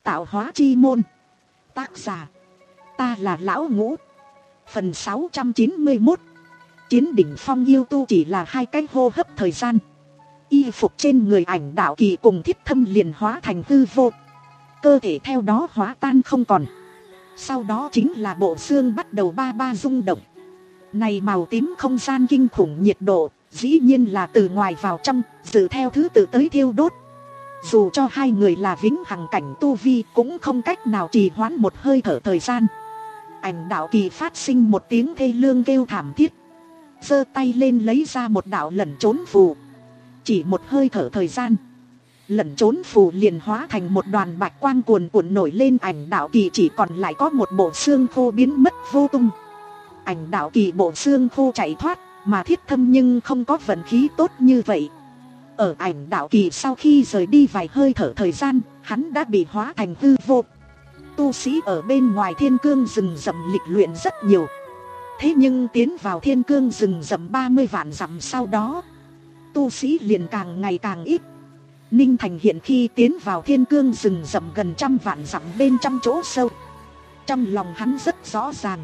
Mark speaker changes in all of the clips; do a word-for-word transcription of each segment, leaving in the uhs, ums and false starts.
Speaker 1: Tạo hóa chi môn. Tác giả: ta là Lão Ngũ. Phần sáu trăm chín mươi mốt. Chiến đỉnh phong yêu tu chỉ là hai cái hô hấp thời gian. Y phục trên người Ảnh Đạo Kỳ cùng Thiết Thâm liền hóa thành hư vô. Cơ thể theo đó hóa tan không còn. Sau đó chính là bộ xương bắt đầu ba ba rung động. Này màu tím không gian kinh khủng nhiệt độ, dĩ nhiên là từ ngoài vào trong, dựa theo thứ tự tới thiêu đốt. Dù cho hai người là vĩnh hằng cảnh tu vi cũng không cách nào trì hoãn một hơi thở thời gian. Ảnh Đạo Kỳ phát sinh một tiếng thê lương kêu thảm thiết, giơ tay lên lấy ra một đạo lẩn trốn phù. Chỉ một hơi thở thời gian, lẩn trốn phù liền hóa thành một đoàn bạch quang cuồn cuộn nổi lên. Ảnh Đạo Kỳ chỉ còn lại có một bộ xương khô biến mất vô tung. Ảnh Đạo Kỳ bộ xương khô chạy thoát, mà Thiết Thâm nhưng không có vận khí tốt như vậy. Ở Ảnh Đạo Kỳ sau khi rời đi vài hơi thở thời gian, hắn đã bị hóa thành hư vô. Tu sĩ ở bên ngoài thiên cương rừng rậm lịch luyện rất nhiều. Thế nhưng tiến vào thiên cương rừng rậm ba mươi vạn dặm sau đó, tu sĩ liền càng ngày càng ít. Ninh Thành hiện khi tiến vào thiên cương rừng rậm gần trăm vạn dặm bên trong chỗ sâu, trong lòng hắn rất rõ ràng,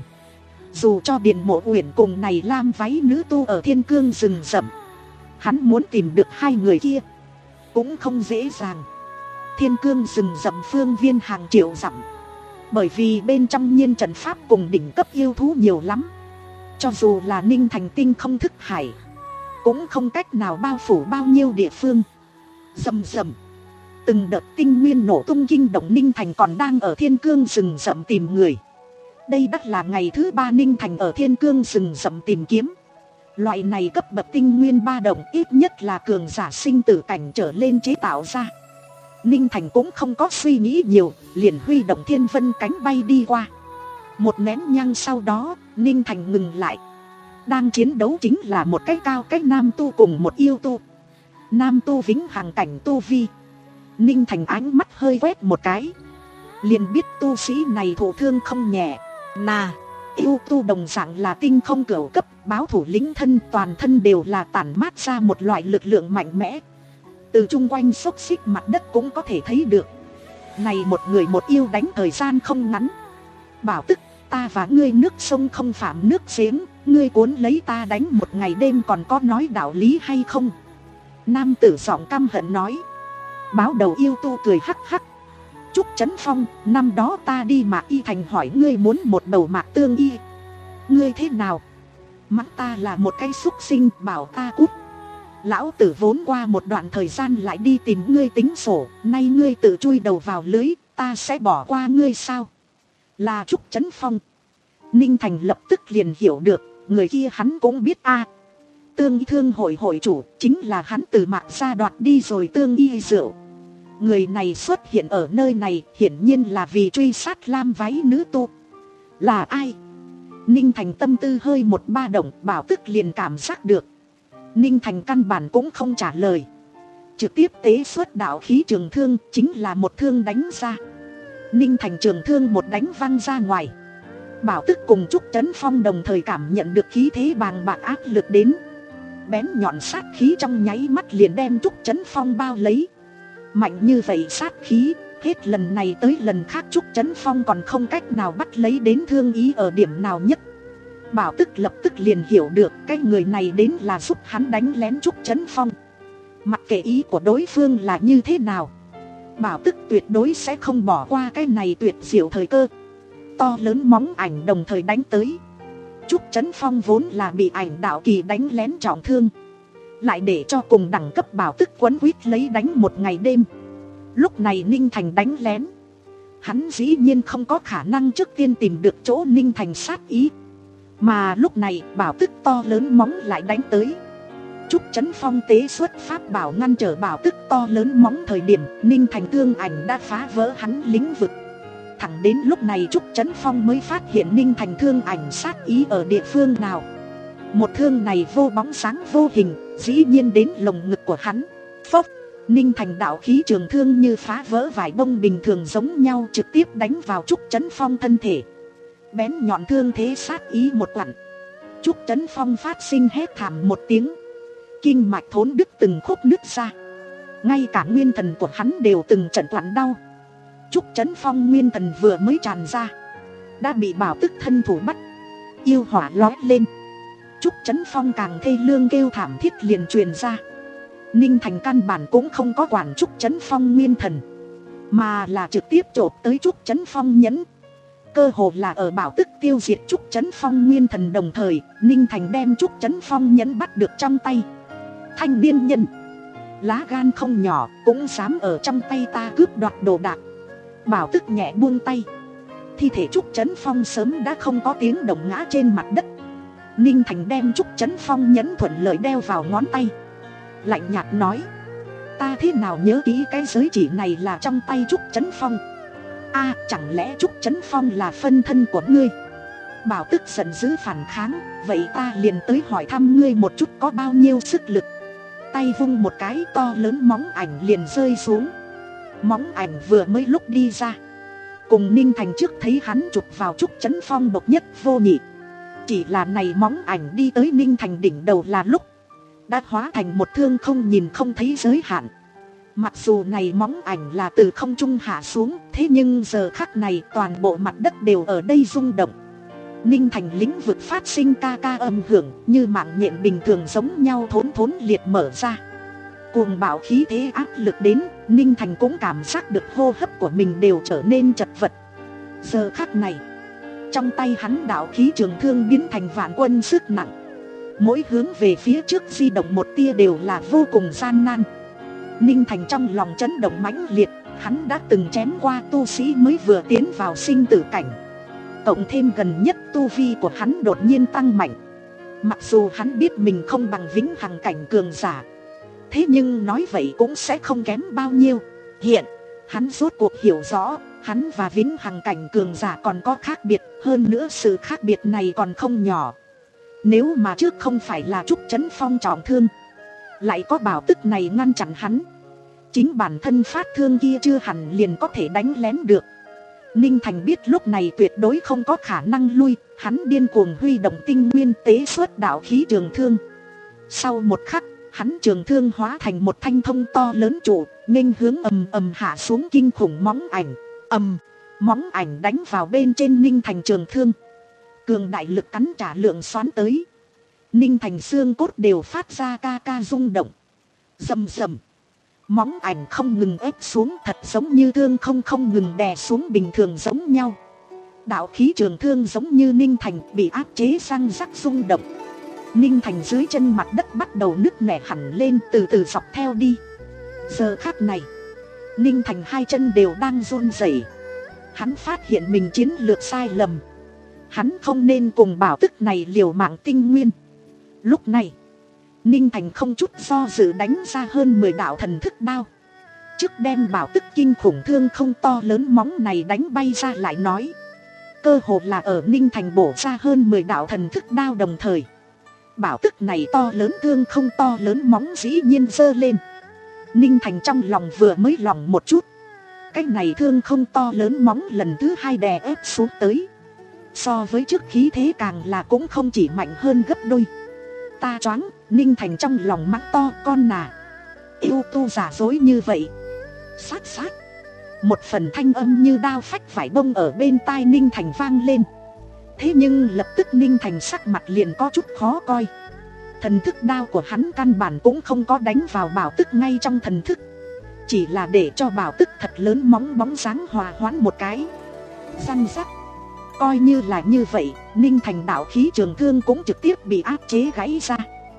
Speaker 1: dù cho Điền Mộ Uyển cùng này lam váy nữ tu ở thiên cương rừng rậm, hắn muốn tìm được hai người kia cũng không dễ dàng. Thiên cương rừng rậm phương viên hàng triệu dặm, bởi vì bên trong nhiên trận pháp cùng đỉnh cấp yêu thú nhiều lắm. Cho dù là Ninh Thành tinh không thức hải, cũng không cách nào bao phủ bao nhiêu địa phương. Rầm rầm, từng đợt tinh nguyên nổ tung kinh động. Ninh Thành còn đang ở thiên cương rừng rậm tìm người. Đây đã là ngày thứ ba Ninh Thành ở thiên cương rừng rậm tìm kiếm. Loại này cấp bậc tinh nguyên ba động ít nhất là cường giả sinh tử cảnh trở lên chế tạo ra. Ninh Thành cũng không có suy nghĩ nhiều, liền huy động thiên vân cánh bay đi qua. Một nén nhang sau đó, Ninh Thành ngừng lại. Đang chiến đấu chính là một cái cao cái nam tu cùng một yêu tu. Nam tu vĩnh hằng cảnh tu vi. Ninh Thành ánh mắt hơi quét một cái, liền biết tu sĩ này thụ thương không nhẹ. Nà, yêu tu đồng dạng là tinh không cửu cấp, báo thủ lĩnh thân, toàn thân đều là tản mát ra một loại lực lượng mạnh mẽ. Từ chung quanh xốc xích mặt đất cũng có thể thấy được. Này một người một yêu đánh thời gian không ngắn. Bảo tức, ta và ngươi nước sông không phạm nước giếng, ngươi cuốn lấy ta đánh một ngày đêm còn có nói đạo lý hay không? Nam tử giọng căm hận nói. Báo đầu yêu tu cười hắc hắc. Trúc Chấn Phong, năm đó ta đi Mạc Y Thành hỏi ngươi muốn một bầu mạc tương y, ngươi thế nào? Mắng ta là một cái xúc sinh, bảo ta cút. Lão tử vốn qua một đoạn thời gian lại đi tìm ngươi tính sổ, nay ngươi tự chui đầu vào lưới, ta sẽ bỏ qua ngươi sao? Là Trúc Chấn Phong. Ninh Thành lập tức liền hiểu được, người kia hắn cũng biết a. Tương y thương hội hội chủ chính là hắn từ Mạc gia đoạt đi rồi tương y rượu. Người này xuất hiện ở nơi này hiển nhiên là vì truy sát lam váy nữ tu. Là ai? Ninh Thành tâm tư hơi một ba động, bảo tức liền cảm giác được. Ninh Thành căn bản cũng không trả lời, trực tiếp tế xuất đạo khí trường thương, chính là một thương đánh ra. Ninh Thành trường thương một đánh văng ra ngoài. Bảo tức cùng Trúc Chấn Phong đồng thời cảm nhận được khí thế bàng bạc áp lực đến. Bén nhọn sát khí trong nháy mắt liền đem Trúc Chấn Phong bao lấy. Mạnh như vậy sát khí, hết lần này tới lần khác Trúc Chấn Phong còn không cách nào bắt lấy đến thương ý ở điểm nào nhất. Bảo tức lập tức liền hiểu được cái người này đến là giúp hắn đánh lén Trúc Chấn Phong. Mặc kệ ý của đối phương là như thế nào, bảo tức tuyệt đối sẽ không bỏ qua cái này tuyệt diệu thời cơ. To lớn móng ảnh đồng thời đánh tới. Trúc Chấn Phong vốn là bị Ảnh Đạo Kỳ đánh lén trọng thương, lại để cho cùng đẳng cấp bảo tức quấn quýt lấy đánh một ngày đêm. Lúc này Ninh Thành đánh lén, hắn dĩ nhiên không có khả năng trước tiên tìm được chỗ Ninh Thành sát ý. Mà lúc này bảo tức to lớn móng lại đánh tới. Trúc Chấn Phong tế xuất pháp bảo ngăn trở bảo tức to lớn móng thời điểm, Ninh Thành thương ảnh đã phá vỡ hắn lĩnh vực. Thẳng đến lúc này Trúc Chấn Phong mới phát hiện Ninh Thành thương ảnh sát ý ở địa phương nào. Một thương này vô bóng sáng vô hình, dĩ nhiên đến lồng ngực của hắn. Phốc, Ninh Thành đạo khí trường thương như phá vỡ vải bông bình thường giống nhau, trực tiếp đánh vào Trúc Chấn Phong thân thể. Bén nhọn thương thế sát ý một quặn. Trúc Chấn Phong phát sinh hét thảm một tiếng, kinh mạch thốn đứt từng khúc nứt ra. Ngay cả nguyên thần của hắn đều từng trận quặn đau. Trúc Chấn Phong nguyên thần vừa mới tràn ra, đã bị Bảo Tức thân thủ bắt. Yêu hỏa lói lên, Trúc Chấn Phong càng thê lương kêu thảm thiết liền truyền ra. Ninh Thành căn bản cũng không có quản Trúc Chấn Phong nguyên thần, mà là trực tiếp chộp tới Trúc Chấn Phong nhẫn. Cơ hồ là ở Bảo Tức tiêu diệt Trúc Chấn Phong nguyên thần đồng thời, Ninh Thành đem Trúc Chấn Phong nhẫn bắt được trong tay. Thanh niên nhân, lá gan không nhỏ, cũng dám ở trong tay ta cướp đoạt đồ đạc. Bảo Tức nhẹ buông tay, thi thể Trúc Chấn Phong sớm đã không có tiếng động ngã trên mặt đất. Ninh Thành đem Trúc Chấn Phong nhẫn thuận lợi đeo vào ngón tay, lạnh nhạt nói: ta thế nào nhớ kỹ cái giới chỉ này là trong tay Trúc Chấn Phong? A, chẳng lẽ Trúc Chấn Phong là phân thân của ngươi? Bảo Tức giận dữ phản kháng: vậy ta liền tới hỏi thăm ngươi một chút có bao nhiêu sức lực. Tay vung một cái, to lớn móng ảnh liền rơi xuống. Móng ảnh vừa mới lúc đi ra, cùng Ninh Thành trước thấy hắn chụp vào Trúc Chấn Phong độc nhất vô nhị. Chỉ là này móng ảnh đi tới Ninh Thành đỉnh đầu là lúc đã hóa thành một thương không nhìn không thấy giới hạn. Mặc dù này móng ảnh là từ không trung hạ xuống, thế nhưng giờ khắc này toàn bộ mặt đất đều ở đây rung động. Ninh Thành lĩnh vực phát sinh ca ca âm hưởng, như mạng nhện bình thường giống nhau thốn thốn liệt mở ra. Cuồng bạo khí thế áp lực đến, Ninh Thành cũng cảm giác được hô hấp của mình đều trở nên chật vật. Giờ khắc này, trong tay hắn đạo khí trường thương biến thành vạn quân sức nặng. Mỗi hướng về phía trước di động một tia đều là vô cùng gian nan. Ninh Thành trong lòng chấn động mãnh liệt, hắn đã từng chém qua tu sĩ mới vừa tiến vào sinh tử cảnh. Cộng thêm gần nhất tu vi của hắn đột nhiên tăng mạnh. Mặc dù hắn biết mình không bằng vĩnh hằng cảnh cường giả, thế nhưng nói vậy cũng sẽ không kém bao nhiêu. Hiện, hắn rốt cuộc hiểu rõ, hắn và vĩnh hằng cảnh cường giả còn có khác biệt, hơn nữa sự khác biệt này còn không nhỏ. Nếu mà trước không phải là Trúc Chấn Phong trọng thương, lại có Bảo Tức này ngăn chặn hắn, chính bản thân phát thương kia chưa hẳn liền có thể đánh lén được. Ninh Thành biết lúc này tuyệt đối không có khả năng lui, hắn điên cuồng huy động tinh nguyên tế xuất đạo khí trường thương. Sau một khắc, hắn trường thương hóa thành một thanh thông to lớn trụ, nghênh hướng ầm ầm hạ xuống kinh khủng móng ảnh. Ầm, móng ảnh đánh vào bên trên Ninh Thành trường thương. Cường đại lực cắn trả lượng xoắn tới. Ninh Thành xương cốt đều phát ra ca ca rung động. Rầm rầm, móng ảnh không ngừng ép xuống, thật giống như thương không không ngừng đè xuống bình thường giống nhau. Đạo khí trường thương giống như Ninh Thành bị áp chế răng rắc rung động. Ninh Thành dưới chân mặt đất bắt đầu nứt nẻ hẳn lên, từ từ dọc theo đi. Giờ khắc này, Ninh Thành hai chân đều đang run rẩy. Hắn phát hiện mình chiến lược sai lầm. Hắn không nên cùng Bảo Tức này liều mạng tinh nguyên. Lúc này, Ninh Thành không chút do dự đánh ra hơn mười đạo thần thức đao. Trước đem Bảo Tức kinh khủng thương không to lớn móng này đánh bay ra lại nói. Cơ hồ là ở Ninh Thành bổ ra hơn mười đạo thần thức đao đồng thời, Bảo Tức này to lớn thương không to lớn móng dĩ nhiên giơ lên. Ninh Thành trong lòng vừa mới lòng một chút, cái này thương không to lớn móng lần thứ hai đè ép xuống tới. So với trước khí thế càng là cũng không chỉ mạnh hơn gấp đôi. Ta choáng, Ninh Thành trong lòng mắng to, con nà yêu tu giả dối như vậy. Sát sát, một phần thanh âm như đao phách vải bông ở bên tai Ninh Thành vang lên. Thế nhưng lập tức Ninh Thành sắc mặt liền có chút khó coi. Thần thức đao của hắn căn bản cũng không có đánh vào Bảo Tức ngay trong thần thức, chỉ là để cho Bảo Tức thật lớn móng bóng dáng hòa hoãn một cái. Răng rắc, coi như là như vậy, Ninh Thành đạo khí trường thương cũng trực tiếp bị áp chế gãy ra.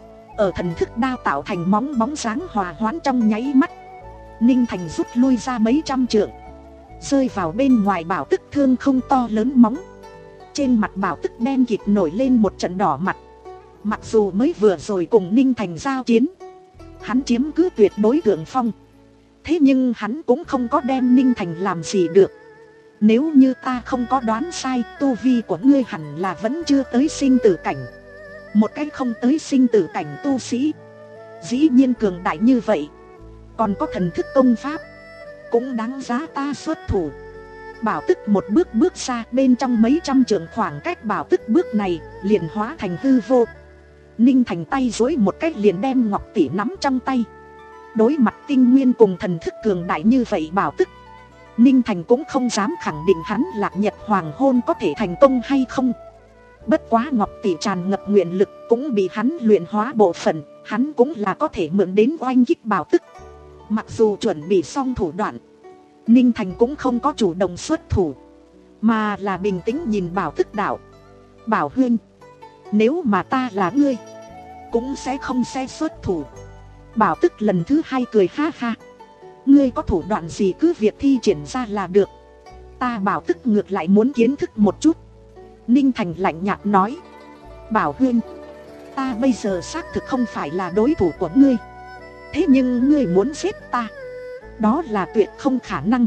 Speaker 1: Ở thần thức đao tạo thành móng bóng dáng hòa hoãn trong nháy mắt, Ninh Thành rút lui ra mấy trăm trượng, rơi vào bên ngoài Bảo Tức thương không to lớn móng. Trên mặt Bảo Tức đen kịt nổi lên một trận đỏ mặt. Mặc dù mới vừa rồi cùng Ninh Thành giao chiến, hắn chiếm cứ tuyệt đối thượng phong, thế nhưng hắn cũng không có đem Ninh Thành làm gì được. Nếu như ta không có đoán sai, tu vi của ngươi hẳn là vẫn chưa tới sinh tử cảnh. Một cách không tới sinh tử cảnh tu sĩ, dĩ nhiên cường đại như vậy, còn có thần thức công pháp, cũng đáng giá ta xuất thủ. Bảo Tức một bước bước ra, bên trong mấy trăm trượng khoảng cách Bảo Tức bước này liền hóa thành hư vô. Ninh Thành tay duỗi một cách liền đem ngọc tỷ nắm trong tay. Đối mặt tinh nguyên cùng thần thức cường đại như vậy Bảo Tức, Ninh Thành cũng không dám khẳng định hắn Lạc Nhật hoàng hôn có thể thành công hay không. Bất quá Ngọc Tỷ tràn ngập nguyện lực cũng bị hắn luyện hóa bộ phận, hắn cũng là có thể mượn đến oanh kích Bảo Tức. Mặc dù chuẩn bị xong thủ đoạn, Ninh Thành cũng không có chủ động xuất thủ, mà là bình tĩnh nhìn Bảo Tức đạo. Bảo huynh, nếu mà ta là ngươi, cũng sẽ không sẽ xuất thủ. Bảo Tức lần thứ hai cười ha ha. Ngươi có thủ đoạn gì cứ việc thi triển ra là được. Ta Bảo Tức ngược lại muốn kiến thức một chút. Ninh Thành lạnh nhạt nói. Bảo huynh, ta bây giờ xác thực không phải là đối thủ của ngươi. Thế nhưng ngươi muốn giết ta, đó là tuyệt không khả năng.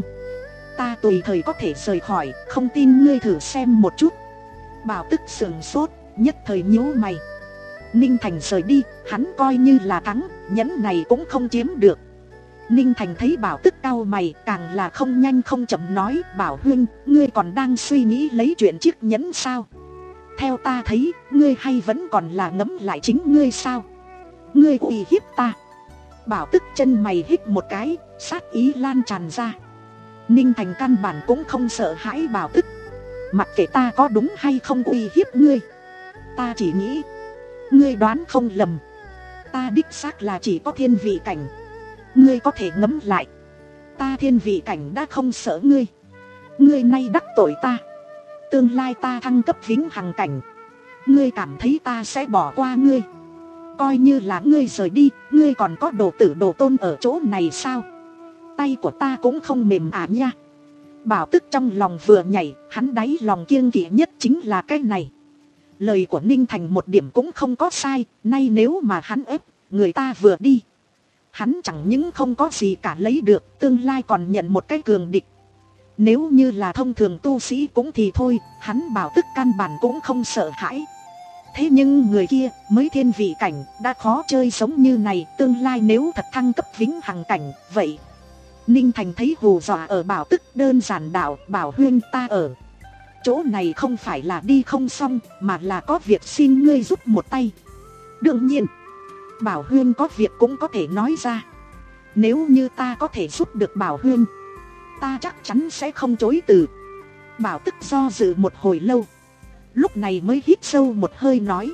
Speaker 1: Ta tùy thời có thể rời khỏi, không tin ngươi thử xem một chút. Bảo Tức sườn sốt, nhất thời nhíu mày. Ninh Thành rời đi, hắn coi như là thắng, nhẫn này cũng không chiếm được. Ninh Thành thấy Bảo Tức cau mày, càng là không nhanh không chậm nói. Bảo huynh, ngươi còn đang suy nghĩ lấy chuyện chiếc nhẫn sao? Theo ta thấy, ngươi hay vẫn còn là ngẫm lại chính ngươi sao? Ngươi uy hiếp ta. Bảo Tức chân mày hít một cái, sát ý lan tràn ra. Ninh Thành căn bản cũng không sợ hãi Bảo Tức. Mặc kệ ta có đúng hay không uy hiếp ngươi, ta chỉ nghĩ ngươi đoán không lầm, ta đích xác là chỉ có thiên vị cảnh. Ngươi có thể ngẫm lại, ta thiên vị cảnh đã không sợ ngươi. Ngươi nay đắc tội ta, tương lai ta thăng cấp vĩnh hằng cảnh, ngươi cảm thấy ta sẽ bỏ qua ngươi? Coi như là ngươi rời đi, ngươi còn có đồ tử đồ tôn ở chỗ này sao? Tay của ta cũng không mềm ả nha. Bảo Tức trong lòng vừa nhảy, hắn đáy lòng kiêng kỵ nhất chính là cái này. Lời của Ninh Thành một điểm cũng không có sai. Nay nếu mà hắn ép người ta vừa đi, hắn chẳng những không có gì cả lấy được, tương lai còn nhận một cái cường địch. Nếu như là thông thường tu sĩ cũng thì thôi, hắn Bảo Tức căn bản cũng không sợ hãi. Thế nhưng người kia mới thiên vị cảnh đã khó chơi sống như này, tương lai nếu thật thăng cấp vĩnh hằng cảnh, vậy Ninh Thành thấy hù dọa ở Bảo Tức đơn giản đạo. Bảo huynh, ta ở chỗ này không phải là đi không xong, mà là có việc xin ngươi giúp một tay. Đương nhiên, Bảo huynh có việc cũng có thể nói ra. Nếu như ta có thể giúp được Bảo huynh, ta chắc chắn sẽ không chối từ. Bảo Tức do dự một hồi lâu, lúc này mới hít sâu một hơi nói.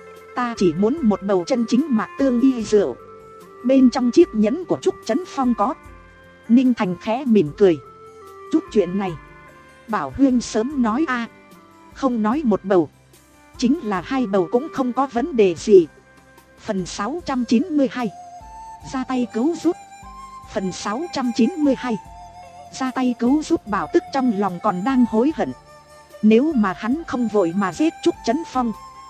Speaker 1: Ta chỉ muốn một bầu chân chính mạc tương y rượu, bên trong chiếc nhẫn của Trúc Chấn Phong có. Ninh Thành khẽ mỉm cười. Chút chuyện này Bảo huynh sớm nói a. Không nói một bầu, chính là hai bầu cũng không có vấn đề gì. Phần sáu trăm chín mươi hai, ra tay cứu giúp. Phần sáu trăm chín mươi hai, ra tay cứu giúp. Bảo Tức trong lòng còn đang hối hận. Nếu mà hắn không vội mà giết Trúc Chấn Phong,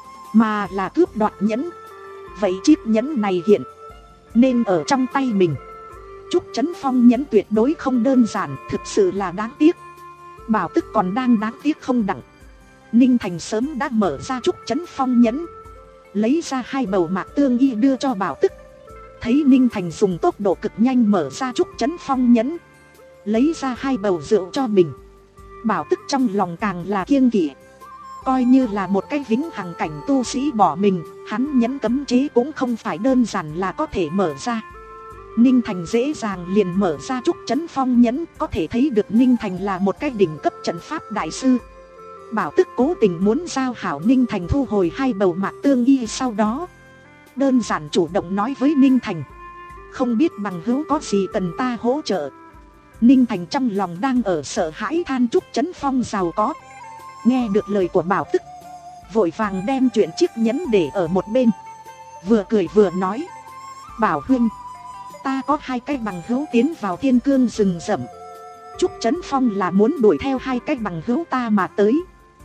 Speaker 1: mà là cướp đoạt nhẫn, vậy chiếc nhẫn này hiện nên ở trong tay mình. Trúc Chấn Phong nhẫn tuyệt đối không đơn giản, thực sự là đáng tiếc. Bảo Tức còn đang đáng tiếc không đặng, Ninh Thành sớm đã mở ra Trúc Chấn Phong nhẫn, lấy ra hai bầu mạc tương y đưa cho Bảo Tức. Thấy Ninh Thành dùng tốc độ cực nhanh mở ra Trúc Chấn Phong nhẫn, lấy ra hai bầu rượu cho mình, Bảo Tức trong lòng càng là kiêng kỵ. Coi như là một cái vĩnh hằng cảnh tu sĩ bỏ mình, hắn nhẫn cấm chế cũng không phải đơn giản là có thể mở ra. Ninh Thành dễ dàng liền mở ra Trúc Chấn Phong nhẫn, có thể thấy được Ninh Thành là một cái đỉnh cấp trận pháp đại sư. Bảo Tức cố tình muốn giao hảo Ninh Thành thu hồi hai bầu mạc tương y, sau đó đơn giản chủ động nói với Ninh Thành. Không biết bằng hữu có gì cần ta hỗ trợ? Ninh Thành trong lòng đang ở sợ hãi than Trúc Chấn Phong giàu có. Nghe được lời của Bảo Tức, vội vàng đem chuyện chiếc nhẫn để ở một bên, vừa cười vừa nói. Bảo huynh, ta có hai cái bằng hữu tiến vào thiên cương rừng rậm. Trúc Chấn Phong là muốn đuổi theo hai cái bằng hữu ta mà tới.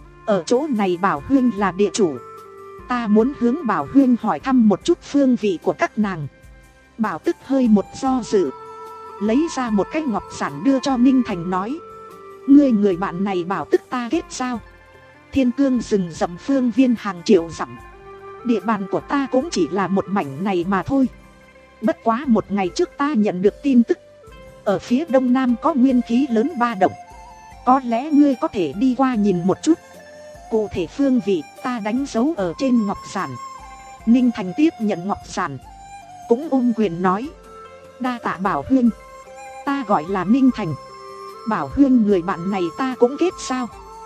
Speaker 1: Ở chỗ này Bảo huynh là địa chủ, ta muốn hướng Bảo huynh hỏi thăm một chút phương vị của các nàng. Bảo Tức hơi một do dự, lấy ra một cái ngọc giản đưa cho Ninh Thành nói. Ngươi người bạn này Bảo Tức ta kết sao? Thiên cương rừng rậm phương viên hàng triệu dặm, địa bàn của ta cũng chỉ là một mảnh này mà thôi. Bất quá một ngày trước ta nhận được tin tức, ở phía đông nam có nguyên khí lớn ba động, có lẽ ngươi có thể đi qua nhìn một chút. Cụ thể phương vị ta đánh dấu ở trên ngọc giản. Ninh Thành tiếp nhận ngọc giản, cũng ôm quyền nói. Đa tạ Bảo huynh, ta gọi là Ninh Thành. Bảo Huyên người bạn này ta cũng kết sao?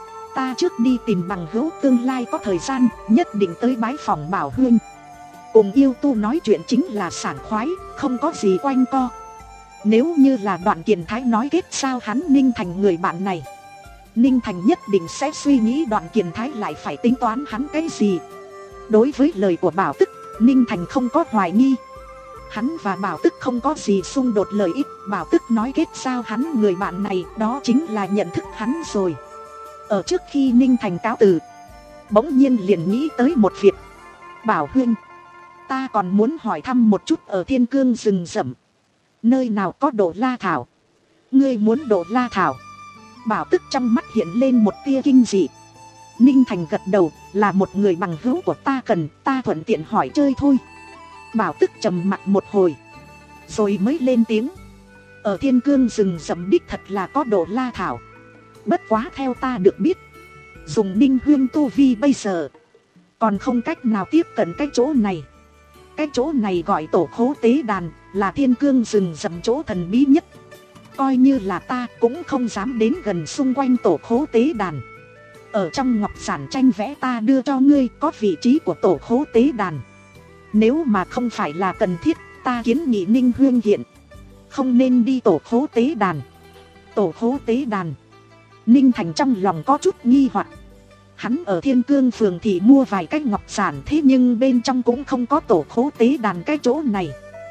Speaker 1: Ta trước đi tìm bằng hữu, tương lai có thời gian nhất định tới bái phòng Bảo Huyên. Cùng yêu tu nói chuyện chính là sảng khoái, không có gì quanh co. Nếu như là Đoạn Kiền Thái nói kết sao hắn Ninh Thành người bạn này, Ninh Thành nhất định sẽ suy nghĩ Đoạn Kiền Thái lại phải tính toán hắn cái gì. Đối với lời của Bảo Tức, Ninh Thành không có hoài nghi. Hắn và Bảo Tức không có gì xung đột lợi ích. Bảo Tức nói kết sao hắn người bạn này, đó chính là nhận thức hắn rồi. Ở trước khi Ninh Thành cáo từ, bỗng nhiên liền nghĩ tới một việc. Bảo Huyên, ta còn muốn hỏi thăm một chút ở Thiên Cương rừng rậm, nơi nào có Độ La Thảo? Ngươi muốn Độ La Thảo? Bảo Tức trong mắt hiện lên một tia kinh dị. Ninh Thành gật đầu, là một người bằng hữu của ta cần, ta thuận tiện hỏi chơi thôi. Bảo Tức trầm mặc một hồi, rồi mới lên tiếng. Ở Thiên Cương rừng rậm đích thật là có Độ La Thảo. Bất quá theo ta được biết, dùng Ninh Huyên tu vi bây giờ còn không cách nào tiếp cận cái chỗ này. Cái chỗ này gọi Tổ Khố Tế Đàn, là Thiên Cương rừng rậm chỗ thần bí nhất. Coi như là ta cũng không dám đến gần xung quanh Tổ Khố Tế Đàn. Ở trong ngọc giản tranh vẽ ta đưa cho ngươi có vị trí của Tổ Khố Tế Đàn. Nếu mà không phải là cần thiết, ta kiến nghị Ninh Huyên hiện không nên đi Tổ Khố Tế Đàn. Tổ Khố Tế Đàn? Ninh Thành trong lòng có chút nghi hoặc. Hắn ở Thiên Cương phường thì mua vài cái ngọc giản, thế nhưng bên trong cũng không có Tổ Khố Tế Đàn cái chỗ này.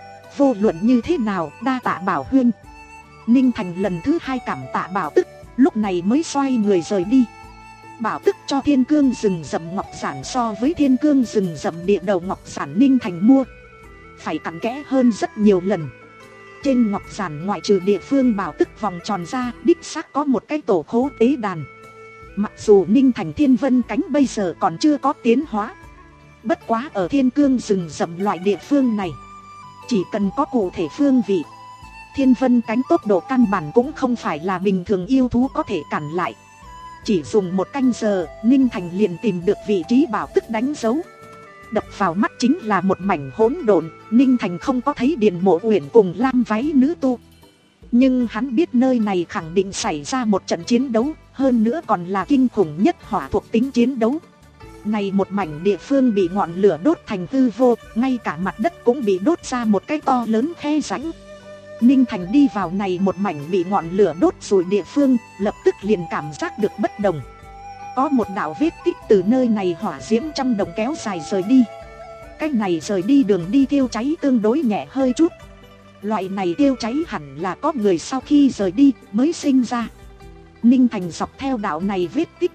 Speaker 1: Vô luận như thế nào, đa tạ Bảo Huyên. Ninh Thành lần thứ hai cảm tạ Bảo Tức, lúc này mới xoay người rời đi. Bảo Tức cho Thiên Cương rừng rậm ngọc giản so với Thiên Cương rừng rậm địa đầu ngọc giản Ninh Thành mua phải cặn kẽ hơn rất nhiều lần. Trên ngọc giản ngoại trừ địa phương Bảo Tức vòng tròn ra, đích xác có một cái Tổ Khố Tế Đàn. Mặc dù Ninh Thành Thiên Vân Cánh bây giờ còn chưa có tiến hóa, bất quá ở Thiên Cương rừng rậm loại địa phương này, chỉ cần có cụ thể phương vị, Thiên Vân Cánh tốc độ căn bản cũng không phải là bình thường yêu thú có thể cản lại. Chỉ dùng một canh giờ, Ninh Thành liền tìm được vị trí Bảo Tức đánh dấu. Đập vào mắt chính là một mảnh hỗn độn. Ninh Thành không có thấy Điền Mộ Uyển cùng Lam Váy Nữ Tu, nhưng hắn biết nơi này khẳng định xảy ra một trận chiến đấu, hơn nữa còn là kinh khủng nhất hỏa thuộc tính chiến đấu. Này một mảnh địa phương bị ngọn lửa đốt thành hư vô, ngay cả mặt đất cũng bị đốt ra một cái to lớn khe rãnh. Ninh Thành đi vào này một mảnh bị ngọn lửa đốt rồi địa phương, lập tức liền cảm giác được bất đồng. Có một đạo vết tích từ nơi này hỏa diễm trong đồng kéo dài rời đi. Cái này rời đi đường đi thiêu cháy tương đối nhẹ hơi chút. Loại này thiêu cháy hẳn là có người sau khi rời đi mới sinh ra. Ninh Thành dọc theo đạo này vết tích,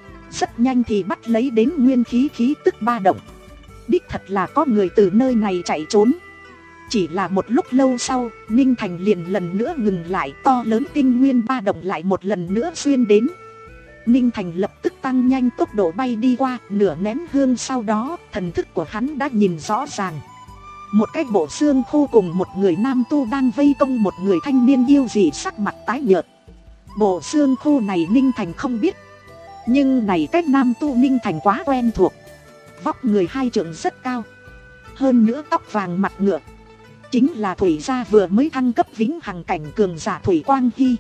Speaker 1: rất nhanh thì bắt lấy đến nguyên khí khí tức ba động. Đích thật là có người từ nơi này chạy trốn. Chỉ là một lúc lâu sau, Ninh Thành liền lần nữa ngừng lại, to lớn tinh nguyên ba động lại một lần nữa xuyên đến. Ninh Thành lập tức tăng nhanh tốc độ bay đi qua, nửa nén hương sau đó, thần thức của hắn đã nhìn rõ ràng. Một cái bộ xương khô cùng một người nam tu đang vây công một người thanh niên yêu dị sắc mặt tái nhợt. Bộ xương khô này Ninh Thành không biết, nhưng này cách nam tu Ninh Thành quá quen thuộc. Vóc người hai trượng rất cao, hơn nữa tóc vàng mặt ngựa, chính là Thủy Gia vừa mới thăng cấp vĩnh hằng cảnh cường giả Thủy Quang Hy.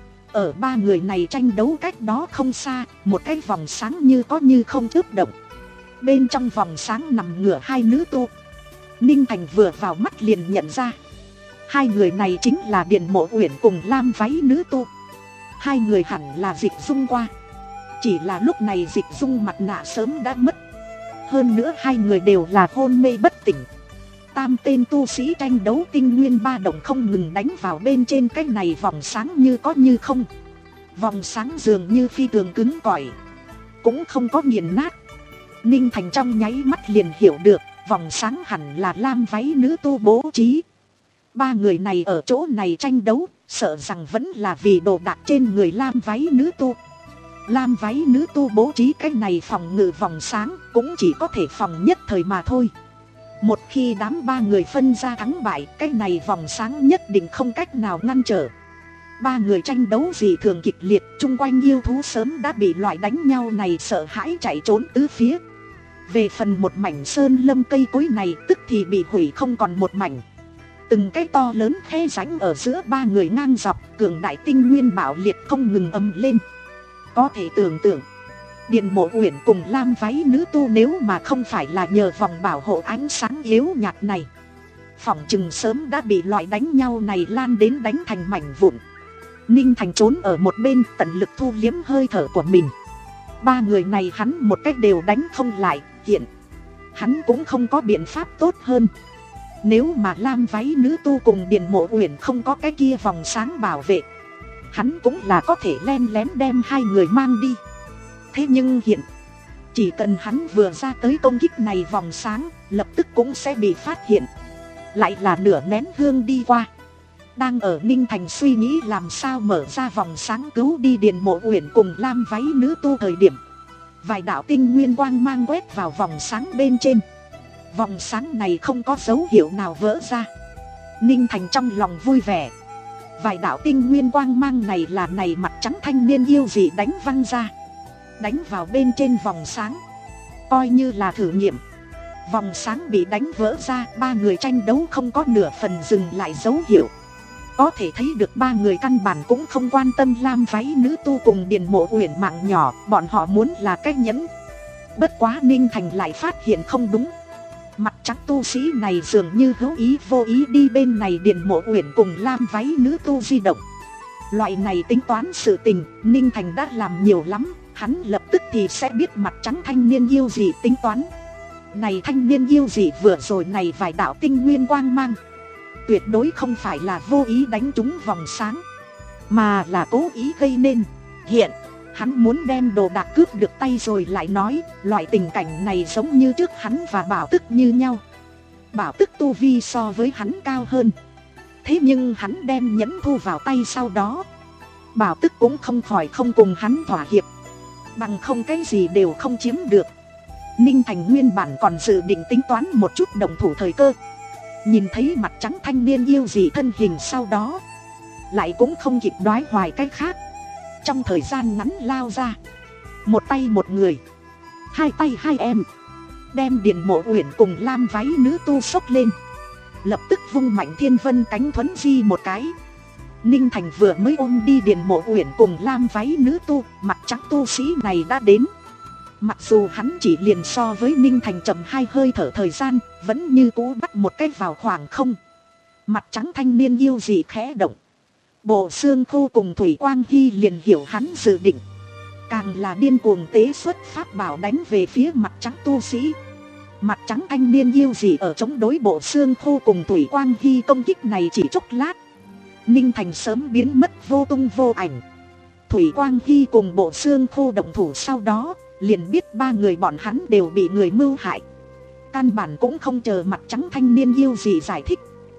Speaker 1: Ở ba người này tranh đấu cách đó không xa, một cái vòng sáng như có như không chớp động. Bên trong vòng sáng nằm ngửa hai nữ tu. Ninh Thành vừa vào mắt liền nhận ra, hai người này chính là Điền Mộ Uyển cùng Lam Váy Nữ Tu. Hai người hẳn là Dịch Dung qua, chỉ là lúc này Dịch Dung mặt nạ sớm đã mất. Hơn nữa hai người đều là hôn mê bất tỉnh. Tam tên tu sĩ tranh đấu tinh nguyên ba động không ngừng đánh vào bên trên cái này vòng sáng như có như không. Vòng sáng dường như phi thường cứng cỏi, cũng không có nghiền nát. Ninh Thành trong nháy mắt liền hiểu được, vòng sáng hẳn là Lam Váy Nữ Tu bố trí. Ba người này ở chỗ này tranh đấu, sợ rằng vẫn là vì đồ đạc trên người Lam Váy Nữ Tu. Lam Váy Nữ Tu bố trí cái này phòng ngự vòng sáng, cũng chỉ có thể phòng nhất thời mà thôi. Một khi đám ba người phân ra thắng bại, cái này vòng sáng nhất định không cách nào ngăn trở. Ba người tranh đấu dị thường kịch liệt, chung quanh yêu thú sớm đã bị loại đánh nhau này sợ hãi chạy trốn tứ phía. Về phần một mảnh sơn lâm cây cối này tức thì bị hủy không còn một mảnh. Từng cái to lớn khe rãnh ở giữa ba người ngang dọc, cường đại tinh nguyên bạo liệt không ngừng ầm lên. Có thể tưởng tượng, Điền Mộ Uyển cùng lam váy nữ tu nếu mà không phải là nhờ vòng bảo hộ ánh sáng yếu nhạt này, phỏng chừng sớm đã bị loại đánh nhau này lan đến đánh thành mảnh vụn. Ninh Thành trốn ở một bên tận lực thu liếm hơi thở của mình. Ba người này hắn một cách đều đánh không lại, hiện hắn cũng không có biện pháp tốt hơn. Nếu mà lam váy nữ tu cùng Điền Mộ Uyển không có cái kia vòng sáng bảo vệ, hắn cũng là có thể len lén đem hai người mang đi. Thế nhưng hiện, chỉ cần hắn vừa ra tới công kích này vòng sáng, lập tức cũng sẽ bị phát hiện. Lại là nửa nén hương đi qua. Đang ở Ninh Thành suy nghĩ làm sao mở ra vòng sáng cứu đi Điền Mộ Uyển cùng lam váy nữ tu thời điểm, vài đạo tinh nguyên quang mang quét vào vòng sáng bên trên. Vòng sáng này không có dấu hiệu nào vỡ ra. Ninh Thành trong lòng vui vẻ. Vài đạo tinh nguyên quang mang này là này mặt trắng thanh niên yêu dị đánh văng ra, đánh vào bên trên vòng sáng, coi như là thử nghiệm. Vòng sáng bị đánh vỡ ra, ba người tranh đấu không có nửa phần dừng lại dấu hiệu. Có thể thấy được ba người căn bản cũng không quan tâm lam váy nữ tu cùng Điền Mộ Uyển mạng nhỏ, bọn họ muốn là cách nhẫn. Bất quá Ninh Thành lại phát hiện không đúng. Mặt trắng tu sĩ này dường như hữu ý vô ý đi bên này Điền Mộ Uyển cùng lam váy nữ tu di động. Loại này tính toán sự tình, Ninh Thành đã làm nhiều lắm. Hắn lập tức thì sẽ biết mặt trắng thanh niên yêu dị tính toán. Này thanh niên yêu dị vừa rồi này vài đạo tinh nguyên quang mang, tuyệt đối không phải là vô ý đánh trúng vòng sáng, mà là cố ý gây nên. Hiện hắn muốn đem đồ đạc cướp được tay rồi lại nói. Loại tình cảnh này giống như trước hắn và Bảo Tức như nhau. Bảo Tức tu vi so với hắn cao hơn, thế nhưng hắn đem nhẫn thu vào tay sau đó, Bảo Tức cũng không khỏi không cùng hắn thỏa hiệp, bằng không cái gì đều không chiếm được. Ninh Thành nguyên bản còn dự định tính toán một chút động thủ thời cơ, nhìn thấy mặt trắng thanh niên yêu dị thân hình sau đó, lại cũng không kịp đoái hoài cách khác. Trong thời gian ngắn lao ra, một tay một người, hai tay hai em, đem Điền Mộ Uyển cùng lam váy nữ tu sốc lên, lập tức vung mạnh thiên vân cánh thuấn di một cái. Ninh Thành vừa mới ôm đi Điền Mộ Uyển cùng lam váy nữ tu, mặt trắng tu sĩ này đã đến. Mặc dù hắn chỉ liền so với Ninh Thành chậm hai hơi thở thời gian, vẫn như cũ bắt một cái vào khoảng không. Mặt trắng thanh niên yêu dị khẽ động, Bộ Xương Khô cùng Thủy Quang Hy liền hiểu hắn dự định, càng là điên cuồng tế xuất pháp bảo đánh về phía mặt trắng tu sĩ. Mặt trắng thanh niên yêu dị ở chống đối Bộ Xương Khô cùng Thủy Quang Hy công kích này chỉ chốc lát, Ninh Thành sớm biến mất vô tung vô ảnh. Thủy Quang Hy cùng Bộ Xương Khô động thủ sau đó, liền biết ba người bọn hắn đều bị người mưu hại. Căn bản cũng không chờ mặt trắng thanh niên yêu dị giải thích,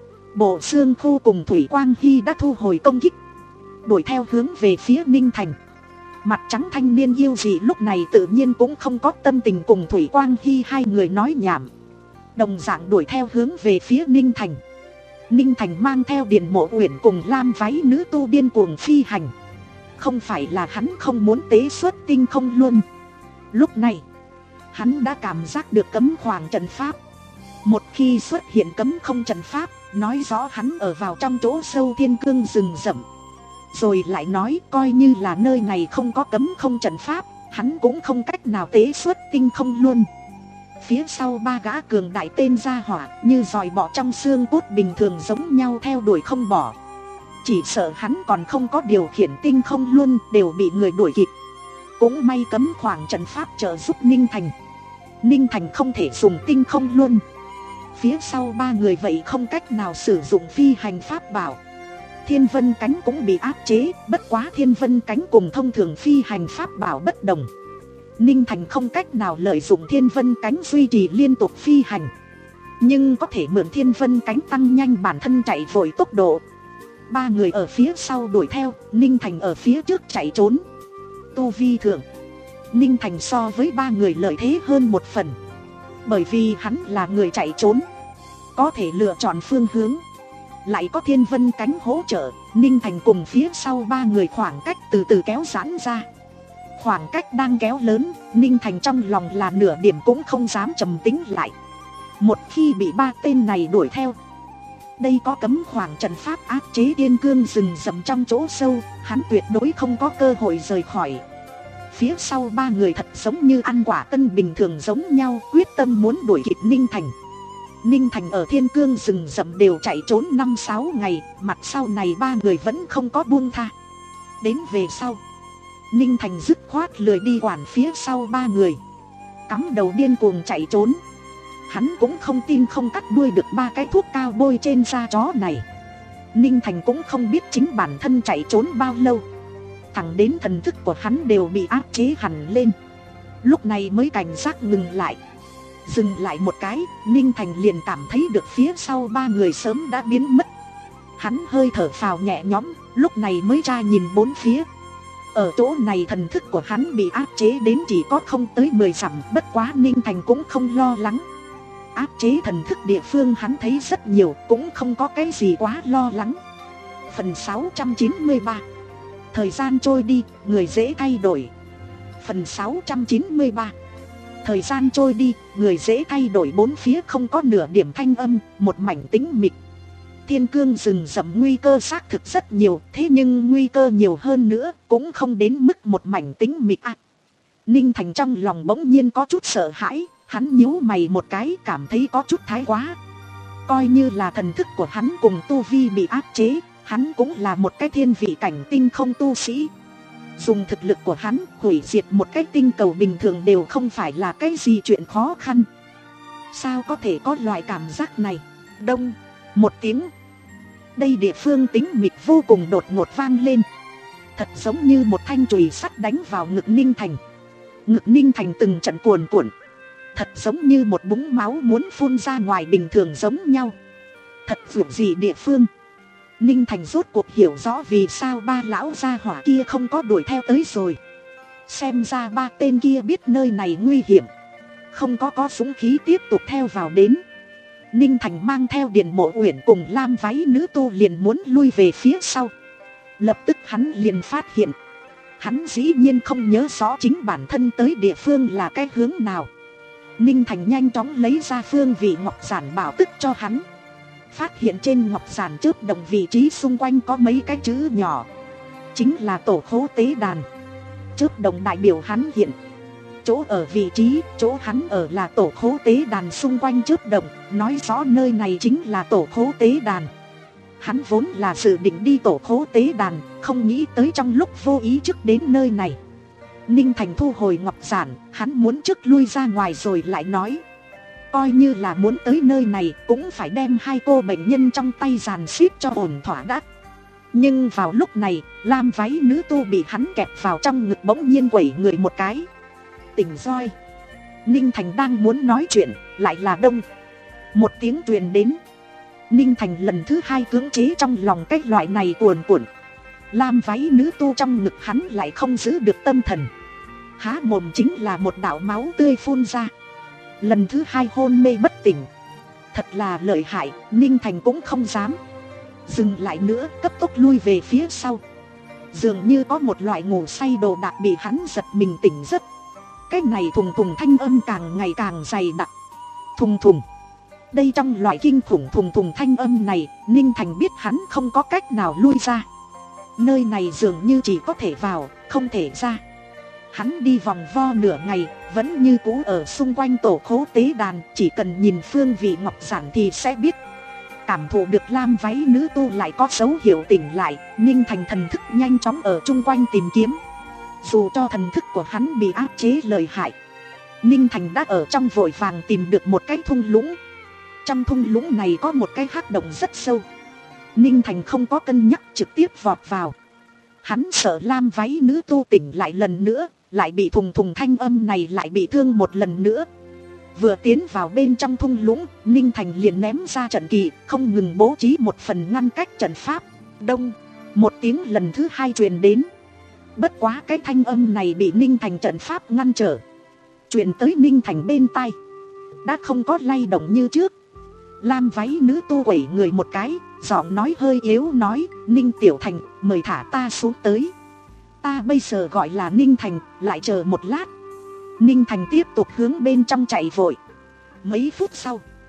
Speaker 1: Bộ Xương Khô cùng Thủy Quang Hy đã thu hồi công kích, đuổi theo hướng về phía Ninh Thành. Mặt trắng thanh niên yêu dị lúc này tự nhiên cũng không có tâm tình cùng Thủy Quang Hy hai người nói nhảm, đồng dạng đuổi theo hướng về phía Ninh Thành. Ninh Thành mang theo Điền Mộ Uyển cùng lam váy nữ tu điên cuồng phi hành. Không phải là hắn không muốn tế xuất tinh không luôn. Lúc này hắn đã cảm giác được cấm khoảng trận pháp. Một khi xuất hiện cấm không trận pháp, nói rõ hắn ở vào trong chỗ sâu thiên cương rừng rậm. Rồi lại nói coi như là nơi này không có cấm không trận pháp, hắn cũng không cách nào tế xuất tinh không luôn. Phía sau ba gã cường đại tên gia hỏa như dòi bọ trong xương cốt bình thường giống nhau theo đuổi không bỏ. Chỉ sợ hắn còn không có điều khiển tinh không luôn đều bị người đuổi kịp. Cũng may cấm khoảng trận pháp trợ giúp Ninh Thành. Ninh Thành không thể dùng tinh không luôn. Phía sau ba người vậy không cách nào sử dụng phi hành pháp bảo. Thiên vân cánh cũng bị áp chế, bất quá thiên vân cánh cùng thông thường phi hành pháp bảo bất đồng. Ninh Thành không cách nào lợi dụng thiên vân cánh duy trì liên tục phi hành, nhưng có thể mượn thiên vân cánh tăng nhanh bản thân chạy vội tốc độ. Ba người ở phía sau đuổi theo, Ninh Thành ở phía trước chạy trốn. Tu vi thượng, Ninh Thành so với ba người lợi thế hơn một phần. Bởi vì hắn là người chạy trốn, có thể lựa chọn phương hướng, lại có thiên vân cánh hỗ trợ, Ninh Thành cùng phía sau ba người khoảng cách từ từ kéo giãn ra. Khoảng cách đang kéo lớn, Ninh Thành trong lòng là nửa điểm cũng không dám trầm tĩnh lại. Một khi bị ba tên này đuổi theo, Đây có cấm hoàng trận pháp áp chế tiên cương rừng rậm trong chỗ sâu, hắn tuyệt đối không có cơ hội rời khỏi. Phía sau ba người thật giống như ăn quả tân bình thường giống nhau, quyết tâm muốn đuổi kịp Ninh Thành. Ninh Thành ở thiên cương rừng rậm đều chạy trốn năm sáu ngày, mặt sau này ba người vẫn không có buông tha. Đến về sau, Ninh Thành dứt khoát lười đi quản phía sau ba người, cắm đầu điên cuồng chạy trốn. Hắn cũng không tin không cắt đuôi được ba cái thuốc cao bôi trên da chó này. Ninh Thành cũng không biết chính bản thân chạy trốn bao lâu, thẳng đến thần thức của hắn đều bị áp chế hẳn lên, lúc này mới cảnh giác ngừng lại. Dừng lại một cái, Ninh Thành liền cảm thấy được phía sau ba người sớm đã biến mất. Hắn hơi thở phào nhẹ nhõm, lúc này mới ra nhìn bốn phía. Ở chỗ này thần thức của hắn bị áp chế đến chỉ có không tới mười dặm, bất quá Ninh Thành cũng không lo lắng. Áp chế thần thức địa phương hắn thấy rất nhiều, cũng không có cái gì quá lo lắng. Phần sáu trăm chín mươi ba. Thời gian trôi đi, người dễ thay đổi. Phần sáu trăm chín mươi ba. Thời gian trôi đi, người dễ thay đổi. Bốn phía không có nửa điểm thanh âm, một mảnh tĩnh mịch. Thiên cương rừng rậm nguy cơ xác thực rất nhiều, thế nhưng nguy cơ nhiều hơn nữa cũng không đến mức một mảnh tĩnh mịch à. Ninh Thành trong lòng bỗng nhiên có chút sợ hãi, hắn nhíu mày một cái, cảm thấy có chút thái quá. Coi như là thần thức của hắn cùng tu vi bị áp chế, hắn cũng là một cái thiên vị cảnh tinh không tu sĩ. Dùng thực lực của hắn hủy diệt một cái tinh cầu bình thường đều không phải là cái gì chuyện khó khăn. Sao có thể có loại cảm giác này? Đông một tiếng, đây địa phương tĩnh mịch vô cùng đột ngột vang lên, thật giống như một thanh chùy sắt đánh vào ngực Ninh Thành. Ngực Ninh Thành từng trận cuồn cuộn, thật giống như một búng máu muốn phun ra ngoài bình thường giống nhau. Thật dữ gì địa phương. Ninh Thành rốt cuộc hiểu rõ vì sao ba lão gia hỏa kia không có đuổi theo tới rồi. Xem ra ba tên kia biết nơi này nguy hiểm, không có có dũng khí tiếp tục theo vào đến. Ninh Thành mang theo Điền Mộ Uyển cùng lam váy nữ tu liền muốn lui về phía sau. Lập tức hắn liền phát hiện, hắn dĩ nhiên không nhớ rõ chính bản thân tới địa phương là cái hướng nào. Ninh Thành nhanh chóng lấy ra phương vị ngọc giản bảo tức cho hắn. Phát hiện trên ngọc giản chớp động vị trí xung quanh có mấy cái chữ nhỏ, chính là tổ khố tế đàn. Chớp động đại biểu hắn hiện chỗ ở vị trí, chỗ hắn ở là tổ khố tế đàn xung quanh chớp động, nói rõ nơi này chính là tổ khố tế đàn. Hắn vốn là dự định đi tổ khố tế đàn, không nghĩ tới trong lúc vô ý trước đến nơi này. Ninh Thành thu hồi ngọc giản, hắn muốn trước lui ra ngoài rồi lại nói, coi như là muốn tới nơi này cũng phải đem hai cô bệnh nhân trong tay dàn xếp cho ổn thỏa đã. Nhưng vào lúc này, lam váy nữ tu bị hắn kẹp vào trong ngực bỗng nhiên quẩy người một cái. Tỉnh roi. Ninh Thành đang muốn nói chuyện, lại là đông một tiếng truyền đến. Ninh Thành lần thứ hai cưỡng chế trong lòng cái loại này cuồn cuộn. Lam váy nữ tu trong ngực hắn lại không giữ được tâm thần, há mồm chính là một đạo máu tươi phun ra. Lần thứ hai hôn mê bất tỉnh. Thật là lợi hại, Ninh Thành cũng không dám dừng lại nữa, cấp tốc lui về phía sau. Dường như có một loại ngủ say đồ đạc bị hắn giật mình tỉnh giấc. Cái này thùng thùng thanh âm càng ngày càng dày đặc. Thùng thùng. Đây trong loại kinh khủng thùng thùng thanh âm này, Ninh Thành biết hắn không có cách nào lui ra. Nơi này dường như chỉ có thể vào, không thể ra. Hắn đi vòng vo nửa ngày, vẫn như cũ ở xung quanh tổ khố tế đàn, chỉ cần nhìn phương vị ngọc giản thì sẽ biết. Cảm thụ được lam váy nữ tu lại có dấu hiệu tỉnh lại, Ninh Thành thần thức nhanh chóng ở chung quanh tìm kiếm. Dù cho thần thức của hắn bị áp chế lợi hại, Ninh Thành đã ở trong vội vàng tìm được một cái thung lũng. Trong thung lũng này có một cái hắc động rất sâu. Ninh Thành không có cân nhắc trực tiếp vọt vào. Hắn sợ lam váy nữ tu tỉnh lại lần nữa, lại bị thùng thùng thanh âm này lại bị thương một lần nữa. Vừa tiến vào bên trong thung lũng, Ninh Thành liền ném ra trận kỳ, không ngừng bố trí một phần ngăn cách trận pháp. Đông một tiếng lần thứ hai truyền đến. Bất quá cái thanh âm này bị Ninh Thành trận pháp ngăn trở, truyền tới Ninh Thành bên tai đã không có lay động như trước. Lam váy nữ tu quẩy người một cái, giọng nói hơi yếu nói, Ninh Tiểu Thành, mời thả ta xuống tới. Ta bây giờ gọi là Ninh Thành, lại chờ một lát. Ninh Thành tiếp tục hướng bên trong chạy vội. Mấy phút sau,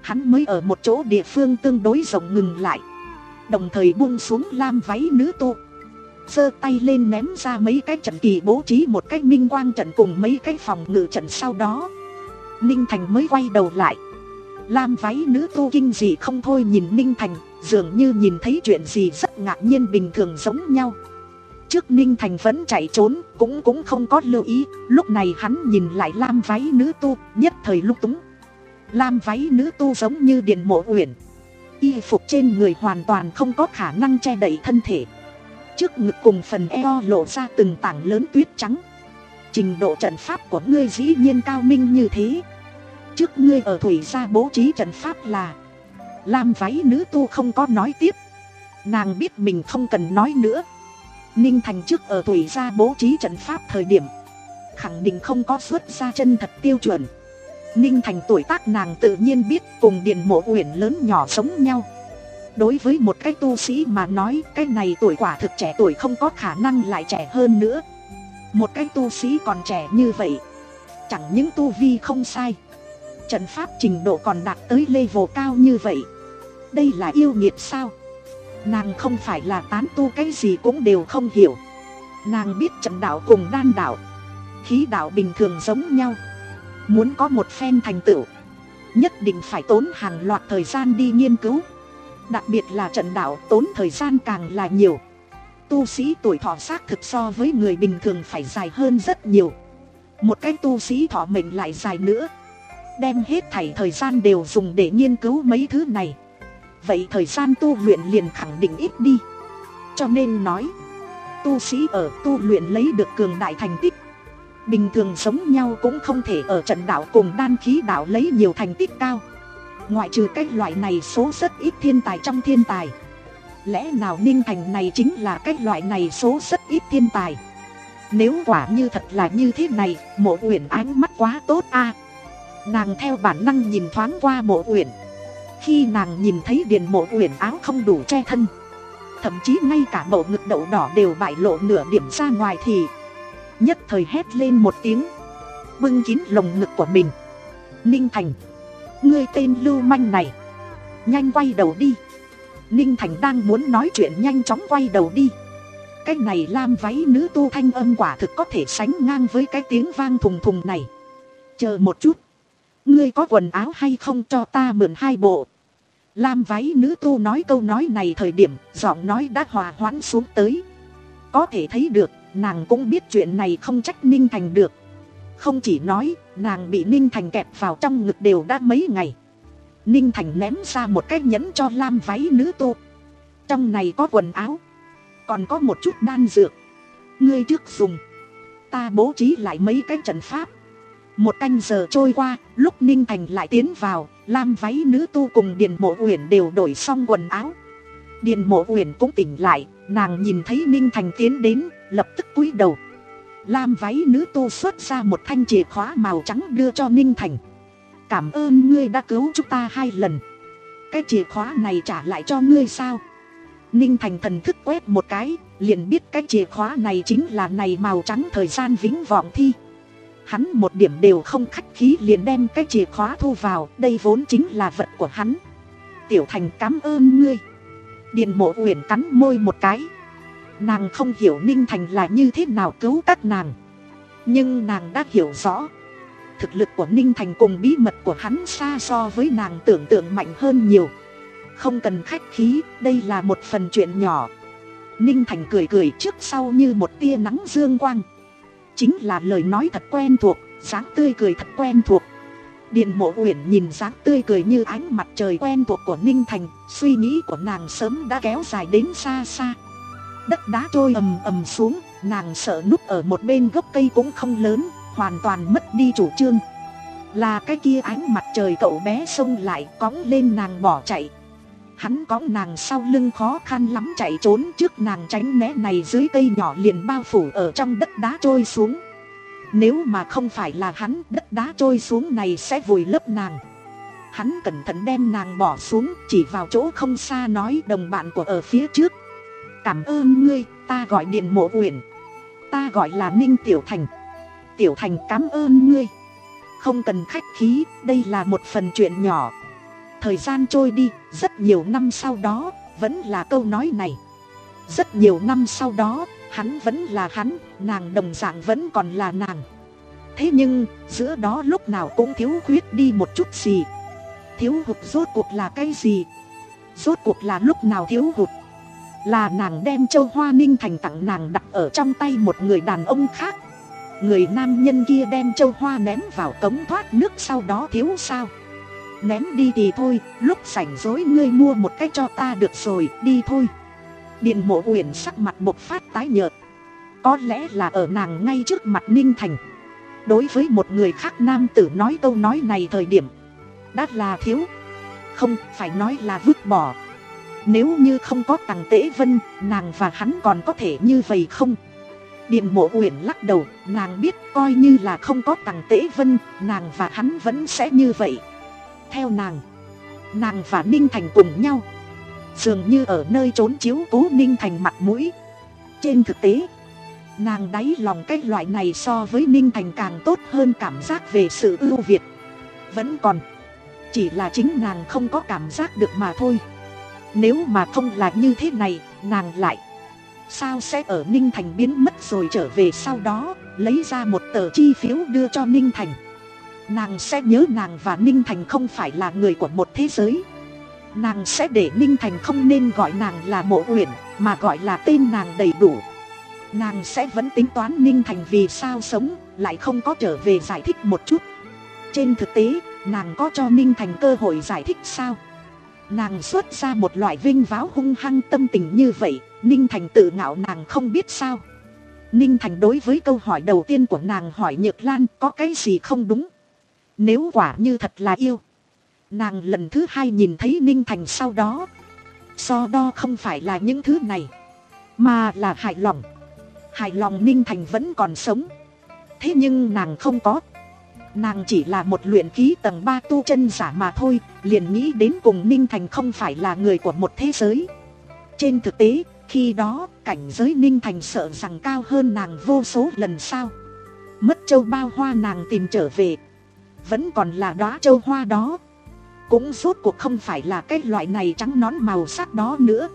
Speaker 1: hắn mới ở một chỗ địa phương tương đối rộng ngừng lại, đồng thời buông xuống lam váy nữ tu, giơ tay lên ném ra mấy cái trận kỳ, bố trí một cái minh quang trận cùng mấy cái phòng ngự trận. Sau đó Ninh Thành mới quay đầu lại. Lam váy nữ tu kinh dị không thôi nhìn Ninh Thành, dường như nhìn thấy chuyện gì rất ngạc nhiên bình thường giống nhau. Trước Ninh Thành vẫn chạy trốn, cũng cũng không có lưu ý. Lúc này hắn nhìn lại lam váy nữ tu, nhất thời lung túng. Lam váy nữ tu giống như Điền Mộ Uyển, y phục trên người hoàn toàn không có khả năng che đậy thân thể. Trước ngực cùng phần eo lộ ra từng tảng lớn tuyết trắng. Trình độ trận pháp của ngươi dĩ nhiên cao minh như thế. Trước ngươi ở Thủy Gia bố trí trận pháp là... Lam váy nữ tu không có nói tiếp. Nàng biết mình không cần nói nữa. Ninh Thành trước ở Thủy Gia bố trí trận pháp thời điểm khẳng định không có xuất ra chân thật tiêu chuẩn. Ninh Thành tuổi tác nàng tự nhiên biết, cùng Điền Mộ Uyển lớn nhỏ giống nhau. Đối với một cái tu sĩ mà nói, cái này tuổi quả thực trẻ tuổi, không có khả năng lại trẻ hơn nữa. Một cái tu sĩ còn trẻ như vậy, chẳng những tu vi không sai, trận pháp trình độ còn đạt tới level cao như vậy. Đây là yêu nghiệt sao? Nàng không phải là tán tu, cái gì cũng đều không hiểu. Nàng biết trận đạo cùng đan đạo, khí đạo bình thường giống nhau. Muốn có một phen thành tựu, nhất định phải tốn hàng loạt thời gian đi nghiên cứu. Đặc biệt là trận đạo tốn thời gian càng là nhiều. Tu sĩ tuổi thọ xác thực so với người bình thường phải dài hơn rất nhiều. Một cái tu sĩ thọ mệnh lại dài nữa, đem hết thảy thời gian đều dùng để nghiên cứu mấy thứ này, vậy thời gian tu luyện liền khẳng định ít đi. Cho nên nói, tu sĩ ở tu luyện lấy được cường đại thành tích, bình thường giống nhau cũng không thể ở trận đạo cùng đan khí đạo lấy nhiều thành tích cao. Ngoại trừ cái loại này số rất ít thiên tài trong thiên tài. Lẽ nào Ninh Thành này chính là cái loại này số rất ít thiên tài? Nếu quả như thật là như thế này, Mộ Uyển ánh mắt quá tốt a. Nàng theo bản năng nhìn thoáng qua Mộ Uyển. Khi nàng nhìn thấy Điền Mộ Uyển áo không đủ che thân, thậm chí ngay cả bầu ngực đậu đỏ đều bại lộ nửa điểm ra ngoài thì nhất thời hét lên một tiếng, bưng kín lồng ngực của mình. Ninh Thành, ngươi tên lưu manh này, nhanh quay đầu đi. Ninh Thành đang muốn nói chuyện nhanh chóng quay đầu đi. Cái này lam váy nữ tu thanh âm quả thực có thể sánh ngang với cái tiếng vang thùng thùng này. Chờ một chút, ngươi có quần áo hay không, cho ta mượn hai bộ. Lam váy nữ tu nói câu nói này thời điểm, giọng nói đã hòa hoãn xuống tới. Có thể thấy được, nàng cũng biết chuyện này không trách Ninh Thành được. Không chỉ nói, nàng bị Ninh Thành kẹp vào trong ngực đều đã mấy ngày. Ninh Thành ném ra một cái nhẫn cho lam váy nữ tu. Trong này có quần áo, còn có một chút đan dược. Ngươi trước dùng, ta bố trí lại mấy cái trận pháp. Một canh giờ trôi qua, lúc Ninh Thành lại tiến vào, lam váy nữ tu cùng Điền Mộ Uyển đều đổi xong quần áo. Điền Mộ Uyển cũng tỉnh lại, nàng nhìn thấy Ninh Thành tiến đến, lập tức cúi đầu. Lam váy nữ tu xuất ra một thanh chìa khóa màu trắng đưa cho Ninh Thành. Cảm ơn ngươi đã cứu chúng ta hai lần. Cái chìa khóa này trả lại cho ngươi sao? Ninh Thành thần thức quét một cái, liền biết cái chìa khóa này chính là này màu trắng thời gian vĩnh vọng thi. Hắn một điểm đều không khách khí liền đem cái chìa khóa thu vào, đây vốn chính là vật của hắn. Tiểu Thành cảm ơn ngươi. Điền Mộ Uyển cắn môi một cái. Nàng không hiểu Ninh Thành là như thế nào cứu các nàng, nhưng nàng đã hiểu rõ. Thực lực của Ninh Thành cùng bí mật của hắn xa so với nàng tưởng tượng mạnh hơn nhiều. Không cần khách khí, đây là một phần chuyện nhỏ. Ninh Thành cười cười trước sau như một tia nắng dương quang. Chính là lời nói thật quen thuộc, dáng tươi cười thật quen thuộc. Điền Mộ Uyển nhìn dáng tươi cười như ánh mặt trời quen thuộc của Ninh Thành, suy nghĩ của nàng sớm đã kéo dài đến xa xa. Đất đá trôi ầm ầm xuống, nàng sợ núp ở một bên gốc cây cũng không lớn, hoàn toàn mất đi chủ trương. Là cái kia ánh mặt trời cậu bé xông lại cõng lên nàng bỏ chạy. Hắn cõng nàng sau lưng khó khăn lắm chạy trốn trước nàng tránh né này dưới cây nhỏ liền bao phủ ở trong đất đá trôi xuống. Nếu mà không phải là hắn, đất đá trôi xuống này sẽ vùi lấp nàng. Hắn cẩn thận đem nàng bỏ xuống, chỉ vào chỗ không xa nói đồng bạn của ở phía trước. Cảm ơn ngươi, ta gọi Điền Mộ Uyển. Ta gọi là Ninh Tiểu Thành. Tiểu Thành cảm ơn ngươi. Không cần khách khí, đây là một phần chuyện nhỏ. thời gian trôi đi, rất nhiều năm sau đó, vẫn là câu nói này. Rất nhiều năm sau đó, hắn vẫn là hắn, nàng đồng dạng vẫn còn là nàng. Thế nhưng, giữa đó lúc nào cũng thiếu khuyết đi một chút gì. Thiếu hụt rốt cuộc là cái gì? Rốt cuộc là lúc nào thiếu hụt? Là nàng đem châu hoa Ninh Thành tặng nàng đặt ở trong tay một người đàn ông khác. Người nam nhân kia đem châu hoa ném vào cống thoát nước sau đó thiếu sao? Ném đi thì thôi, lúc rảnh rỗi ngươi mua một cái cho ta được rồi, đi thôi. Điền Mộ Uyển sắc mặt bộc phát tái nhợt. Có lẽ là ở nàng ngay trước mặt Ninh Thành. Đối với một người khác nam tử nói câu nói này thời điểm, đã là thiếu. Không, phải nói là vứt bỏ. Nếu như không có Tằng Tế Vân, nàng và hắn còn có thể như vậy không? Điền Mộ Uyển lắc đầu, nàng biết coi như là không có Tằng Tế Vân, nàng và hắn vẫn sẽ như vậy. Theo nàng, nàng và Ninh Thành cùng nhau, dường như ở nơi trốn chiếu cố Ninh Thành mặt mũi. Trên thực tế, nàng đáy lòng cái loại này so với Ninh Thành càng tốt hơn cảm giác về sự ưu việt. Vẫn còn, chỉ là chính nàng không có cảm giác được mà thôi. Nếu mà không là như thế này, nàng lại sao sẽ ở Ninh Thành biến mất rồi trở về sau đó, lấy ra một tờ chi phiếu đưa cho Ninh Thành. Nàng sẽ nhớ nàng và Ninh Thành không phải là người của một thế giới. Nàng sẽ để Ninh Thành không nên gọi nàng là Mộ Uyển, mà gọi là tên nàng đầy đủ. Nàng sẽ vẫn tính toán Ninh Thành vì sao sống, lại không có trở về giải thích một chút. Trên thực tế, nàng có cho Ninh Thành cơ hội giải thích sao? Nàng xuất ra một loại vinh váo hung hăng tâm tình như vậy, Ninh Thành tự ngạo nàng không biết sao? Ninh Thành đối với câu hỏi đầu tiên của nàng hỏi Nhược Lan có cái gì không đúng? Nếu quả như thật là yêu, nàng lần thứ hai nhìn thấy Ninh Thành sau đó, so đo không phải là những thứ này, mà là hài lòng. Hài lòng Ninh Thành vẫn còn sống. Thế nhưng nàng không có. Nàng chỉ là một luyện khí tầng ba tu chân giả mà thôi, liền nghĩ đến cùng Ninh Thành không phải là người của một thế giới. Trên thực tế, khi đó, cảnh giới Ninh Thành sợ rằng cao hơn nàng vô số lần sao. Mất châu bao hoa nàng tìm trở về, vẫn còn là đóa châu hoa đó. Cũng rốt cuộc không phải là cái loại này trắng nón màu sắc đó nữa.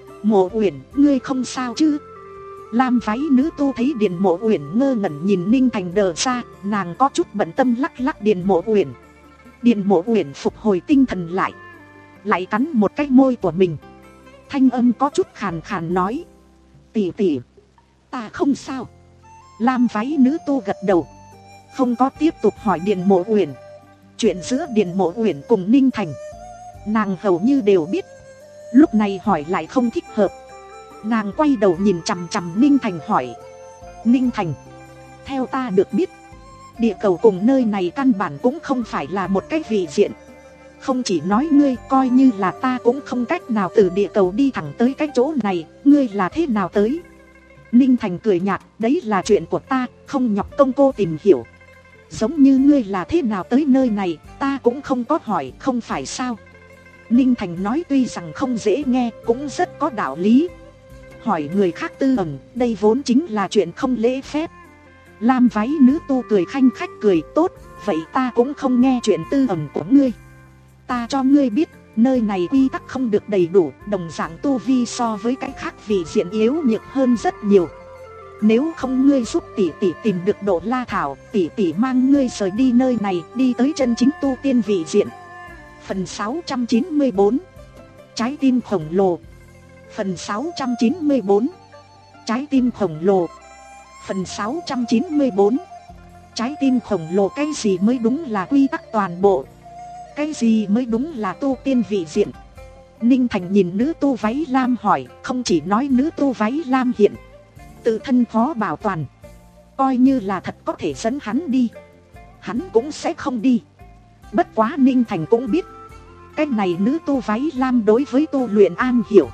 Speaker 1: Mộ Uyển, ngươi không sao chứ? Lam váy nữ tu thấy Điền Mộ Uyển ngơ ngẩn nhìn Ninh Thành đờ ra, nàng có chút bận tâm lắc lắc Điền Mộ Uyển. Điền Mộ Uyển phục hồi tinh thần lại, lại cắn một cái môi của mình. Thanh âm có chút khàn khàn nói, tỷ tỷ, ta không sao. Lam váy nữ tu gật đầu, không có tiếp tục hỏi Điền Mộ Uyển. Chuyện giữa Điền Mộ Uyển cùng Ninh Thành, nàng hầu như đều biết. Lúc này hỏi lại không thích hợp. Nàng quay đầu nhìn chằm chằm Ninh Thành hỏi, Ninh Thành, theo ta được biết, địa cầu cùng nơi này căn bản cũng không phải là một cái vị diện. Không chỉ nói ngươi, coi như là ta cũng không cách nào từ địa cầu đi thẳng tới cái chỗ này. Ngươi là thế nào tới? Ninh Thành cười nhạt, đấy là chuyện của ta, không nhọc công cô tìm hiểu. Giống như ngươi là thế nào tới nơi này, ta cũng không có hỏi, không phải sao? Ninh Thành nói tuy rằng không dễ nghe, cũng rất có đạo lý. Hỏi người khác tư ẩn, đây vốn chính là chuyện không lễ phép. Lam váy nữ tu cười khanh khách cười, tốt, vậy ta cũng không nghe chuyện tư ẩn của ngươi. Ta cho ngươi biết, nơi này quy tắc không được đầy đủ, đồng dạng tu vi so với cái khác vị diện yếu nhược hơn rất nhiều. Nếu không ngươi giúp tỷ tỷ tìm được Độ La Thảo, tỷ tỷ mang ngươi rời đi nơi này, đi tới chân chính tu tiên vị diện. Phần sáu trăm chín mươi bốn, trái tim khổng lồ. Phần sáu trăm chín mươi bốn, trái tim khổng lồ. Phần sáu trăm chín mươi bốn, trái tim khổng lồ. Cái gì mới đúng là quy tắc toàn bộ? Cái gì mới đúng là tu tiên vị diện? Ninh Thành nhìn nữ tu váy lam hỏi, không chỉ nói nữ tu váy lam hiện tự thân khó bảo toàn, coi như là thật có thể dẫn hắn đi, hắn cũng sẽ không đi. Bất quá Ninh Thành cũng biết, cái này nữ tu váy lam đối với tu luyện an hiểu,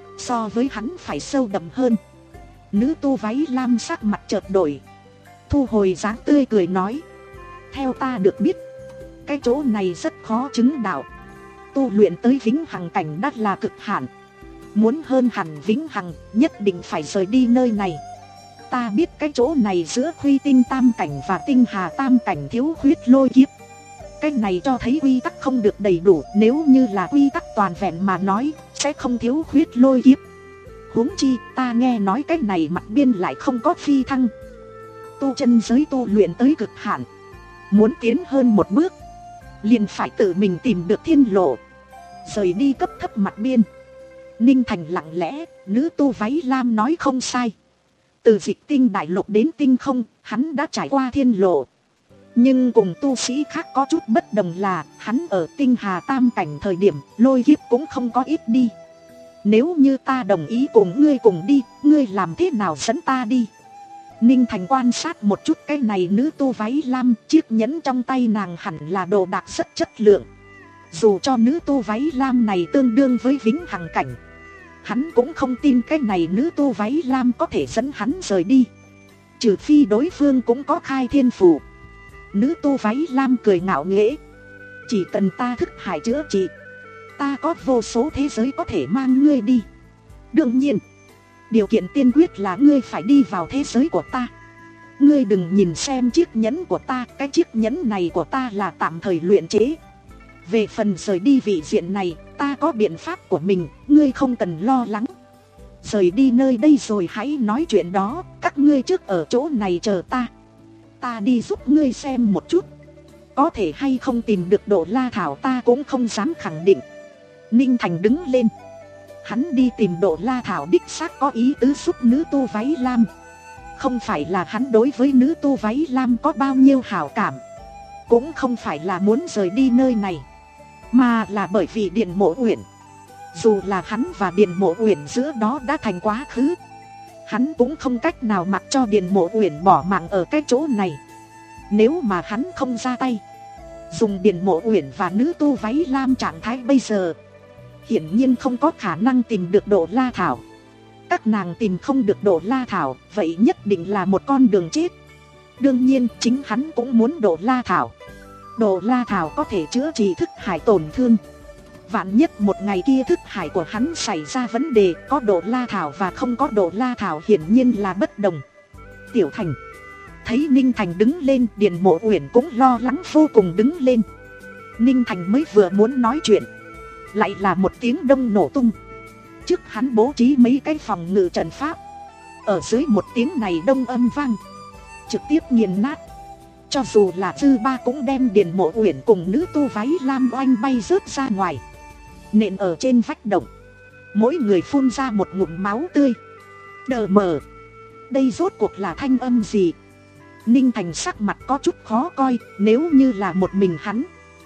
Speaker 1: so với hắn phải sâu đậm hơn. Nữ tu váy lam sắc mặt chợt đổi, thu hồi dáng tươi cười nói, theo ta được biết, cái chỗ này rất khó chứng đạo. Tu luyện tới vĩnh hằng cảnh đắt là cực hạn. Muốn hơn hẳn vĩnh hằng, nhất định phải rời đi nơi này. Ta biết cái chỗ này giữa Khuy Tinh tam cảnh và Tinh Hà tam cảnh thiếu khuyết lôi kiếp. Cái này cho thấy quy tắc không được đầy đủ, nếu như là quy tắc toàn vẹn mà nói, sẽ không thiếu khuyết lôi kiếp. Huống chi, ta nghe nói cái này mặt biên lại không có phi thăng. Tu chân giới tu luyện tới cực hạn, muốn tiến hơn một bước, liền phải tự mình tìm được thiên lộ, rời đi cấp thấp mặt biên. Ninh Thành lặng lẽ, nữ tu váy lam nói không sai. Từ dịch tinh đại lục đến tinh không, hắn đã trải qua thiên lộ. Nhưng cùng tu sĩ khác có chút bất đồng là, hắn ở tinh hà tam cảnh thời điểm, lôi kiếp cũng không có ít đi. Nếu như ta đồng ý cùng ngươi cùng đi, ngươi làm thế nào dẫn ta đi? Ninh Thành quan sát một chút cái này nữ tu váy lam, chiếc nhẫn trong tay nàng hẳn là đồ đạc rất chất lượng. Dù cho nữ tu váy lam này tương đương với vĩnh hằng cảnh, hắn cũng không tin cái này nữ tu váy lam có thể dẫn hắn rời đi. Trừ phi đối phương cũng có khai thiên phù. Nữ tu váy lam cười ngạo nghễ. Chỉ cần ta thức hải chữa trị, ta có vô số thế giới có thể mang ngươi đi. Đương nhiên, điều kiện tiên quyết là ngươi phải đi vào thế giới của ta. Ngươi đừng nhìn xem chiếc nhẫn của ta, cái chiếc nhẫn này của ta là tạm thời luyện chế. Về phần rời đi vị diện này, ta có biện pháp của mình, ngươi không cần lo lắng. Rời đi nơi đây rồi hãy nói chuyện đó, các ngươi trước ở chỗ này chờ ta. Ta đi giúp ngươi xem một chút. Có thể hay không tìm được Độ La Thảo ta cũng không dám khẳng định. Ninh Thành đứng lên. Hắn đi tìm Độ La Thảo đích xác có ý tứ giúp nữ tu váy lam. Không phải là hắn đối với nữ tu váy lam có bao nhiêu hảo cảm, cũng không phải là muốn rời đi nơi này, mà là bởi vì Điền Mộ Uyển. Dù là hắn và Điền Mộ Uyển giữa đó đã thành quá khứ, hắn cũng không cách nào mặc cho Điền Mộ Uyển bỏ mạng ở cái chỗ này. Nếu mà hắn không ra tay, dùng Điền Mộ Uyển và nữ tu váy lam trạng thái bây giờ, hiển nhiên không có khả năng tìm được Độ La Thảo. Các nàng tìm không được Độ La Thảo, vậy nhất định là một con đường chết. Đương nhiên chính hắn cũng muốn Độ La Thảo. Độ La Thảo có thể chữa trị thức hải tổn thương. Vạn nhất một ngày kia thức hải của hắn xảy ra vấn đề, có Độ La Thảo và không có Độ La Thảo hiển nhiên là bất đồng. Tiểu Thành thấy Ninh Thành đứng lên, Điền Mộ Uyển cũng lo lắng vô cùng đứng lên. Ninh Thành mới vừa muốn nói chuyện, lại là một tiếng đông nổ tung. Trước hắn bố trí mấy cái phòng ngự trận pháp, ở dưới một tiếng này đông âm vang, trực tiếp nghiền nát. Cho dù là Dư Ba cũng đem Điền Mộ Uyển cùng nữ tu váy lam oanh bay rớt ra ngoài, nện ở trên vách động. Mỗi người phun ra một ngụm máu tươi. Đờ mờ, đây rốt cuộc là thanh âm gì? Ninh Thành sắc mặt có chút khó coi. Nếu như là một mình hắn,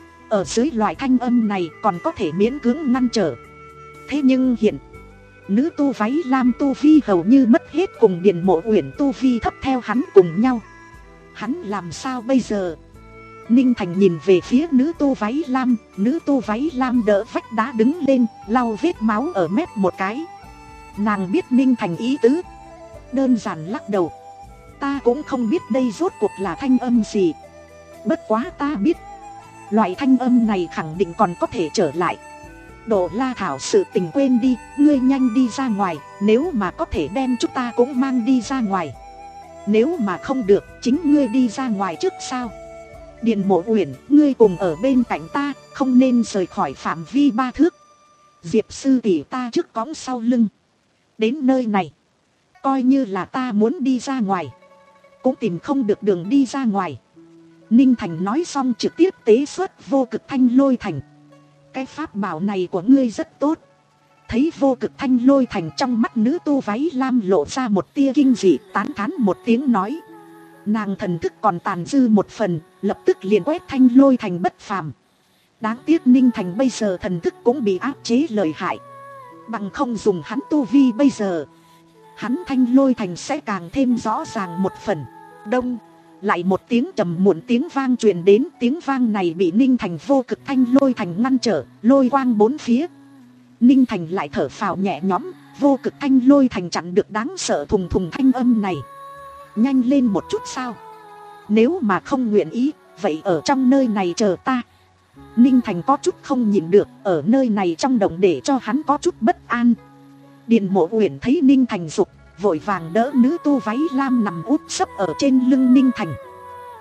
Speaker 1: ở dưới loại thanh âm này còn có thể miễn cưỡng ngăn trở. Thế nhưng hiện, nữ tu váy lam tu vi hầu như mất hết, cùng Điền Mộ Uyển tu vi thấp theo hắn cùng nhau. Hắn làm sao bây giờ? Ninh Thành nhìn về phía nữ tu váy lam. Nữ tu váy lam đỡ vách đá đứng lên, lau vết máu ở mép một cái. Nàng biết Ninh Thành ý tứ, đơn giản lắc đầu. Ta cũng không biết đây rốt cuộc là thanh âm gì. Bất quá ta biết, loại thanh âm này khẳng định còn có thể trở lại. Độ La Thảo sự tình quên đi, ngươi nhanh đi ra ngoài. Nếu mà có thể đem chúng ta cũng mang đi ra ngoài. Nếu mà không được, chính ngươi đi ra ngoài trước sao? Điền Mộ Uyển, ngươi cùng ở bên cạnh ta, không nên rời khỏi phạm vi ba thước. Diệp sư tỷ ta trước cõng sau lưng. Đến nơi này, coi như là ta muốn đi ra ngoài, cũng tìm không được đường đi ra ngoài. Ninh Thành nói xong trực tiếp tế xuất Vô Cực Thanh Lôi Thành. Cái pháp bảo này của ngươi rất tốt. Thấy Vô Cực Thanh Lôi Thành, trong mắt nữ tu váy lam lộ ra một tia kinh dị, tán thán một tiếng nói. Nàng thần thức còn tàn dư một phần, lập tức liền quét Thanh Lôi Thành bất phàm. Đáng tiếc Ninh Thành bây giờ thần thức cũng bị áp chế lợi hại. Bằng không dùng hắn tu vi bây giờ, hắn Thanh Lôi Thành sẽ càng thêm rõ ràng một phần. Đông, lại một tiếng trầm muộn tiếng vang truyền đến. Tiếng vang này bị Ninh Thành Vô Cực Thanh Lôi Thành ngăn trở, lôi quang bốn phía. Ninh Thành lại thở phào nhẹ nhõm. Vô Cực Thanh Lôi Thành chặn được đáng sợ thùng thùng thanh âm này. Nhanh lên một chút sao? Nếu mà không nguyện ý, vậy ở trong nơi này chờ ta. Ninh Thành có chút không nhịn được, ở nơi này trong động để cho hắn có chút bất an. Điền Mộ Uyển thấy Ninh Thành dục, vội vàng đỡ nữ tu váy lam nằm úp sấp ở trên lưng Ninh Thành.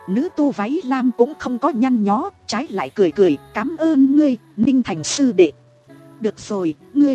Speaker 1: Nữ tu váy lam cũng không có nhăn nhó, trái lại cười cười, cảm ơn ngươi, Ninh Thành sư đệ. Được rồi, ngươi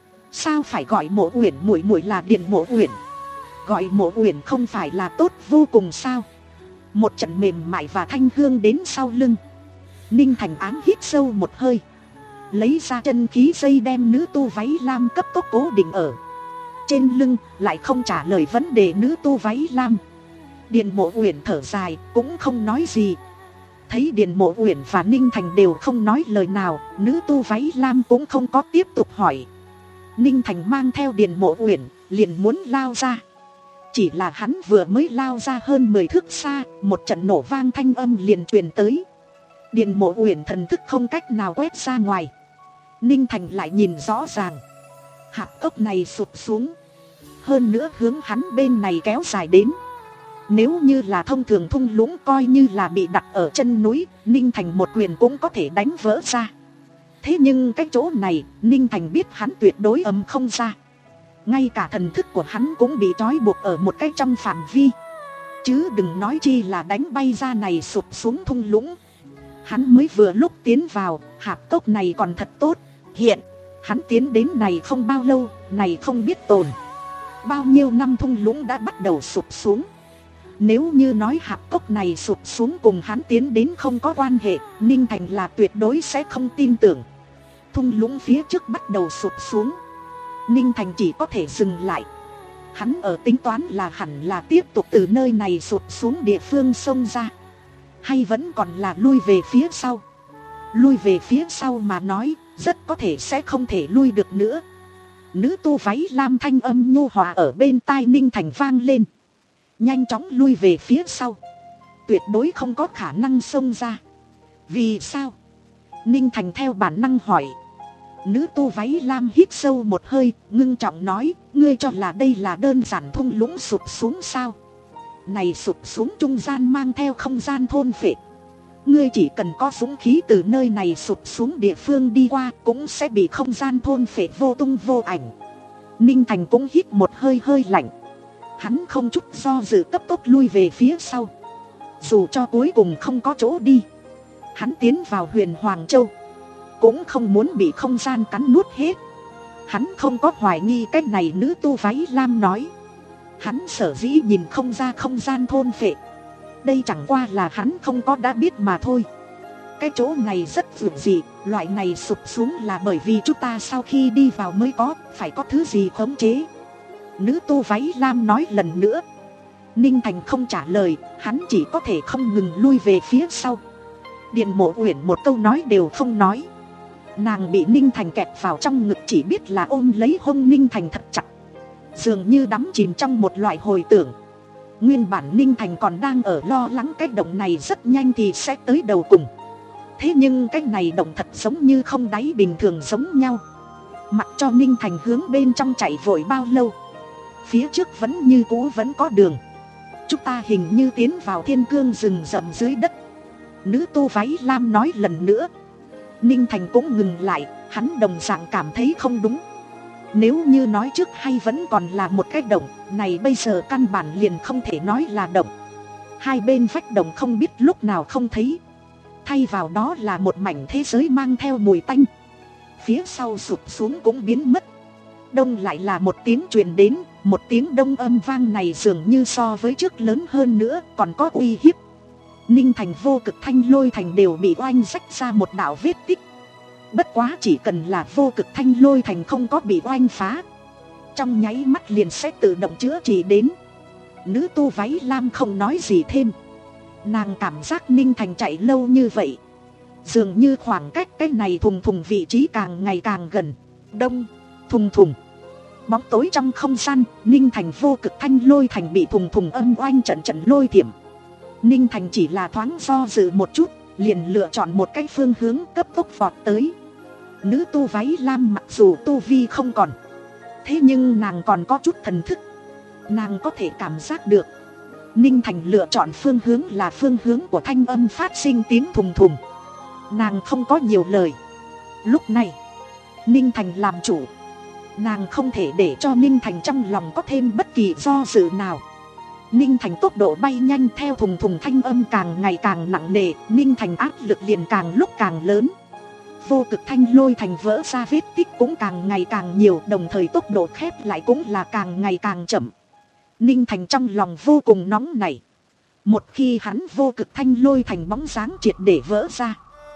Speaker 1: sao phải gọi Mộ Uyển muội muội là Điền Mộ Uyển? Gọi Mộ Uyển không phải là tốt vô cùng sao? Một trận mềm mại và thanh hương đến sau lưng. Ninh Thành ám hít sâu một hơi, lấy ra chân khí dây đem nữ tu váy lam cấp tốc cố định ở trên lưng, lại không trả lời vấn đề nữ tu váy lam. Điền Mộ Uyển thở dài, cũng không nói gì. Thấy Điền Mộ Uyển và Ninh Thành đều không nói lời nào, nữ tu váy lam cũng không có tiếp tục hỏi. Ninh Thành mang theo Điền Mộ Uyển liền muốn lao ra. Chỉ là hắn vừa mới lao ra hơn mười thước xa, một trận nổ vang thanh âm liền truyền tới. Điền Mộ Uyển thần thức không cách nào quét ra ngoài. Ninh Thành lại nhìn rõ ràng, hạt cốc này sụp xuống, hơn nữa hướng hắn bên này kéo dài đến. Nếu như là thông thường thung lũng, coi như là bị đặt ở chân núi, Ninh Thành một quyền cũng có thể đánh vỡ ra. Thế nhưng cái chỗ này, Ninh Thành biết hắn tuyệt đối ấm không ra. Ngay cả thần thức của hắn cũng bị trói buộc ở một cái trong phạm vi, chứ đừng nói chi là đánh bay ra này sụp xuống thung lũng. Hắn mới vừa lúc tiến vào, hạp cốc này còn thật tốt. Hiện hắn tiến đến này không bao lâu, này không biết tồn bao nhiêu năm thung lũng đã bắt đầu sụp xuống. Nếu như nói hạp cốc này sụp xuống cùng hắn tiến đến không có quan hệ, Ninh Thành là tuyệt đối sẽ không tin tưởng. Thung lũng phía trước bắt đầu sụp xuống, Ninh Thành chỉ có thể dừng lại. Hắn ở tính toán là hẳn là tiếp tục từ nơi này sụp xuống địa phương xông ra, hay vẫn còn là lui về phía sau. Lui về phía sau mà nói, rất có thể sẽ không thể lui được nữa. Nữ tu váy lam thanh âm nhu hòa ở bên tai Ninh Thành vang lên. Nhanh chóng lui về phía sau, tuyệt đối không có khả năng xông ra. Vì sao? Ninh Thành theo bản năng hỏi. Nữ tu váy lam hít sâu một hơi, ngưng trọng nói, ngươi cho là đây là đơn giản thung lũng sụp xuống sao? Này sụp xuống trung gian mang theo không gian thôn phệ. Ngươi chỉ cần có dũng khí từ nơi này sụp xuống địa phương đi qua, cũng sẽ bị không gian thôn phệ vô tung vô ảnh. Ninh Thành cũng hít một hơi hơi lạnh. Hắn không chút do dự cấp tốc lui về phía sau. Dù cho cuối cùng không có chỗ đi, hắn tiến vào Huyền Hoàng Châu cũng không muốn bị không gian cắn nuốt hết. Hắn không có hoài nghi cái này nữ tu váy lam nói. Hắn sở dĩ nhìn không ra không gian thôn phệ, đây chẳng qua là hắn không có đã biết mà thôi. Cái chỗ này rất dữ dị, loại này sụp xuống là bởi vì chúng ta sau khi đi vào mới có, phải có thứ gì khống chế. Nữ tu váy lam nói lần nữa. Ninh Thành không trả lời, hắn chỉ có thể không ngừng lui về phía sau. Điền Mộ Uyển một câu nói đều không nói. Nàng bị Ninh Thành kẹp vào trong ngực, chỉ biết là ôm lấy hông Ninh Thành thật chặt, dường như đắm chìm trong một loại hồi tưởng. Nguyên bản Ninh Thành còn đang ở lo lắng cái động này rất nhanh thì sẽ tới đầu cùng. Thế nhưng cái này động thật giống như không đáy bình thường giống nhau. Mặc cho Ninh Thành hướng bên trong chạy vội bao lâu, phía trước vẫn như cũ vẫn có đường. Chúng ta hình như tiến vào thiên cương rừng rậm dưới đất. Nữ tu váy lam nói lần nữa. Ninh Thành cũng ngừng lại, hắn đồng dạng cảm thấy không đúng. Nếu như nói trước hay vẫn còn là một cái động, này bây giờ căn bản liền không thể nói là động. Hai bên vách động không biết lúc nào không thấy, thay vào đó là một mảnh thế giới mang theo mùi tanh. Phía sau sụp xuống cũng biến mất. Đông lại là một tiếng truyền đến, một tiếng đông âm vang này dường như so với trước lớn hơn nữa, còn có uy hiếp. Ninh Thành vô cực thanh lôi thành đều bị oanh rách ra một đạo vết tích. Bất quá chỉ cần là vô cực thanh lôi thành không có bị oanh phá, trong nháy mắt liền sẽ tự động chữa trị đến. Nữ tu váy lam không nói gì thêm. Nàng cảm giác Ninh Thành chạy lâu như vậy, dường như khoảng cách cái này thùng thùng vị trí càng ngày càng gần. Đông, thùng thùng. Bóng tối trong không gian, Ninh Thành vô cực thanh lôi thành bị thùng thùng âm oanh trận trận lôi thiểm. Ninh Thành chỉ là thoáng do dự một chút, liền lựa chọn một cái phương hướng cấp tốc vọt tới. Nữ tu váy lam mặc dù tu vi không còn, thế nhưng nàng còn có chút thần thức. Nàng có thể cảm giác được Ninh Thành lựa chọn phương hướng là phương hướng của thanh âm phát sinh tiếng thùng thùng. Nàng không có nhiều lời. Lúc này Ninh Thành làm chủ, nàng không thể để cho Ninh Thành trong lòng có thêm bất kỳ do dự nào. Ninh Thành tốc độ bay nhanh theo thùng thùng thanh âm càng ngày càng nặng nề, Ninh Thành áp lực liền càng lúc càng lớn. Vô cực thanh lôi thành vỡ ra vết tích cũng càng ngày càng nhiều, đồng thời tốc độ khép lại cũng là càng ngày càng chậm. Ninh Thành trong lòng vô cùng nóng nảy. Một khi hắn vô cực thanh lôi thành bóng dáng triệt để vỡ ra,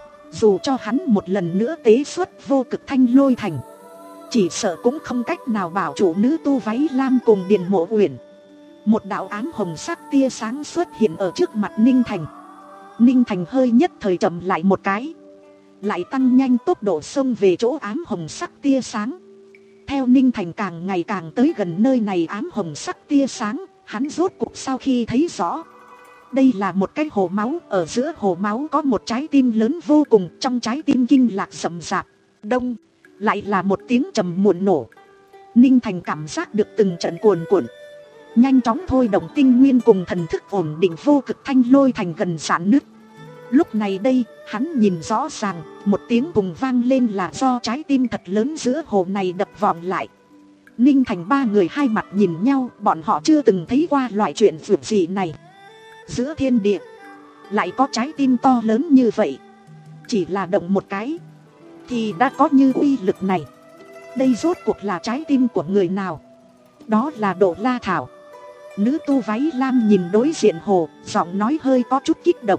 Speaker 1: dù cho hắn một lần nữa tế xuất vô cực thanh lôi thành, chỉ sợ cũng không cách nào bảo chủ nữ tu váy lam cùng Điền Mộ Uyển. Một đạo ám hồng sắc tia sáng xuất hiện ở trước mặt Ninh Thành. Ninh Thành hơi nhất thời chậm lại một cái, lại tăng nhanh tốc độ xông về chỗ ám hồng sắc tia sáng. Theo Ninh Thành càng ngày càng tới gần nơi này ám hồng sắc tia sáng, hắn rốt cuộc sau khi thấy rõ, đây là một cái hồ máu, ở giữa hồ máu có một trái tim lớn vô cùng, trong trái tim kinh lạc rậm rạp. Đông, lại là một tiếng trầm muộn nổ. Ninh Thành cảm giác được từng trận cuồn cuộn, nhanh chóng thôi động tinh nguyên cùng thần thức ổn định vô cực thanh lôi thành gần rạn nứt. Lúc này đây, hắn nhìn rõ ràng, một tiếng cùng vang lên là do trái tim thật lớn giữa hồ này đập vọng lại. Ninh Thành ba người hai mặt nhìn nhau, bọn họ chưa từng thấy qua loại chuyện vượt dị này. Giữa thiên địa, lại có trái tim to lớn như vậy. Chỉ là động một cái, thì đã có như uy lực này. Đây rốt cuộc là trái tim của người nào? Đó là Độ La Thảo. Nữ tu váy lam nhìn đối diện hồ, giọng nói hơi có chút kích động.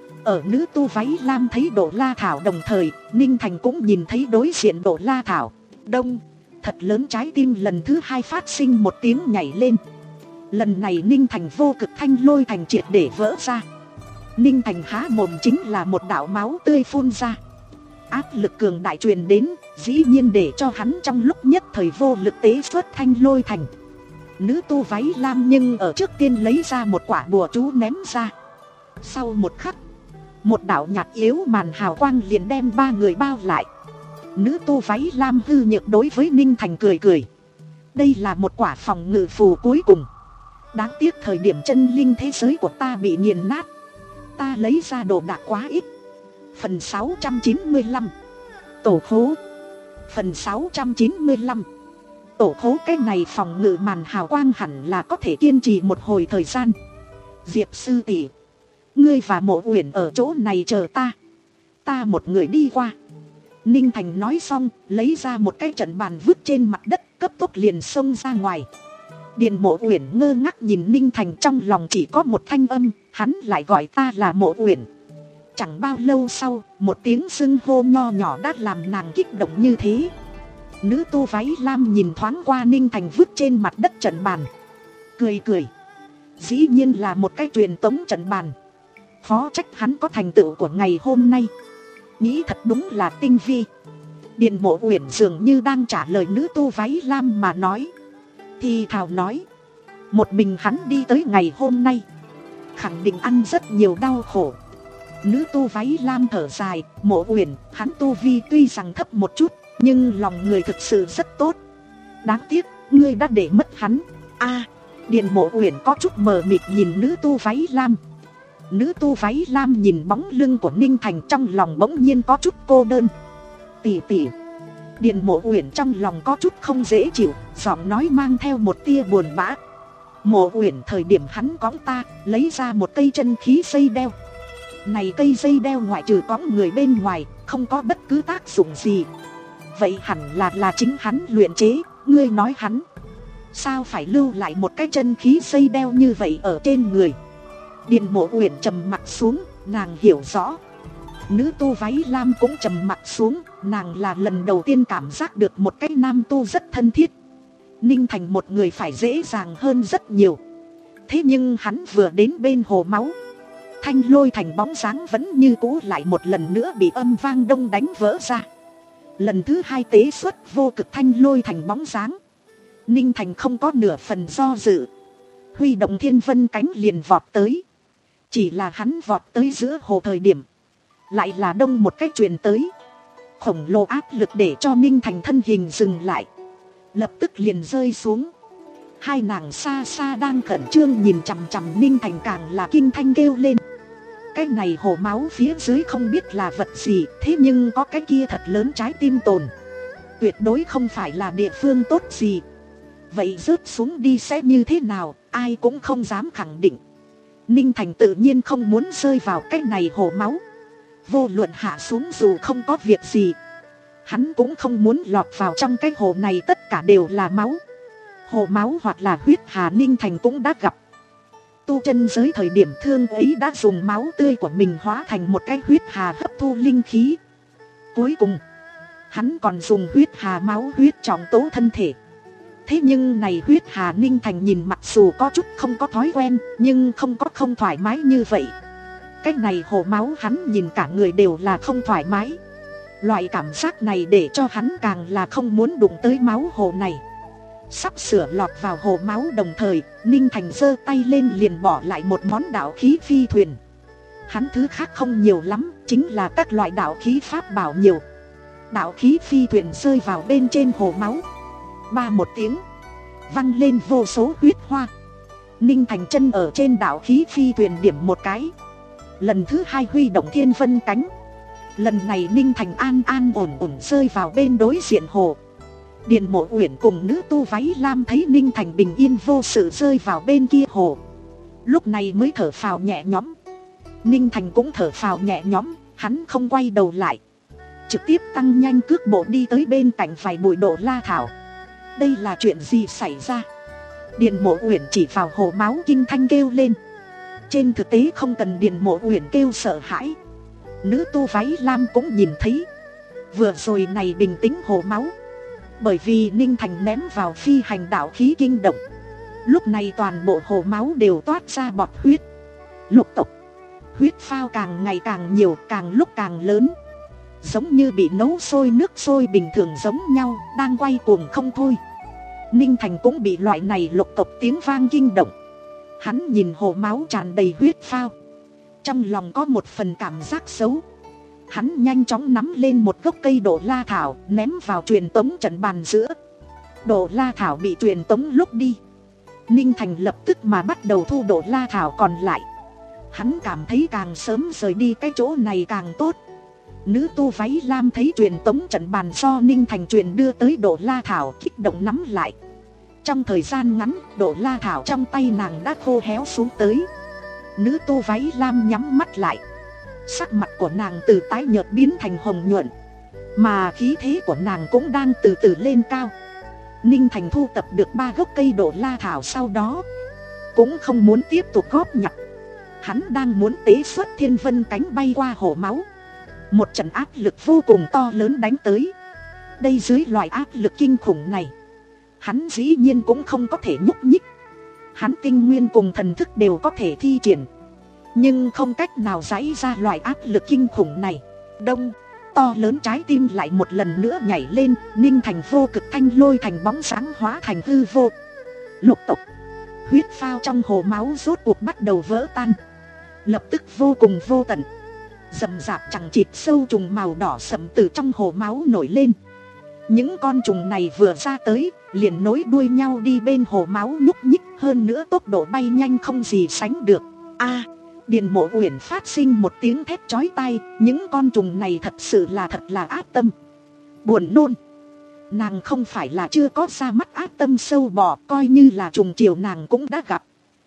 Speaker 1: Ở nữ tu váy lam thấy Độ La Thảo đồng thời, Ninh Thành cũng nhìn thấy đối diện Độ La Thảo. Đông, thật lớn trái tim lần thứ hai phát sinh một tiếng nhảy lên. Lần này Ninh Thành vô cực thanh lôi thành triệt để vỡ ra. Ninh Thành há mồm chính là một đạo máu tươi phun ra. Áp lực cường đại truyền đến, dĩ nhiên để cho hắn trong lúc nhất thời vô lực tế xuất thanh lôi thành. Nữ tu váy lam nhưng ở trước tiên lấy ra một quả bùa chú ném ra. Sau một khắc, một đạo nhạt yếu màn hào quang liền đem ba người bao lại. Nữ tu váy lam hư nhược đối với Ninh Thành cười cười. Đây là một quả phòng ngự phù cuối cùng. Đáng tiếc thời điểm chân linh thế giới của ta bị nghiền nát, ta lấy ra đồ đạc quá ít. Phần sáu trăm chín mươi lăm, Tổ khố. Phần sáu trăm chín mươi lăm, Tổ khố. Cái này phòng ngự màn hào quang hẳn là có thể kiên trì một hồi thời gian. Diệp sư tỷ, ngươi và Mộ Uyển ở chỗ này chờ ta, ta một người đi qua. Ninh Thành nói xong, lấy ra một cái trận bàn vứt trên mặt đất, cấp tốc liền xông ra ngoài. Điền Mộ Uyển ngơ ngác nhìn Ninh Thành, trong lòng chỉ có một thanh âm, hắn lại gọi ta là Mộ Uyển. Chẳng bao lâu sau, một tiếng xưng hô nho nhỏ đã làm nàng kích động như thế. Nữ tu váy lam nhìn thoáng qua Ninh Thành vứt trên mặt đất trận bàn, cười cười. Dĩ nhiên là một cái truyền tống trận bàn. Khó trách hắn có thành tựu của ngày hôm nay. Nghĩ thật đúng là tinh vi. Điền Mộ Uyển dường như đang trả lời nữ tu váy lam mà nói. Thì thào nói, một mình hắn đi tới ngày hôm nay, khẳng định ăn rất nhiều đau khổ. Nữ tu váy lam thở dài, Mộ Uyển, hắn tu vi tuy rằng thấp một chút, nhưng lòng người thực sự rất tốt. Đáng tiếc, ngươi đã để mất hắn. A, Điền Mộ Uyển có chút mờ mịt nhìn nữ tu váy lam. Nữ tu váy lam nhìn bóng lưng của Ninh Thành, trong lòng bỗng nhiên có chút cô đơn. Tỷ tỷ. Điền Mộ Uyển trong lòng có chút không dễ chịu, giọng nói mang theo một tia buồn bã. Mộ Uyển, thời điểm hắn cõng ta, lấy ra một cây chân khí dây đeo. Này cây dây đeo ngoại trừ cõng người bên ngoài, không có bất cứ tác dụng gì. Vậy hẳn là là chính hắn luyện chế, ngươi nói hắn sao phải lưu lại một cái chân khí dây đeo như vậy ở trên người? Điền Mộ Uyển trầm mặt xuống, nàng hiểu rõ. Nữ tu váy lam cũng trầm mặt xuống, nàng là lần đầu tiên cảm giác được một cái nam tu rất thân thiết. Ninh Thành một người phải dễ dàng hơn rất nhiều. Thế nhưng hắn vừa đến bên hồ máu, thanh lôi thành bóng dáng vẫn như cũ lại một lần nữa bị âm vang đông đánh vỡ ra. Lần thứ hai tế xuất vô cực thanh lôi thành bóng dáng, Ninh Thành không có nửa phần do dự, huy động thiên vân cánh liền vọt tới. Chỉ là hắn vọt tới giữa hồ thời điểm, lại là đông một cách truyền tới. Khổng lồ áp lực để cho Ninh Thành thân hình dừng lại, lập tức liền rơi xuống. Hai nàng xa xa đang khẩn trương nhìn chằm chằm Ninh Thành, càng là kinh thanh kêu lên. Cái này hồ máu phía dưới không biết là vật gì, thế nhưng có cái kia thật lớn trái tim tồn, tuyệt đối không phải là địa phương tốt gì. Vậy rớt xuống đi sẽ như thế nào? ai cũng không dám khẳng định. Ninh Thành tự nhiên không muốn rơi vào cái này hồ máu. Vô luận hạ xuống dù không có việc gì, hắn cũng không muốn lọt vào trong cái hồ này tất cả đều là máu. Hồ máu hoặc là huyết hà Ninh Thành cũng đã gặp. Tu chân giới thời điểm thương ấy đã dùng máu tươi của mình hóa thành một cái huyết hà hấp thu linh khí. Cuối cùng hắn còn dùng huyết hà máu huyết trọng tố thân thể. Thế nhưng này huyết hà Ninh Thành nhìn mặc dù có chút không có thói quen, nhưng không có không thoải mái như vậy. Cái này hồ máu hắn nhìn cả người đều là không thoải mái. Loại cảm giác này để cho hắn càng là không muốn đụng tới máu hồ này. Sắp sửa lọt vào hồ máu đồng thời, Ninh Thành giơ tay lên liền bỏ lại một món đạo khí phi thuyền. Hắn thứ khác không nhiều lắm, chính là các loại đạo khí pháp bảo nhiều. Đạo khí phi thuyền rơi vào bên trên hồ máu. Ba một tiếng, văng lên vô số huyết hoa. Ninh Thành chân ở trên đạo khí phi thuyền điểm một cái. Lần thứ hai huy động thiên vân cánh. Lần này Ninh Thành an an ổn ổn rơi vào bên đối diện hồ. Điền Mộ Uyển cùng nữ tu váy lam thấy Ninh Thành bình yên vô sự rơi vào bên kia hồ, lúc này mới thở phào nhẹ nhõm. Ninh Thành cũng thở phào nhẹ nhõm, hắn không quay đầu lại, trực tiếp tăng nhanh cước bộ đi tới bên cạnh vài bụi độ la thảo. Đây là chuyện gì xảy ra? Điền Mộ Uyển chỉ vào hồ máu kinh thanh kêu lên. Trên thực tế không cần Điền Mộ Uyển kêu sợ hãi, nữ tu váy lam cũng nhìn thấy. Vừa rồi này bình tĩnh hồ máu, bởi vì Ninh Thành ném vào phi hành đạo khí kinh động. Lúc này toàn bộ hồ máu đều toát ra bọt huyết. Lục tục, huyết phao càng ngày càng nhiều, càng lúc càng lớn, giống như bị nấu sôi nước sôi bình thường giống nhau, đang quay cuồng không thôi. Ninh Thành cũng bị loại này lục tục tiếng vang kinh động. Hắn nhìn hồ máu tràn đầy huyết phao, trong lòng có một phần cảm giác xấu. Hắn nhanh chóng nắm lên một gốc cây độ la thảo, ném vào truyền tống trận bàn giữa. Độ la thảo bị truyền tống lúc đi, Ninh Thành lập tức mà bắt đầu thu độ la thảo còn lại. Hắn cảm thấy càng sớm rời đi cái chỗ này càng tốt. Nữ tu váy lam thấy truyền tống trận bàn do Ninh Thành truyền đưa tới độ la thảo, kích động nắm lại. Trong thời gian ngắn, độ la thảo trong tay nàng đã khô héo xuống tới. Nữ tu váy lam nhắm mắt lại, sắc mặt của nàng từ tái nhợt biến thành hồng nhuận, mà khí thế của nàng cũng đang từ từ lên cao. Ninh Thành thu tập được ba gốc cây độ la thảo sau đó cũng không muốn tiếp tục góp nhặt. Hắn đang muốn tế xuất thiên vân cánh bay qua hồ máu. Một trận áp lực vô cùng to lớn đánh tới. Đây dưới loại áp lực kinh khủng này, hắn dĩ nhiên cũng không có thể nhúc nhích. Hắn tinh nguyên cùng thần thức đều có thể thi triển, nhưng không cách nào giãy ra loại áp lực kinh khủng này. Đông, to lớn trái tim lại một lần nữa nhảy lên. Ninh Thành vô cực thanh lôi thành bóng sáng hóa thành hư vô. Lục tục, huyết phao trong hồ máu rốt cuộc bắt đầu vỡ tan, lập tức vô cùng vô tận. Rậm rạp chẳng chịt sâu trùng màu đỏ sẫm từ trong hồ máu nổi lên. Những con trùng này vừa ra tới liền nối đuôi nhau đi bên hồ máu nhúc nhích, hơn nữa tốc độ bay nhanh không gì sánh được. A, Điền Mộ Uyển phát sinh một tiếng thét chói tai. Những con trùng này thật sự là thật là ác tâm, buồn nôn. Nàng không phải là chưa có ra mắt ác tâm sâu bọ, coi như là trùng triều nàng cũng đã gặp.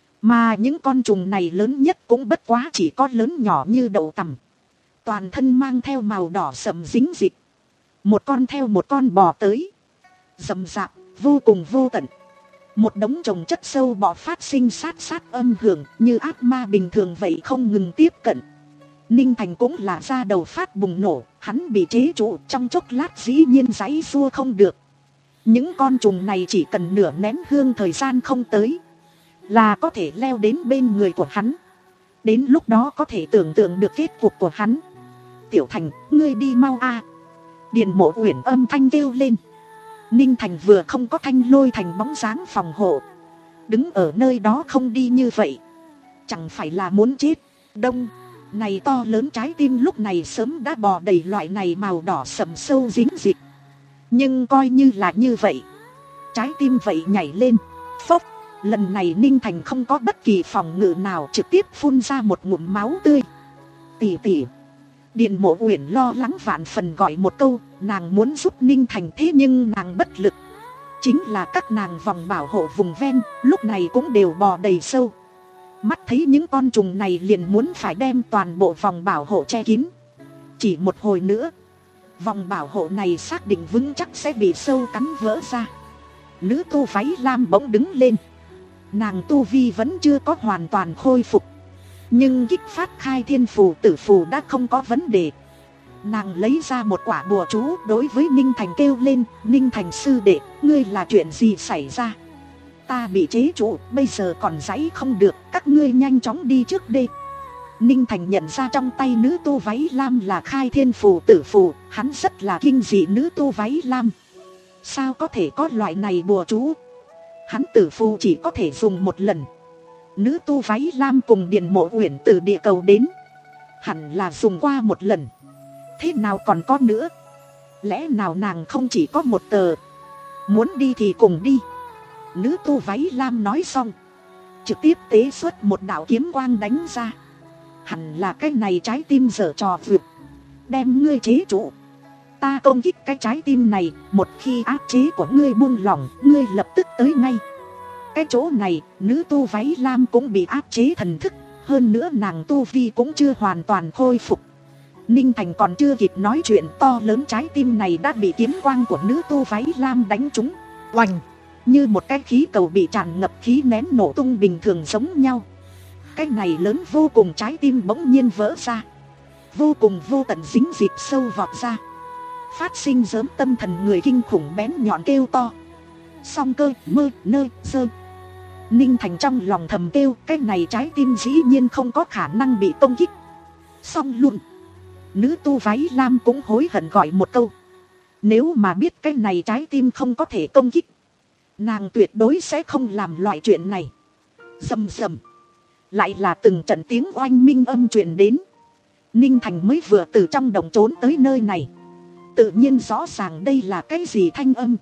Speaker 1: Mà những con trùng này lớn nhất cũng bất quá chỉ có lớn nhỏ như đậu tằm, toàn thân mang theo màu đỏ sẫm dính dịch, một con theo một con bò tới, rậm rạp vô cùng vô tận. Một đống trồng chất sâu bọ phát sinh sát sát âm hưởng, như ác ma bình thường vậy không ngừng tiếp cận. Ninh Thành cũng là ra đầu phát bùng nổ, hắn bị chế trụ trong chốc lát dĩ nhiên giãy giụa không được. Những con trùng này chỉ cần nửa nén hương thời gian không tới là có thể leo đến bên người của hắn. Đến lúc đó có thể tưởng tượng được kết cục của hắn. Tiểu Thành, ngươi đi mau a. Điền Mộ Uyển âm thanh kêu lên. Ninh Thành vừa không có thanh lôi thành bóng dáng phòng hộ, đứng ở nơi đó không đi như vậy chẳng phải là muốn chết. Đông, này to lớn trái tim lúc này sớm đã bò đầy loại này màu đỏ sẫm sâu dính dịch. Nhưng coi như là như vậy, trái tim vậy nhảy lên. Phốc, lần này Ninh Thành không có bất kỳ phòng ngự nào, trực tiếp phun ra một ngụm máu tươi. Tỷ tỷ. Điền Mộ Uyển lo lắng vạn phần gọi một câu, nàng muốn giúp Ninh Thành thế nhưng nàng bất lực. chính là các nàng vòng bảo hộ vùng ven lúc này cũng đều bò đầy sâu. Mắt thấy những con trùng này liền muốn phải đem toàn bộ vòng bảo hộ che kín. Chỉ một hồi nữa, vòng bảo hộ này xác định vững chắc sẽ bị sâu cắn vỡ ra. Nữ tu váy lam bỗng đứng lên. Nàng tu vi vẫn chưa có hoàn toàn khôi phục, nhưng kích phát khai thiên phù tử phù đã không có vấn đề. Nàng lấy ra một quả bùa chú đối với Ninh Thành kêu lên: Ninh Thành sư đệ, ngươi là chuyện gì xảy ra? Ta bị chế trụ, bây giờ còn giãy không được, các ngươi nhanh chóng đi trước đi. Ninh Thành nhận ra trong tay nữ tu váy lam là khai thiên phù tử phù, hắn rất là kinh dị nữ tu váy lam. Sao có thể có loại này bùa chú? Hắn tử phù chỉ có thể dùng một lần. Nữ tu váy lam cùng Điền Mộ Uyển từ địa cầu đến, hẳn là dùng qua một lần. Thế nào còn có nữa? Lẽ nào nàng không chỉ có một tờ? Muốn đi thì cùng đi. Nữ tu váy lam nói xong, trực tiếp tế xuất một đạo kiếm quang đánh ra. Hẳn là cái này trái tim dở trò vượt, đem ngươi chế trụ. Ta công kích cái trái tim này, một khi áp chế của ngươi buông lỏng, ngươi lập tức tới ngay. Cái chỗ này, nữ tu váy lam cũng bị áp chế thần thức, hơn nữa nàng tu vi cũng chưa hoàn toàn khôi phục. Ninh Thành còn chưa kịp nói chuyện, to lớn trái tim này đã bị kiếm quang của nữ tu váy lam đánh trúng. Oành! Như một cái khí cầu bị tràn ngập khí nén nổ tung bình thường giống nhau. Cái này lớn vô cùng trái tim bỗng nhiên vỡ ra, vô cùng vô tận dính dịp sâu vọt ra, phát sinh dớm tâm thần người kinh khủng bén nhọn kêu to. Song cơ mơ nơ sơ. Ninh Thành trong lòng thầm kêu, cái này trái tim dĩ nhiên không có khả năng bị công kích. Xong luôn. Nữ tu váy lam cũng hối hận gọi một câu. Nếu mà biết cái này trái tim không có thể công kích, nàng tuyệt đối sẽ không làm loại chuyện này. Rầm rầm. Lại là từng trận tiếng oanh minh âm truyền đến. Ninh Thành mới vừa từ trong đồng trốn tới nơi này, tự nhiên rõ ràng đây là cái gì thanh âm.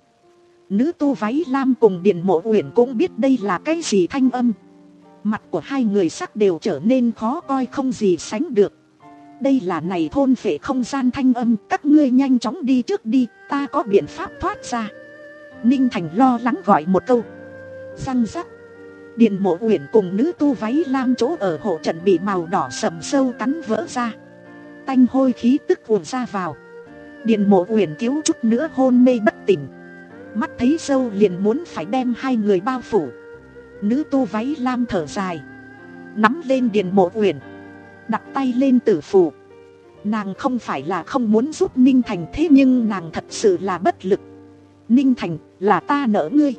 Speaker 1: Nữ tu váy lam cùng Điền Mộ Uyển cũng biết đây là cái gì thanh âm. Mặt của hai người sắc đều trở nên khó coi không gì sánh được. Đây là này thôn phệ không gian thanh âm, các ngươi nhanh chóng đi trước đi, ta có biện pháp thoát ra. Ninh Thành lo lắng gọi một câu. Răng rắc. Điền Mộ Uyển cùng nữ tu váy lam chỗ ở hộ trận bị màu đỏ sầm sâu cắn vỡ ra. Tanh hôi khí tức ùa ra vào. Điền Mộ Uyển thiếu chút nữa hôn mê bất tỉnh. Mắt thấy sâu liền muốn phải đem hai người bao phủ. Nữ tu váy lam thở dài, nắm lên Điền Mộ Uyển, đặt tay lên tử phù. Nàng không phải là không muốn giúp Ninh Thành, thế nhưng nàng thật sự là bất lực. Ninh Thành, là ta nợ ngươi.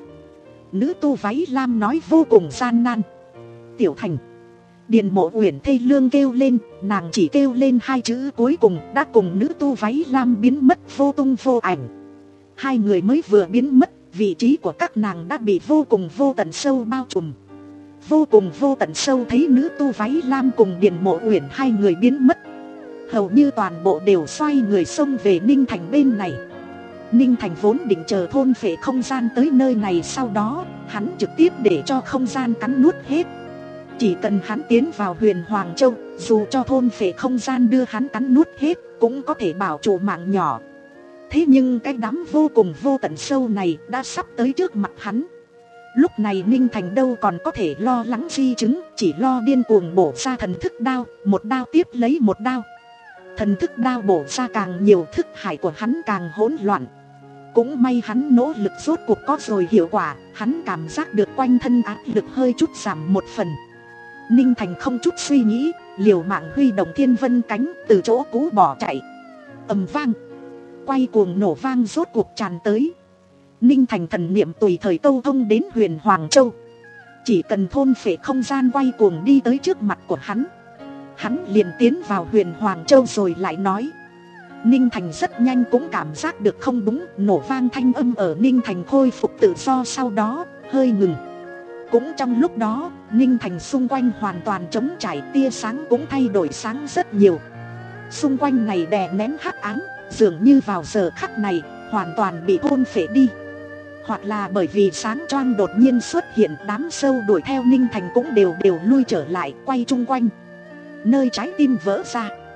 Speaker 1: Nữ tu váy lam nói vô cùng gian nan. Tiểu Thành. Điền Mộ Uyển thê lương kêu lên, nàng chỉ kêu lên hai chữ cuối cùng đã cùng nữ tu váy lam biến mất vô tung vô ảnh. Hai người mới vừa biến mất, vị trí của các nàng đã bị vô cùng vô tận sâu bao trùm. Vô cùng vô tận sâu thấy nữ tu váy lam cùng Điền Mộ Uyển hai người biến mất, hầu như toàn bộ đều xoay người xông về Ninh Thành bên này. Ninh Thành vốn định chờ thôn phệ không gian tới nơi này, sau đó hắn trực tiếp để cho không gian cắn nuốt hết. Chỉ cần hắn tiến vào Huyền Hoàng Châu, dù cho thôn phệ không gian đưa hắn cắn nuốt hết, cũng có thể bảo trụ mạng nhỏ. Thế nhưng cái đám vô cùng vô tận sâu này đã sắp tới trước mặt hắn. Lúc này Ninh Thành đâu còn có thể lo lắng di chứng, chỉ lo điên cuồng bổ ra thần thức đao, một đao tiếp lấy một đao. Thần thức đao bổ ra càng nhiều, thức hải của hắn càng hỗn loạn. Cũng may hắn nỗ lực rốt cuộc có rồi hiệu quả, hắn cảm giác được quanh thân áp lực hơi chút giảm một phần. Ninh Thành không chút suy nghĩ, liều mạng huy động thiên vân cánh từ chỗ cũ bỏ chạy. Ầm vang, quay cuồng nổ vang rốt cuộc tràn tới. Ninh Thành thần niệm tùy thời câu thông đến Huyền Hoàng Châu. Chỉ cần thôn phệ không gian quay cuồng đi tới trước mặt của hắn, hắn liền tiến vào Huyền Hoàng Châu rồi lại nói. Ninh Thành rất nhanh cũng cảm giác được không đúng, nổ vang thanh âm ở Ninh Thành khôi phục tự do sau đó hơi ngừng. Cũng trong lúc đó, Ninh Thành xung quanh hoàn toàn trống trải, tia sáng cũng thay đổi sáng rất nhiều. Xung quanh này đè nén hắc ám, dường như vào giờ khắc này hoàn toàn bị thôn phệ đi. Hoặc là bởi vì sáng choang đột nhiên xuất hiện, đám sâu đuổi theo Ninh Thành cũng đều đều lui trở lại, quay chung quanh nơi trái tim vỡ ra.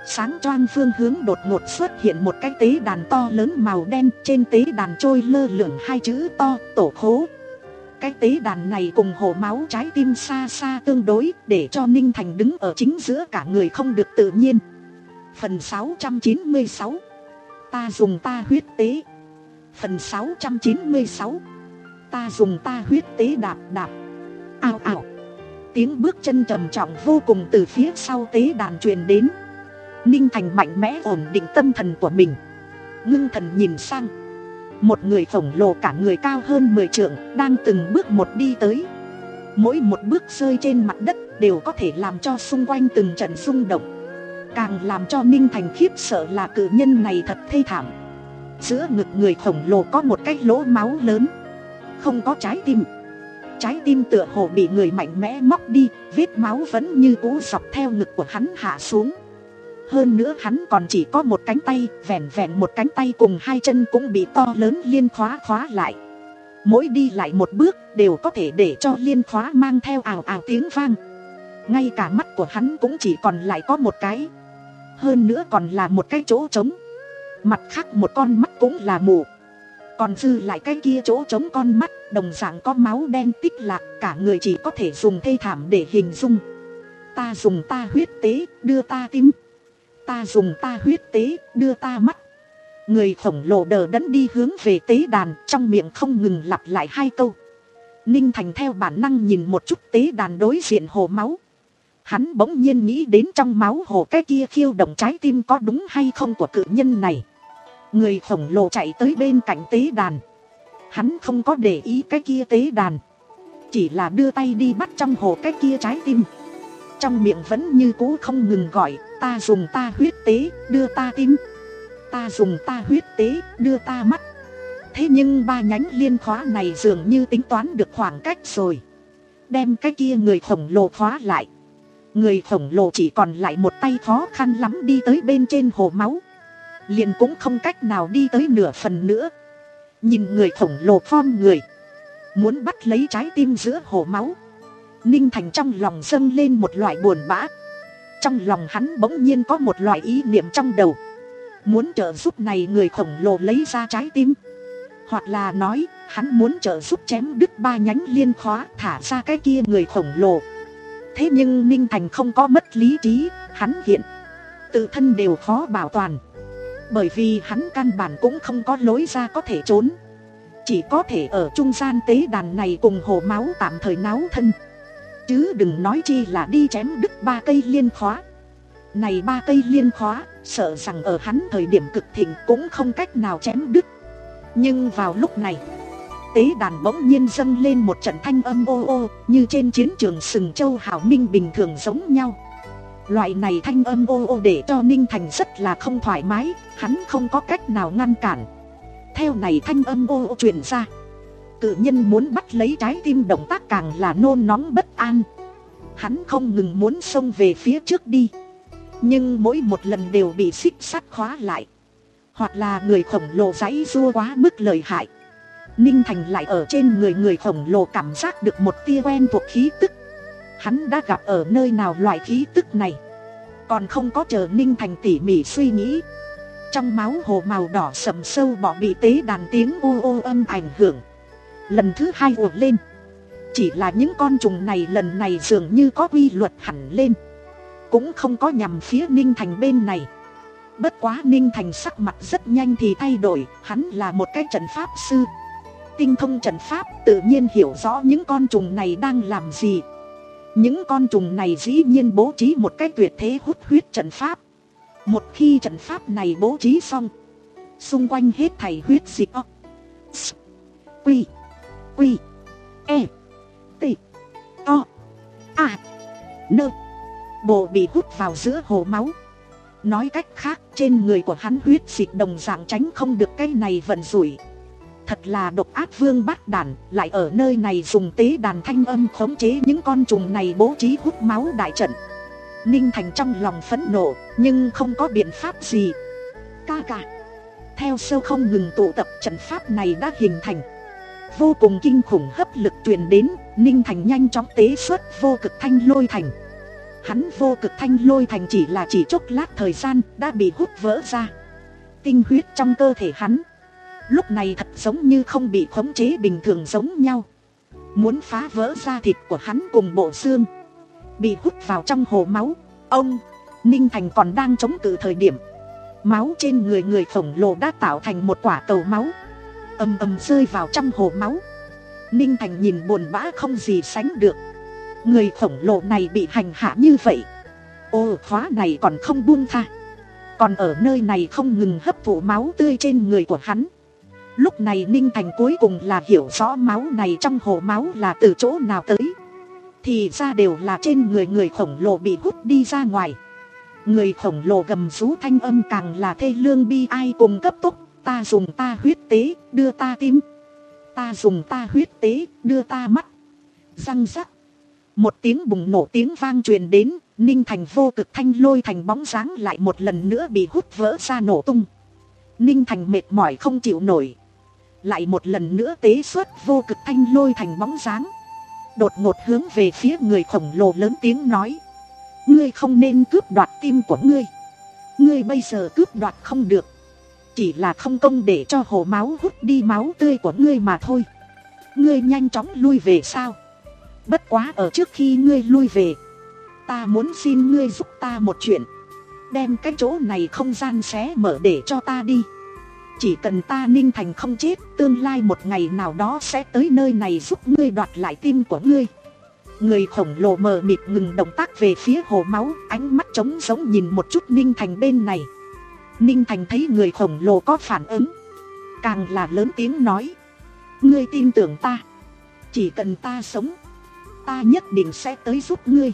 Speaker 1: Sáng choang phương hướng đột ngột xuất hiện một cái tế đàn to lớn màu đen, trên tế đàn trôi lơ lửng hai chữ to tổ khố. Cái tế đàn này cùng hồ máu trái tim xa xa tương đối, để cho Ninh Thành đứng ở chính giữa cả người không được tự nhiên. Phần sáu trăm chín mươi sáu, ta dùng ta huyết tế. Phần sáu trăm chín mươi sáu, ta dùng ta huyết tế đạp đạp. Ào ào. Tiếng bước chân trầm trọng vô cùng từ phía sau tế đàn truyền đến. Ninh Thành mạnh mẽ ổn định tâm thần của mình, ngưng thần nhìn sang. Một người khổng lồ cả người cao hơn mười trượng đang từng bước một đi tới. Mỗi một bước rơi trên mặt đất đều có thể làm cho xung quanh từng trận rung động. Càng làm cho Ninh Thành khiếp sợ là cự nhân này thật thê thảm. Giữa ngực người khổng lồ có một cái lỗ máu lớn, không có trái tim. Trái tim tựa hồ bị người mạnh mẽ móc đi, vết máu vẫn như cũ dọc theo ngực của hắn hạ xuống. Hơn nữa hắn còn chỉ có một cánh tay, vẻn vẹn một cánh tay cùng hai chân cũng bị to lớn liên khóa khóa lại. Mỗi đi lại một bước đều có thể để cho liên khóa mang theo ào ào tiếng vang. Ngay cả mắt của hắn cũng chỉ còn lại có một cái. Hơn nữa còn là một cái chỗ trống. Mặt khác một con mắt cũng là mù. Còn dư lại cái kia chỗ trống con mắt, đồng dạng có máu đen tích lạc, cả người chỉ có thể dùng thê thảm để hình dung. Ta dùng ta huyết tế, đưa ta tim. Ta dùng ta huyết tế, đưa ta mắt. Người khổng lồ đờ đẫn đi hướng về tế đàn, trong miệng không ngừng lặp lại hai câu. Ninh Thành theo bản năng nhìn một chút tế đàn đối diện hồ máu. Hắn bỗng nhiên nghĩ đến trong máu hồ cái kia khiêu động trái tim có đúng hay không của cự nhân này. Người khổng lồ chạy tới bên cạnh tế đàn. Hắn không có để ý cái kia tế đàn, chỉ là đưa tay đi bắt trong hồ cái kia trái tim. Trong miệng vẫn như cũ không ngừng gọi, ta dùng ta huyết tế, đưa ta tim. Ta dùng ta huyết tế, đưa ta mắt. Thế nhưng ba nhánh liên khóa này dường như tính toán được khoảng cách rồi, đem cái kia người khổng lồ khóa lại. Người khổng lồ chỉ còn lại một tay, khó khăn lắm đi tới bên trên hồ máu, liền cũng không cách nào đi tới nửa phần nữa. Nhìn người khổng lồ phom người, muốn bắt lấy trái tim giữa hồ máu, Ninh Thành trong lòng dâng lên một loại buồn bã. Trong lòng hắn bỗng nhiên có một loại ý niệm trong đầu, muốn trợ giúp này người khổng lồ lấy ra trái tim. Hoặc là nói, hắn muốn trợ giúp chém đứt ba nhánh liên khóa, thả ra cái kia người khổng lồ. Thế nhưng Ninh Thành không có mất lý trí, hắn hiện tự thân đều khó bảo toàn. Bởi vì hắn căn bản cũng không có lối ra có thể trốn, chỉ có thể ở trung gian tế đàn này cùng hồ máu tạm thời náo thân, chứ đừng nói chi là đi chém đứt ba cây liên khóa. Này ba cây liên khóa, sợ rằng ở hắn thời điểm cực thịnh cũng không cách nào chém đứt. Nhưng vào lúc này, tế đàn bỗng nhiên dâng lên một trận thanh âm ô ô, như trên chiến trường sừng châu hào minh bình thường giống nhau. Loại này thanh âm ô ô để cho Ninh Thành rất là không thoải mái, hắn không có cách nào ngăn cản. Theo này thanh âm ô ô truyền ra, cự nhân muốn bắt lấy trái tim động tác càng là nôn nóng bất an. Hắn không ngừng muốn xông về phía trước đi, nhưng mỗi một lần đều bị xích sắt khóa lại, hoặc là người khổng lồ giãy giụa quá mức lợi hại. Ninh Thành lại ở trên người người khổng lồ cảm giác được một tia quen thuộc khí tức. Hắn đã gặp ở nơi nào loại khí tức này? Còn không có chờ Ninh Thành tỉ mỉ suy nghĩ, trong máu hồ màu đỏ sầm sâu bọ bị tế đàn tiếng ô ô âm ảnh hưởng, lần thứ hai ùa lên. Chỉ là những con trùng này lần này dường như có quy luật hẳn lên, cũng không có nhằm phía Ninh Thành bên này. Bất quá Ninh Thành sắc mặt rất nhanh thì thay đổi, hắn là một cái trận pháp sư, tinh thông trận pháp, tự nhiên hiểu rõ những con trùng này đang làm gì. Những con trùng này dĩ nhiên bố trí một cái tuyệt thế hút huyết trận pháp. Một khi trận pháp này bố trí xong, xung quanh hết thảy huyết dịch o, s, quy, quy, e, t, o, a, nơ, bộ bị hút vào giữa hồ máu. Nói cách khác, trên người của hắn huyết dịch đồng dạng tránh không được cái này vận rủi. Thật là độc ác vương bát đản, lại ở nơi này dùng tế đàn thanh âm khống chế những con trùng này bố trí hút máu đại trận. Ninh Thành trong lòng phẫn nộ, nhưng không có biện pháp gì. Ca ca. Theo sâu không ngừng tụ tập, trận pháp này đã hình thành. Vô cùng kinh khủng hấp lực truyền đến, Ninh Thành nhanh chóng tế xuất vô cực thanh lôi thành. Hắn vô cực thanh lôi thành chỉ là chỉ chốc lát thời gian đã bị hút vỡ ra. Tinh huyết trong cơ thể hắn lúc này thật giống như không bị khống chế bình thường giống nhau, muốn phá vỡ da thịt của hắn cùng bộ xương, bị hút vào trong hồ máu. Ông Ninh Thành còn đang chống cự thời điểm, máu trên người người khổng lồ đã tạo thành một quả cầu máu, ầm ầm rơi vào trong hồ máu. Ninh Thành nhìn buồn bã không gì sánh được. Người khổng lồ này bị hành hạ như vậy, ô khóa này còn không buông tha, còn ở nơi này không ngừng hấp thụ máu tươi trên người của hắn. Lúc này Ninh Thành cuối cùng là hiểu rõ máu này trong hồ máu là từ chỗ nào tới. Thì ra đều là trên người người khổng lồ bị hút đi ra ngoài. Người khổng lồ gầm rú thanh âm càng là thê lương bi ai cùng cấp tốc. Ta dùng ta huyết tế, đưa ta tim. Ta dùng ta huyết tế, đưa ta mắt. Răng rắc. Một tiếng bùng nổ tiếng vang truyền đến. Ninh Thành vô cực thanh lôi thành bóng dáng lại một lần nữa bị hút vỡ ra nổ tung. Ninh Thành mệt mỏi không chịu nổi, lại một lần nữa tế xuất vô cực thanh lôi thành bóng dáng, đột ngột hướng về phía người khổng lồ lớn tiếng nói: ngươi không nên cướp đoạt tim của ngươi. Ngươi bây giờ cướp đoạt không được, chỉ là không công để cho hồ máu hút đi máu tươi của ngươi mà thôi. Ngươi nhanh chóng lui về sao? Bất quá ở trước khi ngươi lui về, ta muốn xin ngươi giúp ta một chuyện. Đem cái chỗ này không gian xé mở để cho ta đi. Chỉ cần ta Ninh Thành không chết, tương lai một ngày nào đó sẽ tới nơi này giúp ngươi đoạt lại tim của ngươi. Người khổng lồ mờ mịt ngừng động tác về phía hồ máu, ánh mắt trống giống nhìn một chút Ninh Thành bên này. Ninh Thành thấy người khổng lồ có phản ứng, càng là lớn tiếng nói: ngươi tin tưởng ta, chỉ cần ta sống, ta nhất định sẽ tới giúp ngươi.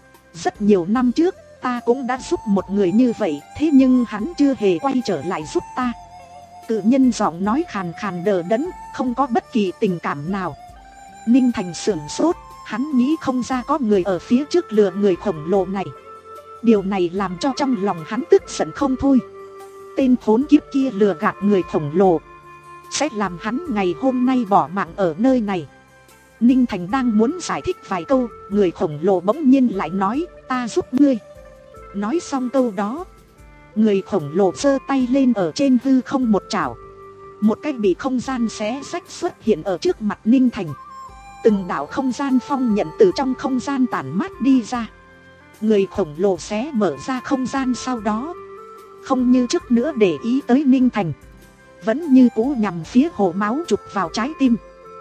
Speaker 1: Rất nhiều năm trước ta cũng đã giúp một người như vậy, thế nhưng hắn chưa hề quay trở lại giúp ta. Cự nhân giọng nói khàn khàn đờ đẫn, không có bất kỳ tình cảm nào. Ninh Thành sửng sốt, hắn nghĩ không ra có người ở phía trước lừa người khổng lồ này. Điều này làm cho trong lòng hắn tức giận không thôi. Tên khốn kiếp kia lừa gạt người khổng lồ, sẽ làm hắn ngày hôm nay bỏ mạng ở nơi này. Ninh Thành đang muốn giải thích vài câu, người khổng lồ bỗng nhiên lại nói: ta giúp ngươi. Nói xong câu đó, người khổng lồ giơ tay lên ở trên hư không một chảo, một cái bị không gian xé rách xuất hiện ở trước mặt Ninh Thành. Từng đạo không gian phong nhận từ trong không gian tản mát đi ra. Người khổng lồ xé mở ra không gian, sau đó không như trước nữa để ý tới Ninh Thành, vẫn như cũ nhằm phía hồ máu chụp vào trái tim.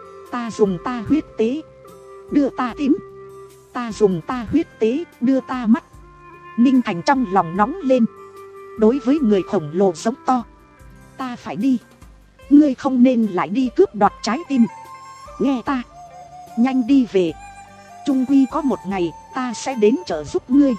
Speaker 1: Ta dùng ta huyết tế, đưa ta tim. Ta dùng ta huyết tế, đưa ta mắt. Ninh Thành trong lòng nóng lên, đối với người khổng lồ giống to: ta phải đi, ngươi không nên lại đi cướp đoạt trái tim. Nghe ta, nhanh đi về. Chung quy có một ngày ta sẽ đến trợ giúp ngươi.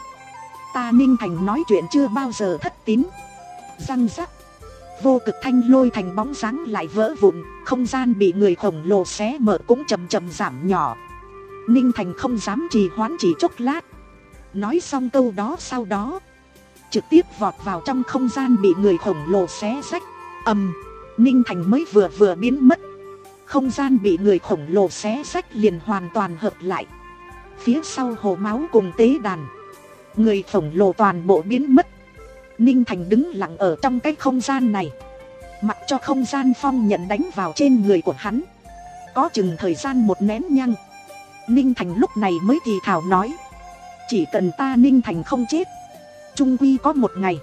Speaker 1: Ta Ninh Thành nói chuyện chưa bao giờ thất tín. Răng rắc. Vô cực thanh lôi thành bóng dáng lại vỡ vụn, không gian bị người khổng lồ xé mở cũng chậm chậm giảm nhỏ. Ninh Thành không dám trì hoãn chỉ chốc lát, nói xong câu đó sau đó trực tiếp vọt vào trong không gian bị người khổng lồ xé rách. Ầm, Ninh Thành mới vừa vừa biến mất, không gian bị người khổng lồ xé rách liền hoàn toàn hợp lại. Phía sau hồ máu cùng tế đàn, người khổng lồ toàn bộ biến mất. Ninh Thành đứng lặng ở trong cái không gian này, mặc cho không gian phong nhận đánh vào trên người của hắn. Có chừng thời gian một nén nhang, Ninh Thành lúc này mới thì thào nói: chỉ cần ta Ninh Thành không chết, chung quy có một ngày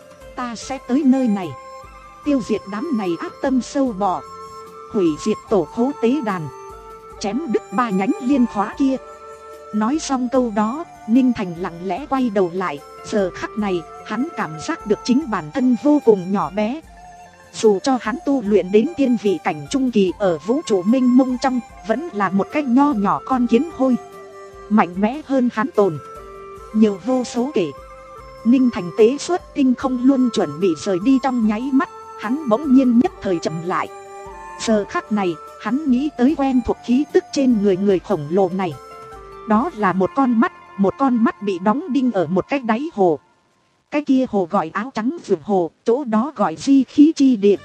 Speaker 1: ta sẽ tới nơi này, tiêu diệt đám này ác tâm sâu bọ, hủy diệt tổ khố tế đàn, chém đứt ba nhánh liên khóa kia. Nói xong câu đó, Ninh Thành lặng lẽ quay đầu lại. Giờ khắc này, hắn cảm giác được chính bản thân vô cùng nhỏ bé. Dù cho hắn tu luyện đến tiên vị cảnh trung kỳ ở vũ trụ mênh mông trong, vẫn là một cái nho nhỏ con kiến hôi. Mạnh mẽ hơn hắn tồn nhiều vô số kể. Ninh Thành tế xuất tinh không luôn chuẩn bị rời đi trong nháy mắt, hắn bỗng nhiên nhất thời chậm lại. Giờ khắc này, hắn nghĩ tới quen thuộc khí tức trên người người khổng lồ này. Đó là một con mắt, một con mắt bị đóng đinh ở một cái đáy hồ. Cái kia hồ gọi áo trắng vượt hồ, chỗ đó gọi di khí chi địa.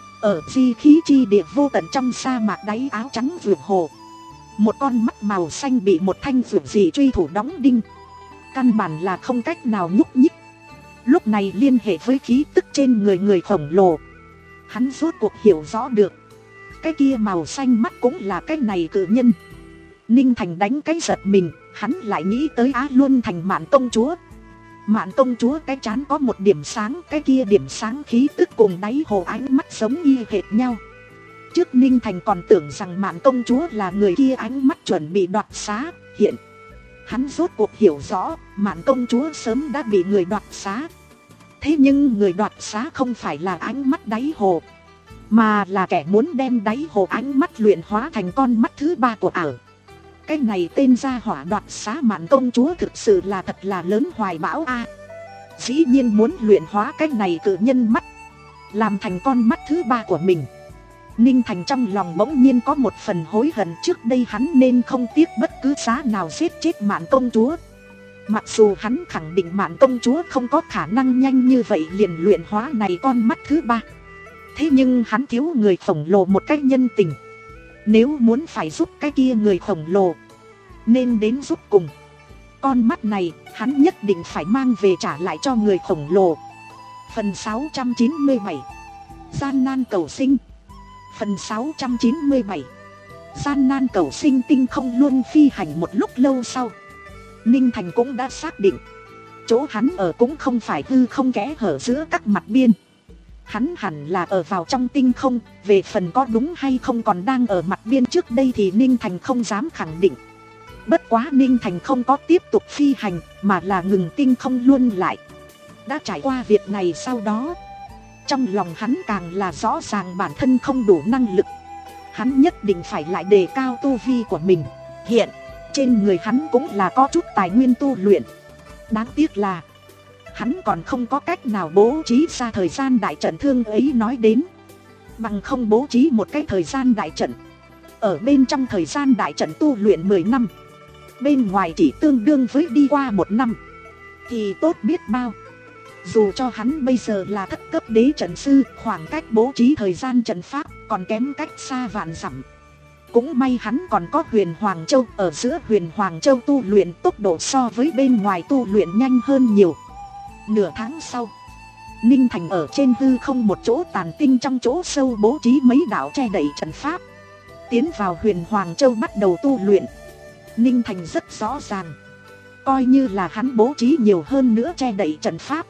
Speaker 1: Ở di khí chi địa vô tận trong sa mạc đáy áo trắng vượt hồ, một con mắt màu xanh bị một thanh vượt dị truy thủ đóng đinh. căn bản là không cách nào nhúc nhích. Lúc này liên hệ với khí tức trên người người khổng lồ, hắn rốt cuộc hiểu rõ được, cái kia màu xanh mắt cũng là cái này cự nhân. Ninh Thành đánh cái giật mình, hắn lại nghĩ tới Á Luân Thành Mạn công chúa. Mạn công chúa cái trán có một điểm sáng, cái kia điểm sáng khí tức cùng đáy hồ ánh mắt giống y hệt nhau. Trước Ninh Thành còn tưởng rằng Mạn công chúa là người kia ánh mắt chuẩn bị đoạt xá, hiện hắn rốt cuộc hiểu rõ, Mạn công chúa sớm đã bị người đoạt xá. Thế nhưng người đoạt xá không phải là ánh mắt đáy hồ, mà là kẻ muốn đem đáy hồ ánh mắt luyện hóa thành con mắt thứ ba của ảo. Cái này tên gia hỏa đoạt xá Mạn công chúa thực sự là thật là lớn hoài bão a. Dĩ nhiên muốn luyện hóa cái này cự nhân mắt, làm thành con mắt thứ ba của mình. Ninh Thành trong lòng bỗng nhiên có một phần hối hận, trước đây hắn nên không tiếc bất cứ giá nào giết chết Mạn công chúa. Mặc dù hắn khẳng định Mạn công chúa không có khả năng nhanh như vậy liền luyện hóa này con mắt thứ ba. Thế nhưng hắn thiếu người khổng lồ một cách nhân tình. Nếu muốn phải giúp cái kia người khổng lồ, nên đến giúp cùng. Con mắt này hắn nhất định phải mang về trả lại cho người khổng lồ. Phần sáu trăm chín mươi bảy, gian nan cầu sinh. Phần sáu trăm chín mươi bảy, gian nan cầu sinh. Tinh không luôn phi hành một lúc lâu sau, Ninh Thành cũng đã xác định chỗ hắn ở cũng không phải hư không kẽ hở giữa các mặt biên. Hắn hẳn là ở vào trong tinh không, về phần có đúng hay không còn đang ở mặt biên trước đây thì Ninh Thành không dám khẳng định. Bất quá Ninh Thành không có tiếp tục phi hành, mà là ngừng tinh không luôn lại. Đã trải qua việc này sau đó, trong lòng hắn càng là rõ ràng bản thân không đủ năng lực. Hắn nhất định phải lại đề cao tu vi của mình. Hiện, trên người hắn cũng là có chút tài nguyên tu luyện. Đáng tiếc là hắn còn không có cách nào bố trí ra thời gian đại trận thương ấy nói đến. Bằng không bố trí một cái thời gian đại trận, ở bên trong thời gian đại trận tu luyện mười năm, bên ngoài chỉ tương đương với đi qua một năm, thì tốt biết bao. Dù cho hắn bây giờ là thất cấp đế trận sư, khoảng cách bố trí thời gian trận pháp còn kém cách xa vạn dặm. Cũng may hắn còn có Huyền Hoàng Châu, ở giữa Huyền Hoàng Châu tu luyện tốc độ so với bên ngoài tu luyện nhanh hơn nhiều. Nửa tháng sau, Ninh Thành ở trên hư không một chỗ tàn tinh trong chỗ sâu bố trí mấy đạo che đậy trận pháp, tiến vào Huyền Hoàng Châu bắt đầu tu luyện. Ninh Thành rất rõ ràng, coi như là hắn bố trí nhiều hơn nữa che đậy trận pháp,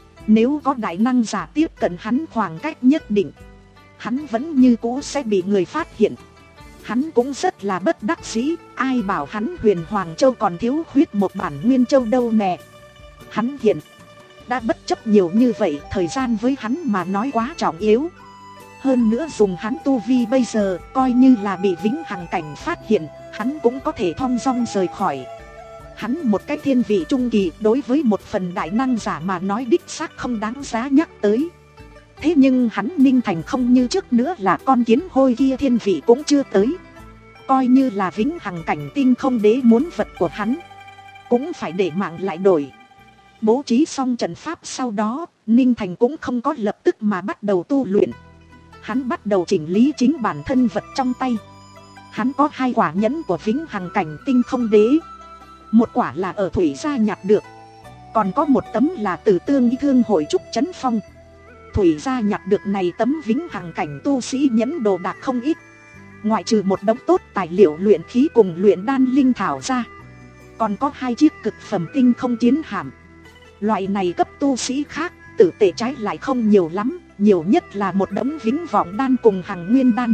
Speaker 1: nếu có đại năng giả tiếp cận hắn khoảng cách nhất định, hắn vẫn như cũ sẽ bị người phát hiện. Hắn cũng rất là bất đắc dĩ, ai bảo hắn Huyền Hoàng Châu còn thiếu khuyết một bản Nguyên Châu đâu nè. Hắn hiện đã bất chấp nhiều như vậy, thời gian với hắn mà nói quá trọng yếu. Hơn nữa dùng hắn tu vi bây giờ, coi như là bị vĩnh hằng cảnh phát hiện, hắn cũng có thể thong dong rời khỏi. Hắn một cái thiên vị trung kỳ, đối với một phần đại năng giả mà nói đích xác không đáng giá nhắc tới. Thế nhưng hắn Ninh Thành không như trước nữa là con kiến hôi kia thiên vị cũng chưa tới. Coi như là vĩnh hằng cảnh tinh không đế muốn vật của hắn, cũng phải để mạng lại đổi. Bố trí xong trận pháp sau đó, Ninh Thành cũng không có lập tức mà bắt đầu tu luyện. Hắn bắt đầu chỉnh lý chính bản thân vật trong tay. Hắn có hai quả nhẫn của vĩnh hằng cảnh tinh không đế. Một quả là ở Thủy Gia nhặt được, còn có một tấm là từ Tương Y Thương Hội Trúc Trấn Phong. Thủy Gia nhặt được này tấm vĩnh hằng cảnh tu sĩ nhẫn đồ đạc không ít. Ngoại trừ một đống tốt tài liệu luyện khí cùng luyện đan linh thảo ra, còn có hai chiếc cực phẩm tinh không chiến hạm. Loại này cấp tu sĩ khác, tử tệ trái lại không nhiều lắm, nhiều nhất là một đống vĩnh vọng đan cùng hằng nguyên đan.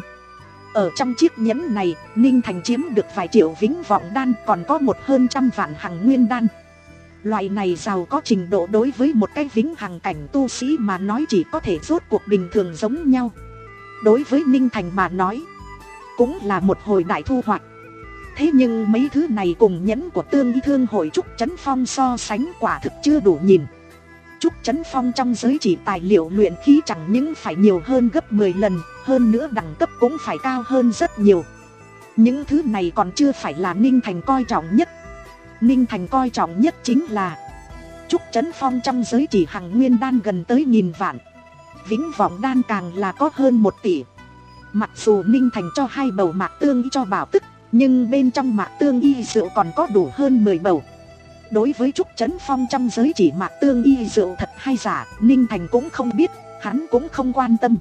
Speaker 1: Ở trong chiếc nhẫn này, Ninh Thành chiếm được vài triệu vĩnh vọng đan, còn có một hơn trăm vạn hằng nguyên đan. Loại này giàu có trình độ đối với một cái vĩnh hằng cảnh tu sĩ mà nói chỉ có thể rốt cuộc bình thường giống nhau. Đối với Ninh Thành mà nói, cũng là một hồi đại thu hoạch. Thế nhưng mấy thứ này cùng nhẫn của Tương Y Thương Hội Trúc Trấn Phong so sánh quả thực chưa đủ nhìn. Trúc Trấn Phong trong giới chỉ tài liệu luyện khí chẳng những phải nhiều hơn gấp mười lần, hơn nữa đẳng cấp cũng phải cao hơn rất nhiều. Những thứ này còn chưa phải là Ninh Thành coi trọng nhất. Ninh Thành coi trọng nhất chính là Trúc Trấn Phong trong giới chỉ hằng nguyên đan gần tới nghìn vạn, vĩnh vọng đan càng là có hơn một tỷ. Mặc dù Ninh Thành cho hai bầu mạc tương y cho bảo tức, nhưng bên trong mạc tương y rượu còn có đủ hơn mười bầu. Đối với Trúc Chấn Phong trong giới chỉ mạc tương y rượu thật hay giả, Ninh Thành cũng không biết, hắn cũng không quan tâm.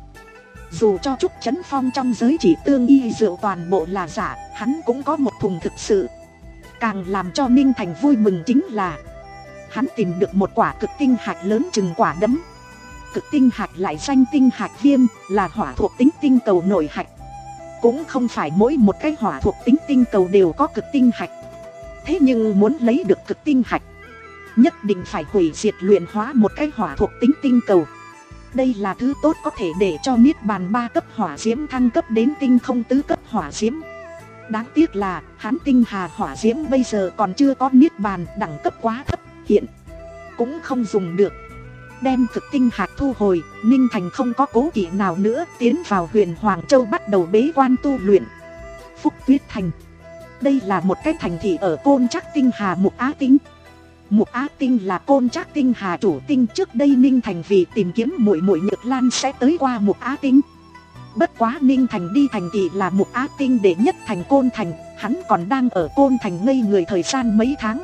Speaker 1: Dù cho Trúc Chấn Phong trong giới chỉ tương y rượu toàn bộ là giả, hắn cũng có một thùng thực sự. Càng làm cho Ninh Thành vui mừng chính là hắn tìm được một quả cực tinh hạch lớn chừng quả đấm. Cực tinh hạch lại danh tinh hạch viêm, là hỏa thuộc tính tinh cầu nội hạch. Cũng không phải mỗi một cái hỏa thuộc tính tinh cầu đều có cực tinh hạch. Thế nhưng muốn lấy được cực tinh hạch, nhất định phải hủy diệt luyện hóa một cái hỏa thuộc tính tinh cầu. Đây là thứ tốt có thể để cho niết bàn ba cấp hỏa diễm thăng cấp đến tinh không tứ cấp hỏa diễm. Đáng tiếc là hắn tinh hà hỏa diễm bây giờ còn chưa có niết bàn, đẳng cấp quá thấp, hiện cũng không dùng được. Đem cực tinh hạt thu hồi, Ninh Thành không có cố kỵ nào nữa, tiến vào Huyền Hoàng Châu bắt đầu bế quan tu luyện. Phúc Tuyết Thành, đây là một cái thành thị ở Côn Trác Tinh Hà Mục Á Tinh. Mục Á Tinh là Côn Trác Tinh Hà chủ tinh, trước đây Ninh Thành vì tìm kiếm muội muội Nhược Lan sẽ tới qua Mục Á Tinh. Bất quá Ninh Thành đi thành thị là Mục Á Tinh đệ nhất thành Côn Thành, hắn còn đang ở Côn Thành ngây người thời gian mấy tháng.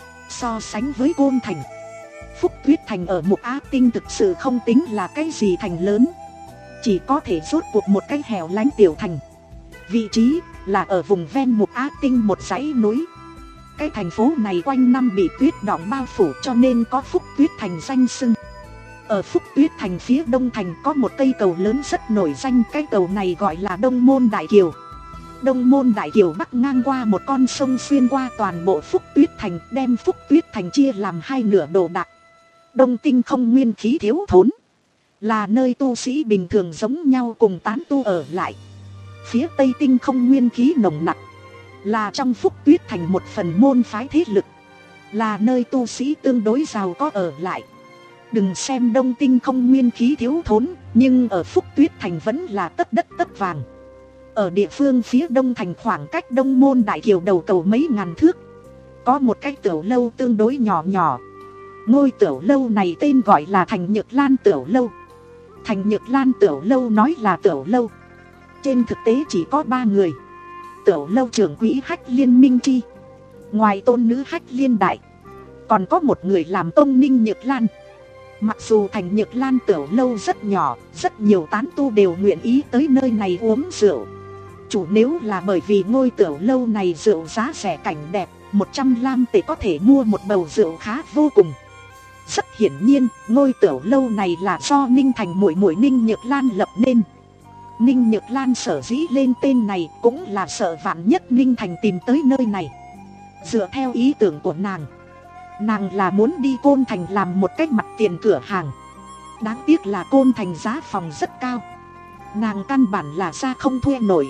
Speaker 1: So sánh với Côn Thành, Phúc Tuyết Thành ở Mục Á Tinh thực sự không tính là cái gì thành lớn, chỉ có thể rốt cuộc một cái hẻo lánh tiểu thành. Vị trí là ở vùng ven Mục Á Tinh một dãy núi. Cái thành phố này quanh năm bị tuyết đọng bao phủ cho nên có Phúc Tuyết Thành danh xưng. Ở Phúc Tuyết Thành phía đông thành có một cây cầu lớn rất nổi danh, cái cầu này gọi là Đông Môn Đại Kiều. Đông Môn Đại Kiều bắc ngang qua một con sông xuyên qua toàn bộ Phúc Tuyết Thành, đem Phúc Tuyết Thành chia làm hai nửa đồ đạc. Đông tinh không nguyên khí thiếu thốn, là nơi tu sĩ bình thường giống nhau cùng tán tu ở lại. Phía tây tinh không nguyên khí nồng nặc, là trong Phúc Tuyết Thành một phần môn phái thế lực, là nơi tu sĩ tương đối giàu có ở lại. Đừng xem đông tinh không nguyên khí thiếu thốn, nhưng ở Phúc Tuyết Thành vẫn là tất đất tất vàng. Ở địa phương phía đông thành khoảng cách Đông Môn Đại Kiều đầu cầu mấy ngàn thước, có một cái tiểu lâu tương đối nhỏ nhỏ. Ngôi tiểu lâu này tên gọi là Thành Nhược Lan Tiểu Lâu. Thành Nhược Lan Tiểu Lâu nói là tiểu lâu, trên thực tế chỉ có ba người. Tiểu lâu trưởng quỹ Hách Liên Minh Chi, ngoài tôn nữ Hách Liên Đại, còn có một người làm tông Ninh Nhược Lan. Mặc dù Thành Nhược Lan Tiểu Lâu rất nhỏ, rất nhiều tán tu đều nguyện ý tới nơi này uống rượu. Chủ nếu là bởi vì ngôi tiểu lâu này rượu giá rẻ cảnh đẹp, một trăm lam tệ có thể mua một bầu rượu khá vô cùng. Rất hiển nhiên, ngôi tiểu lâu này là do Ninh Thành muội muội Ninh Nhược Lan lập nên. Ninh Nhược Lan sở dĩ lên tên này cũng là sợ vạn nhất Ninh Thành tìm tới nơi này. Dựa theo ý tưởng của nàng, nàng là muốn đi Côn Thành làm một cái mặt tiền cửa hàng. Đáng tiếc là Côn Thành giá phòng rất cao, nàng căn bản là ra không thuê nổi.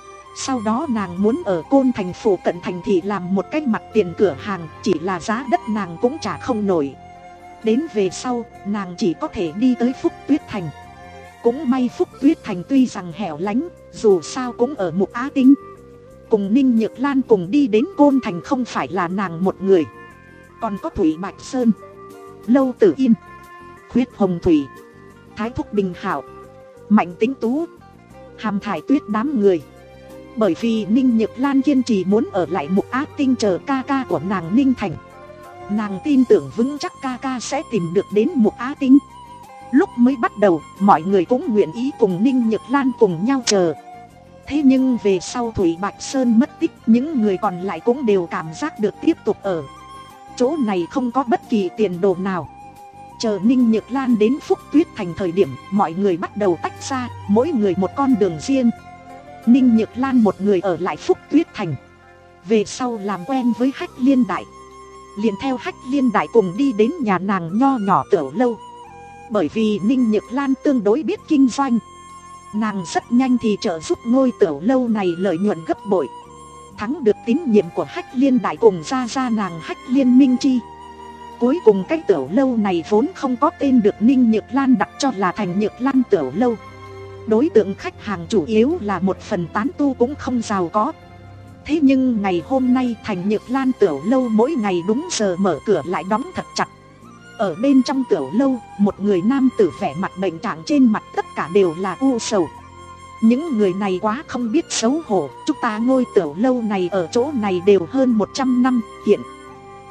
Speaker 1: Sau đó nàng muốn ở Côn Thành phụ cận thành thị làm một cái mặt tiền cửa hàng, chỉ là giá đất nàng cũng trả không nổi. Đến về sau, nàng chỉ có thể đi tới Phúc Tuyết Thành. Cũng may Phúc Tuyết Thành tuy rằng hẻo lánh, dù sao cũng ở Mục Á Tinh. Cùng Ninh Nhược Lan cùng đi đến Côn Thành không phải là nàng một người, còn có Thủy Bạch Sơn, Lâu Tử Yên, Khuyết Hồng Thủy, Thái Thúc Bình Hảo, Mạnh Tính Tú, Hàm Thải Tuyết đám người. Bởi vì Ninh Nhược Lan kiên trì muốn ở lại Mục Á Tinh chờ ca ca của nàng Ninh Thành. Nàng tin tưởng vững chắc ca ca sẽ tìm được đến Mục Á Tinh. Lúc mới bắt đầu, mọi người cũng nguyện ý cùng Ninh Nhược Lan cùng nhau chờ. Thế nhưng về sau Thủy Bạch Sơn mất tích, những người còn lại cũng đều cảm giác được tiếp tục ở chỗ này không có bất kỳ tiền đồ nào. Chờ Ninh Nhược Lan đến Phúc Tuyết Thành thời điểm, mọi người bắt đầu tách ra, mỗi người một con đường riêng. Ninh Nhược Lan một người ở lại Phúc Tuyết Thành, về sau làm quen với Hách Liên Đại, liền theo Hách Liên Đại cùng đi đến nhà nàng nho nhỏ tiểu lâu. Bởi vì Ninh Nhược Lan tương đối biết kinh doanh, nàng rất nhanh thì trợ giúp ngôi tiểu lâu này lợi nhuận gấp bội, thắng được tín nhiệm của Hách Liên Đại cùng gia gia nàng Hách Liên Minh Chi. Cuối cùng cái tiểu lâu này vốn không có tên được Ninh Nhược Lan đặt cho là Thành Nhược Lan Tiểu Lâu. Đối tượng khách hàng chủ yếu là một phần tán tu cũng không giàu có. Thế nhưng ngày hôm nay Thành Nhược Lan Tiểu Lâu mỗi ngày đúng giờ mở cửa lại đóng thật chặt. Ở bên trong tiểu lâu, một người nam tử vẻ mặt bệnh trạng, trên mặt tất cả đều là u sầu. Những người này quá không biết xấu hổ, chúng ta ngôi tiểu lâu này ở chỗ này đều hơn một trăm năm, hiện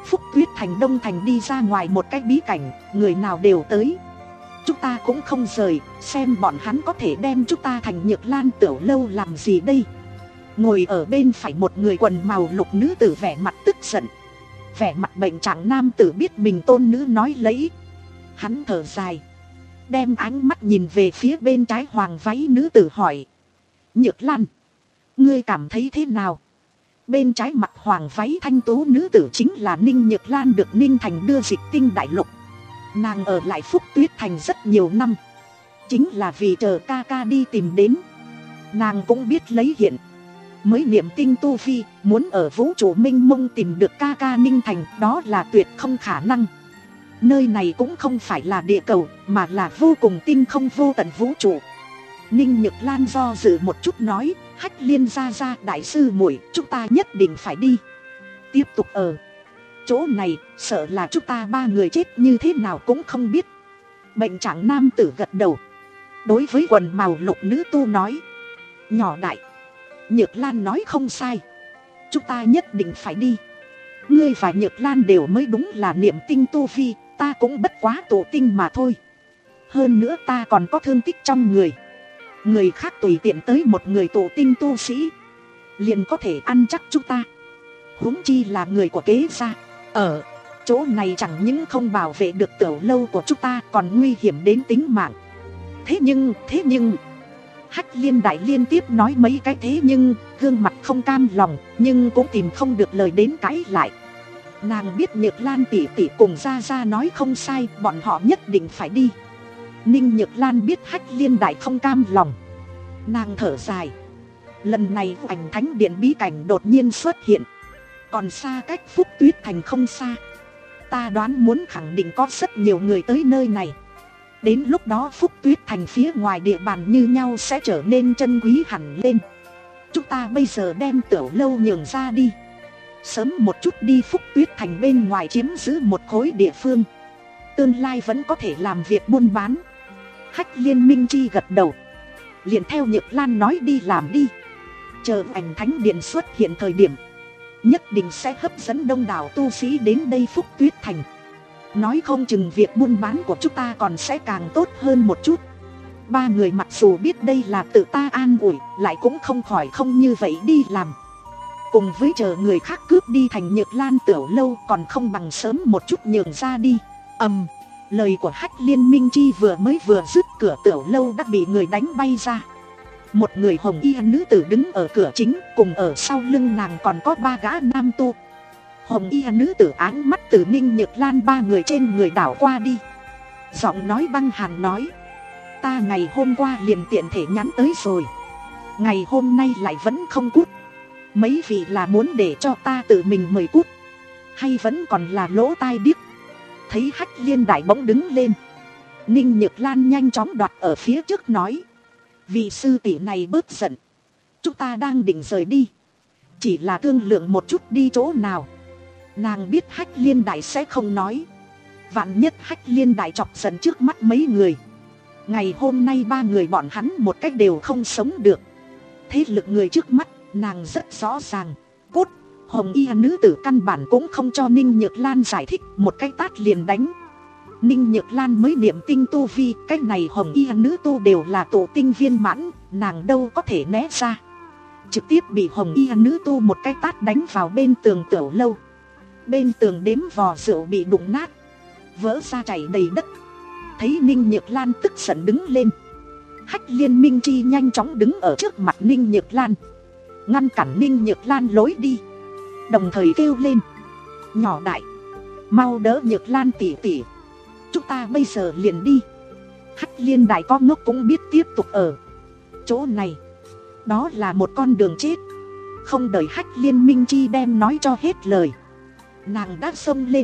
Speaker 1: Phúc Tuyết Thành Đông Thành đi ra ngoài một cái bí cảnh, người nào đều tới. Chúng ta cũng không rời, xem bọn hắn có thể đem chúng ta thành Nhược Lan Tiểu Lâu làm gì đây. Ngồi ở bên phải một người quần màu lục nữ tử vẻ mặt tức giận. Vẻ mặt bệnh trạng nam tử biết mình tôn nữ nói lấy. Hắn thở dài, đem ánh mắt nhìn về phía bên trái hoàng váy nữ tử hỏi: Nhược Lan, ngươi cảm thấy thế nào? Bên trái mặt hoàng váy thanh tú nữ tử chính là Ninh Nhược Lan, được Ninh Thành đưa dịch tinh đại lục. Nàng ở lại Phúc Tuyết Thành rất nhiều năm, chính là vì chờ ca ca đi tìm đến. Nàng cũng biết lấy hiện mới niệm tinh tu vi, muốn ở vũ trụ minh mông tìm được ca ca Ninh Thành, đó là tuyệt không khả năng. Nơi này cũng không phải là địa cầu, mà là vô cùng tinh không vô tận vũ trụ. Ninh Nhược Lan do dự một chút nói: Hách Liên gia gia, đại sư muội, chúng ta nhất định phải đi. Tiếp tục ở chỗ này, sợ là chúng ta ba người chết như thế nào cũng không biết. Bệnh trạng nam tử gật đầu, đối với quần màu lục nữ tu nói: Nhỏ đại, Nhược Lan nói không sai, chúng ta nhất định phải đi. Ngươi và Nhược Lan đều mới đúng là niệm tinh tu vi, ta cũng bất quá tụ tinh mà thôi. Hơn nữa ta còn có thương tích trong người, người khác tùy tiện tới một người tụ tinh tu sĩ liền có thể ăn chắc chúng ta, huống chi là người của kế gia. Ở chỗ này chẳng những không bảo vệ được tiểu lâu của chúng ta, còn nguy hiểm đến tính mạng. Thế nhưng, thế nhưng Hách Liên đại liên tiếp nói mấy cái thế nhưng, gương mặt không cam lòng, nhưng cũng tìm không được lời đến cãi lại. Nàng biết Nhược Lan tỷ tỷ cùng gia gia nói không sai, bọn họ nhất định phải đi. Ninh Nhược Lan biết Hách Liên đại không cam lòng, nàng thở dài. Lần này ảnh thánh điện bí cảnh đột nhiên xuất hiện, còn xa cách Phúc Tuyết Thành không xa. Ta đoán muốn khẳng định có rất nhiều người tới nơi này. Đến lúc đó Phúc Tuyết Thành phía ngoài địa bàn như nhau sẽ trở nên chân quý hẳn lên. Chúng ta bây giờ đem tiểu lâu nhường ra đi, sớm một chút đi Phúc Tuyết Thành bên ngoài chiếm giữ một khối địa phương, tương lai vẫn có thể làm việc buôn bán. Hách Liên Minh Chi gật đầu, liền theo Nhược Lan nói đi làm đi. Chờ ảnh thánh điện xuất hiện thời điểm, nhất định sẽ hấp dẫn đông đảo tu sĩ đến đây Phúc Tuyết Thành. Nói không chừng việc buôn bán của chúng ta còn sẽ càng tốt hơn một chút. Ba người mặc dù biết đây là tự ta an ủi, lại cũng không khỏi không như vậy đi làm. Cùng với chờ người khác cướp đi thành Nhược Lan tiểu lâu, còn không bằng sớm một chút nhường ra đi. Ầm, lời của Hách Liên Minh Chi vừa mới vừa dứt, cửa tiểu lâu đã bị người đánh bay ra. Một người hồng y nữ tử đứng ở cửa chính, cùng ở sau lưng nàng còn có ba gã nam tu. Hồng y nữ tử áng mắt từ Ninh Nhược Lan ba người trên người đảo qua đi, giọng nói băng hàn nói: Ta ngày hôm qua liền tiện thể nhắn tới rồi, ngày hôm nay lại vẫn không cút. Mấy vị là muốn để cho ta tự mình mời cút, hay vẫn còn là lỗ tai điếc? Thấy Hách Liên đại bỗng đứng lên, Ninh Nhược Lan nhanh chóng đoạt ở phía trước nói: Vị sư tỷ này bớt giận, chúng ta đang định rời đi, chỉ là thương lượng một chút đi chỗ nào. Nàng biết Hách Liên đại sẽ không nói, vạn nhất Hách Liên đại chọc giận trước mắt mấy người, ngày hôm nay ba người bọn hắn một cách đều không sống được. Thế lực người trước mắt nàng rất rõ ràng. Cút! Hồng y nữ tử căn bản cũng không cho Ninh Nhược Lan giải thích, một cái tát liền đánh. Ninh Nhược Lan mới niệm tinh tu vi, cái này hồng y nữ tu đều là tổ tinh viên mãn, nàng đâu có thể né ra. Trực tiếp bị hồng y nữ tu một cái tát đánh vào bên tường tiểu lâu. Bên tường đếm vò rượu bị đụng nát, vỡ ra chảy đầy đất. Thấy Ninh Nhược Lan tức giận đứng lên, Hách Liên Minh Chi nhanh chóng đứng ở trước mặt Ninh Nhược Lan, ngăn cản Ninh Nhược Lan lối đi, đồng thời kêu lên: Nhỏ đại, mau đỡ Nhược Lan tỷ tỷ, chúng ta bây giờ liền đi. Hách Liên đại có ngốc cũng biết tiếp tục ở chỗ này, đó là một con đường chết. Không đợi Hách Liên Minh Chi đem nói cho hết lời, nàng đã xông lên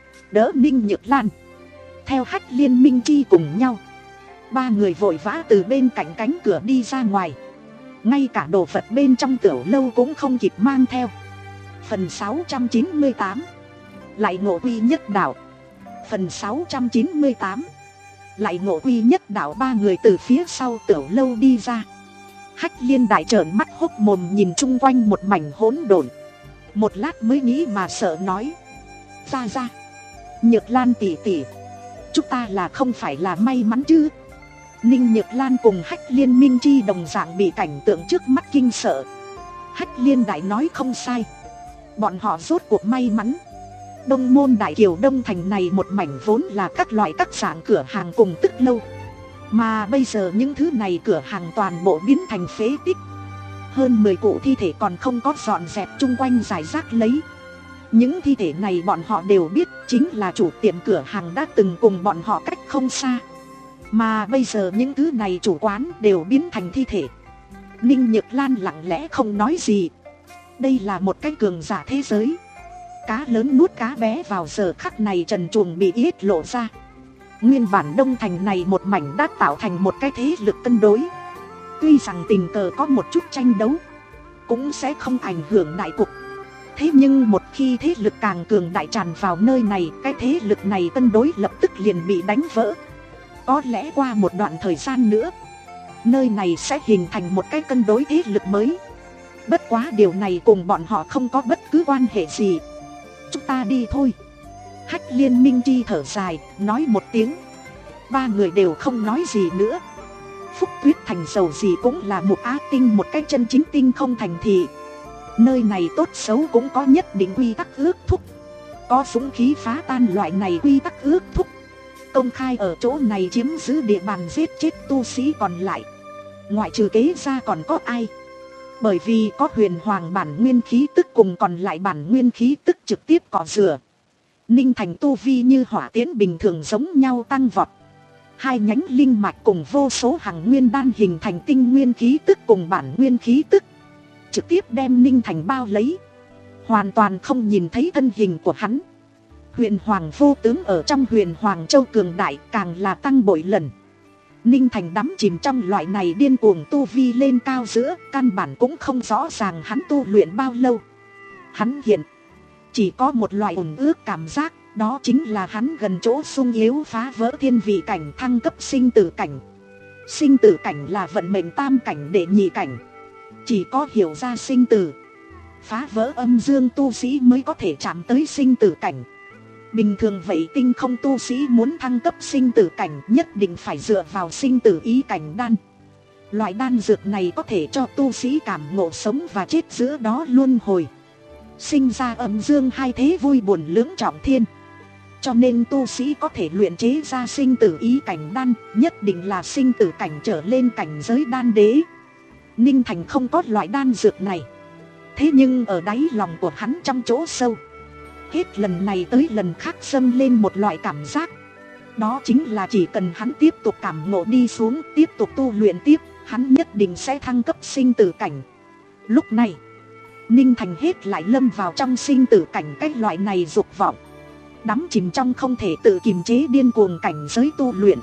Speaker 1: đỡ Ninh Nhược Lan. Theo Hách Liên Minh Chi cùng nhau, ba người vội vã từ bên cạnh cánh cửa đi ra ngoài, ngay cả đồ vật bên trong tiểu lâu cũng không kịp mang theo. Phần sáu trăm chín mươi tám lại ngộ quy nhất đạo. Phần sáu trăm chín mươi tám lại ngộ quy nhất đạo. Ba người từ phía sau tiểu lâu đi ra. Hách Liên đại trợn mắt hốc mồm nhìn chung quanh một mảnh hỗn độn, một lát mới nghĩ mà sợ nói: Ra ra, Nhược Lan tỷ tỷ, chúng ta là không phải là may mắn chứ? Ninh Nhược Lan cùng Hách Liên Minh Chi đồng dạng bị cảnh tượng trước mắt kinh sợ. Hách Liên đại nói không sai, bọn họ rốt cuộc may mắn. Đông môn Đại Kiều Đông thành này một mảnh vốn là các loại các dạng cửa hàng cùng tức lâu, mà bây giờ những thứ này cửa hàng toàn bộ biến thành phế tích. Hơn mười cụ thi thể còn không có dọn dẹp chung quanh rải rác lấy. Những thi thể này bọn họ đều biết chính là chủ tiệm cửa hàng đã từng cùng bọn họ cách không xa, mà bây giờ những thứ này chủ quán đều biến thành thi thể. Ninh Nhược Lan lặng lẽ không nói gì. Đây là một cái cường giả thế giới. Cá lớn nuốt cá bé vào giờ khắc này trần truồng bị yết lộ ra. Nguyên bản Đông thành này một mảnh đã tạo thành một cái thế lực cân đối. Tuy rằng tình cờ có một chút tranh đấu, cũng sẽ không ảnh hưởng đại cục. Thế nhưng một khi thế lực càng cường đại tràn vào nơi này, cái thế lực này cân đối lập tức liền bị đánh vỡ. Có lẽ qua một đoạn thời gian nữa, nơi này sẽ hình thành một cái cân đối thế lực mới. Bất quá điều này cùng bọn họ không có bất cứ quan hệ gì. Chúng ta đi thôi. Hách Liên Minh Chi thở dài, nói một tiếng. Ba người đều không nói gì nữa. Phúc Tuyết thành giàu gì cũng là một á tinh, một cái chân chính tinh không thành thị. Nơi này tốt xấu cũng có nhất định quy tắc ước thúc. Có dũng khí phá tan loại này quy tắc ước thúc. Công khai ở chỗ này chiếm giữ địa bàn giết chết tu sĩ còn lại. Ngoại trừ kế ra còn có ai? Bởi vì có huyền hoàng bản nguyên khí tức cùng còn lại bản nguyên khí tức trực tiếp cọ rửa. Ninh thành tu vi như hỏa tiễn bình thường giống nhau tăng vọt. Hai nhánh linh mạch cùng vô số hằng nguyên đan hình thành tinh nguyên khí tức cùng bản nguyên khí tức, trực tiếp đem Ninh thành bao lấy. Hoàn toàn không nhìn thấy thân hình của hắn. Huyền hoàng vô tướng ở trong huyền hoàng châu cường đại càng là tăng bội lần. Ninh thành đắm chìm trong loại này điên cuồng tu vi lên cao giữa, căn bản cũng không rõ ràng hắn tu luyện bao lâu. Hắn hiện chỉ có một loại ổn ước cảm giác, đó chính là hắn gần chỗ sung yếu phá vỡ thiên vị cảnh, thăng cấp sinh tử cảnh. Sinh tử cảnh là vận mệnh tam cảnh đệ nhị cảnh. Chỉ có hiểu ra sinh tử, phá vỡ âm dương tu sĩ mới có thể chạm tới sinh tử cảnh. Bình thường vậy tinh không tu sĩ muốn thăng cấp sinh tử cảnh nhất định phải dựa vào sinh tử ý cảnh đan. Loại đan dược này có thể cho tu sĩ cảm ngộ sống và chết giữa đó luân hồi, sinh ra âm dương hai thế vui buồn lưỡng trọng thiên. Cho nên tu sĩ có thể luyện chế ra sinh tử ý cảnh đan nhất định là sinh tử cảnh trở lên cảnh giới đan đế. Ninh thành không có loại đan dược này. Thế nhưng ở đáy lòng của hắn trong chỗ sâu, hết lần này tới lần khác dâng lên một loại cảm giác. Đó chính là chỉ cần hắn tiếp tục cảm ngộ đi xuống, tiếp tục tu luyện tiếp, hắn nhất định sẽ thăng cấp sinh tử cảnh. Lúc này Ninh thành hết lại lâm vào trong sinh tử cảnh, cái loại này dục vọng, đắm chìm trong không thể tự kiềm chế điên cuồng cảnh giới tu luyện.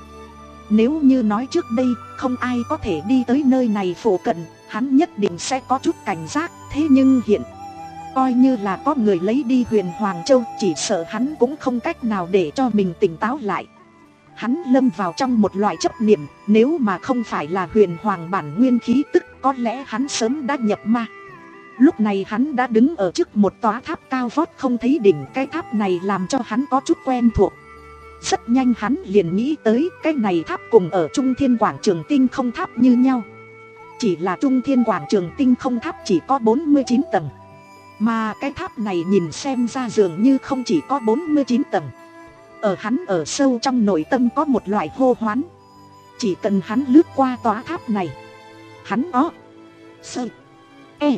Speaker 1: Nếu như nói trước đây không ai có thể đi tới nơi này phổ cận, hắn nhất định sẽ có chút cảnh giác. Thế nhưng hiện, coi như là có người lấy đi huyền hoàng châu, chỉ sợ hắn cũng không cách nào để cho mình tỉnh táo lại. Hắn lâm vào trong một loại chấp niệm, nếu mà không phải là huyền hoàng bản nguyên khí tức, có lẽ hắn sớm đã nhập ma. Lúc này hắn đã đứng ở trước một tòa tháp cao vót không thấy đỉnh. Cái tháp này làm cho hắn có chút quen thuộc. Rất nhanh hắn liền nghĩ tới cái này tháp cùng ở Trung Thiên Quảng Trường Tinh Không Tháp như nhau. Chỉ là Trung Thiên Quảng Trường Tinh Không Tháp chỉ có bốn mươi chín tầng, mà cái tháp này nhìn xem ra dường như không chỉ có bốn mươi chín tầng. Ở hắn ở sâu trong nội tâm có một loại hô hoán. Chỉ cần hắn lướt qua tòa tháp này, hắn có sơ e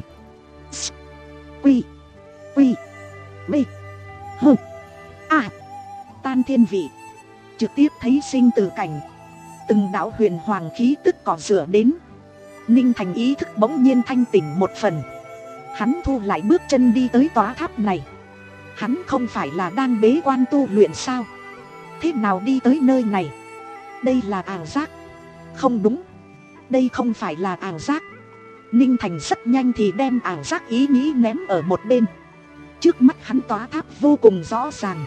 Speaker 1: s quy quy mê hơ a tan thiên vị, trực tiếp thấy sinh tử cảnh. Từng đạo huyền hoàng khí tức cỏ rửa đến, Ninh thành ý thức bỗng nhiên thanh tỉnh một phần. Hắn thu lại bước chân đi tới tòa tháp này. Hắn không phải là đang bế quan tu luyện sao? Thế nào đi tới nơi này? Đây là ảo giác. Không đúng, đây không phải là ảo giác. Ninh thành rất nhanh thì đem ảo giác ý nghĩ ném ở một bên. Trước mắt hắn tòa tháp vô cùng rõ ràng.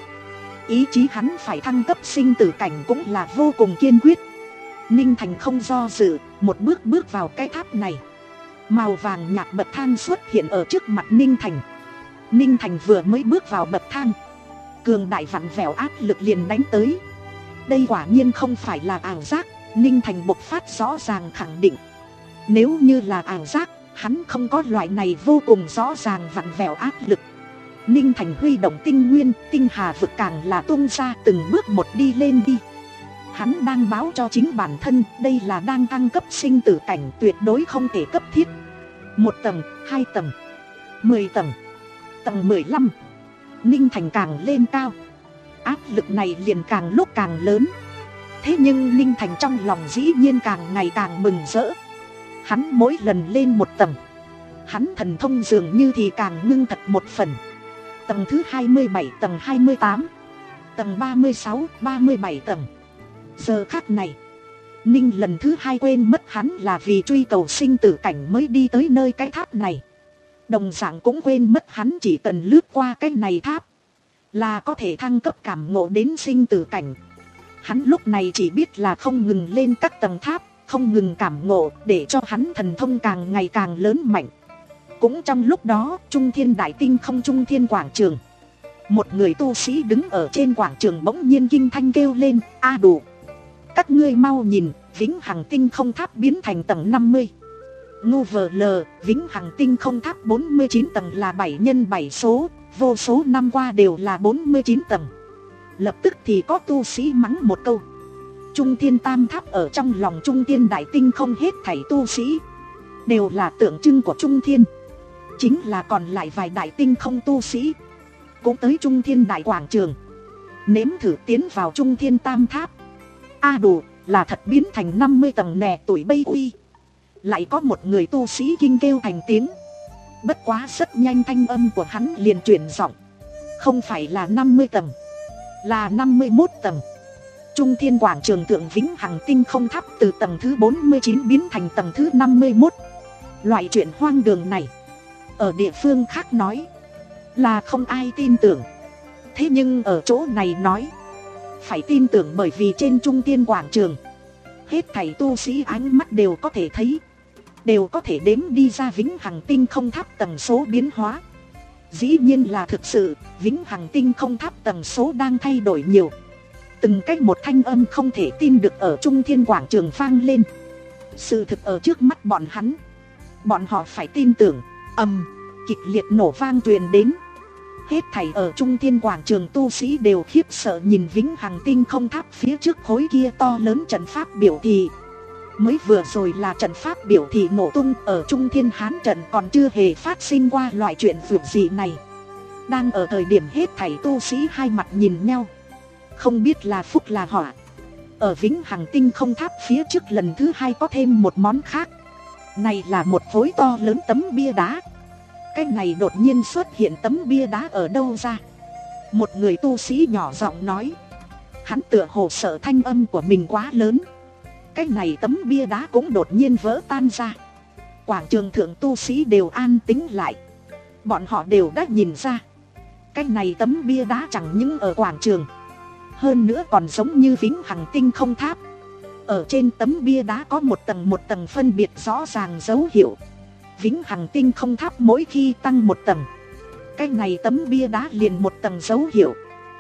Speaker 1: Ý chí hắn phải thăng cấp sinh tử cảnh cũng là vô cùng kiên quyết. Ninh thành không do dự, một bước bước vào cái tháp này. Màu vàng nhạt bậc thang xuất hiện ở trước mặt Ninh thành. Ninh thành vừa mới bước vào bậc thang, cường đại vặn vẹo áp lực liền đánh tới. Đây quả nhiên không phải là ảo giác, Ninh Thành bộc phát rõ ràng khẳng định. Nếu như là ảo giác, hắn không có loại này vô cùng rõ ràng vặn vẹo áp lực. Ninh Thành huy động tinh nguyên, tinh hà vực càng là tung ra từng bước một đi lên đi. Hắn đang báo cho chính bản thân, đây là đang thăng cấp sinh tử cảnh, tuyệt đối không thể cấp thiết. Một tầng, hai tầng, mười tầng, tầng mười lăm. Ninh Thành càng lên cao, áp lực này liền càng lúc càng lớn. Thế nhưng Ninh Thành trong lòng dĩ nhiên càng ngày càng mừng rỡ. Hắn mỗi lần lên một tầng, hắn thần thông dường như thì càng ngưng thật một phần. Tầng thứ hai mươi bảy, tầng hai mươi tám, tầng ba mươi sáu, ba mươi bảy tầng. Giờ khắc này, Ninh lần thứ hai quên mất hắn là vì truy cầu sinh tử cảnh mới đi tới nơi cái tháp này. Đồng dạng cũng quên mất hắn chỉ cần lướt qua cái này tháp là có thể thăng cấp cảm ngộ đến sinh tử cảnh. Hắn lúc này chỉ biết là không ngừng lên các tầng tháp, không ngừng cảm ngộ để cho hắn thần thông càng ngày càng lớn mạnh. Cũng trong lúc đó, Trung Thiên Đại Tinh không Trung Thiên Quảng Trường, một người tu sĩ đứng ở trên quảng trường bỗng nhiên kinh thanh kêu lên: A đủ! Các ngươi mau nhìn, Vĩnh Hằng Tinh không tháp biến thành tầng năm mươi. Ngu vờ lờ, Vĩnh Hằng Tinh không tháp bốn mươi chín tầng là bảy nhân bảy số, vô số năm qua đều là bốn mươi chín tầng. Lập tức thì có tu sĩ mắng một câu. Trung Thiên Tam Tháp ở trong lòng Trung Thiên Đại Tinh không hết thảy tu sĩ đều là tượng trưng của Trung Thiên. Chính là còn lại vài đại tinh không tu sĩ cũng tới Trung Thiên Đại Quảng Trường, nếm thử tiến vào Trung Thiên Tam Tháp. A đủ, là thật biến thành năm mươi tầng nè tuổi bây uy. Lại có một người tu sĩ kinh kêu thành tiếng. Bất quá rất nhanh thanh âm của hắn liền chuyển giọng. Không phải là năm mươi tầng, là năm mươi mốt tầng. Trung Thiên Quảng Trường Thượng Vĩnh Hằng Tinh không tháp từ tầng thứ bốn mươi chín biến thành tầng thứ năm mươi mốt. Loại chuyện hoang đường này ở địa phương khác nói là không ai tin tưởng. Thế nhưng ở chỗ này nói phải tin tưởng, bởi vì trên Trung Thiên Quảng Trường hết thảy tu sĩ ánh mắt đều có thể thấy, đều có thể đếm đi ra Vĩnh Hằng Tinh không tháp tầng số biến hóa. Dĩ nhiên là thực sự, Vĩnh Hằng Tinh không tháp tầng số đang thay đổi nhiều. Từng cách một thanh âm không thể tin được ở Trung Thiên Quảng Trường vang lên. Sự thực ở trước mắt bọn hắn, bọn họ phải tin tưởng. Ầm, kịch liệt nổ vang truyền đến. Hết thảy ở Trung Thiên Quảng Trường tu sĩ đều khiếp sợ nhìn Vĩnh Hằng Tinh không tháp phía trước khối kia to lớn trận pháp biểu thị. Mới vừa rồi là trận pháp biểu thị nổ tung, ở Trung Thiên Hán trận còn chưa hề phát sinh qua loại chuyện vượt dị này. Đang ở thời điểm hết thảy tu sĩ hai mặt nhìn nhau, không biết là phúc là họa. Ở Vĩnh Hằng Tinh không tháp phía trước lần thứ hai có thêm một món khác. Này là một khối to lớn tấm bia đá. Cái này đột nhiên xuất hiện tấm bia đá ở đâu ra? Một người tu sĩ nhỏ giọng nói. Hắn tựa hồ sợ thanh âm của mình quá lớn. Cái này tấm bia đá cũng đột nhiên vỡ tan ra. Quảng trường thượng tu sĩ đều an tĩnh lại. Bọn họ đều đã nhìn ra, cái này tấm bia đá chẳng những ở quảng trường, hơn nữa còn giống như Vĩnh Hằng Tinh không tháp. Ở trên tấm bia đá có một tầng một tầng phân biệt rõ ràng dấu hiệu. Vĩnh Hằng Tinh không tháp mỗi khi tăng một tầng, cái này tấm bia đá liền một tầng dấu hiệu.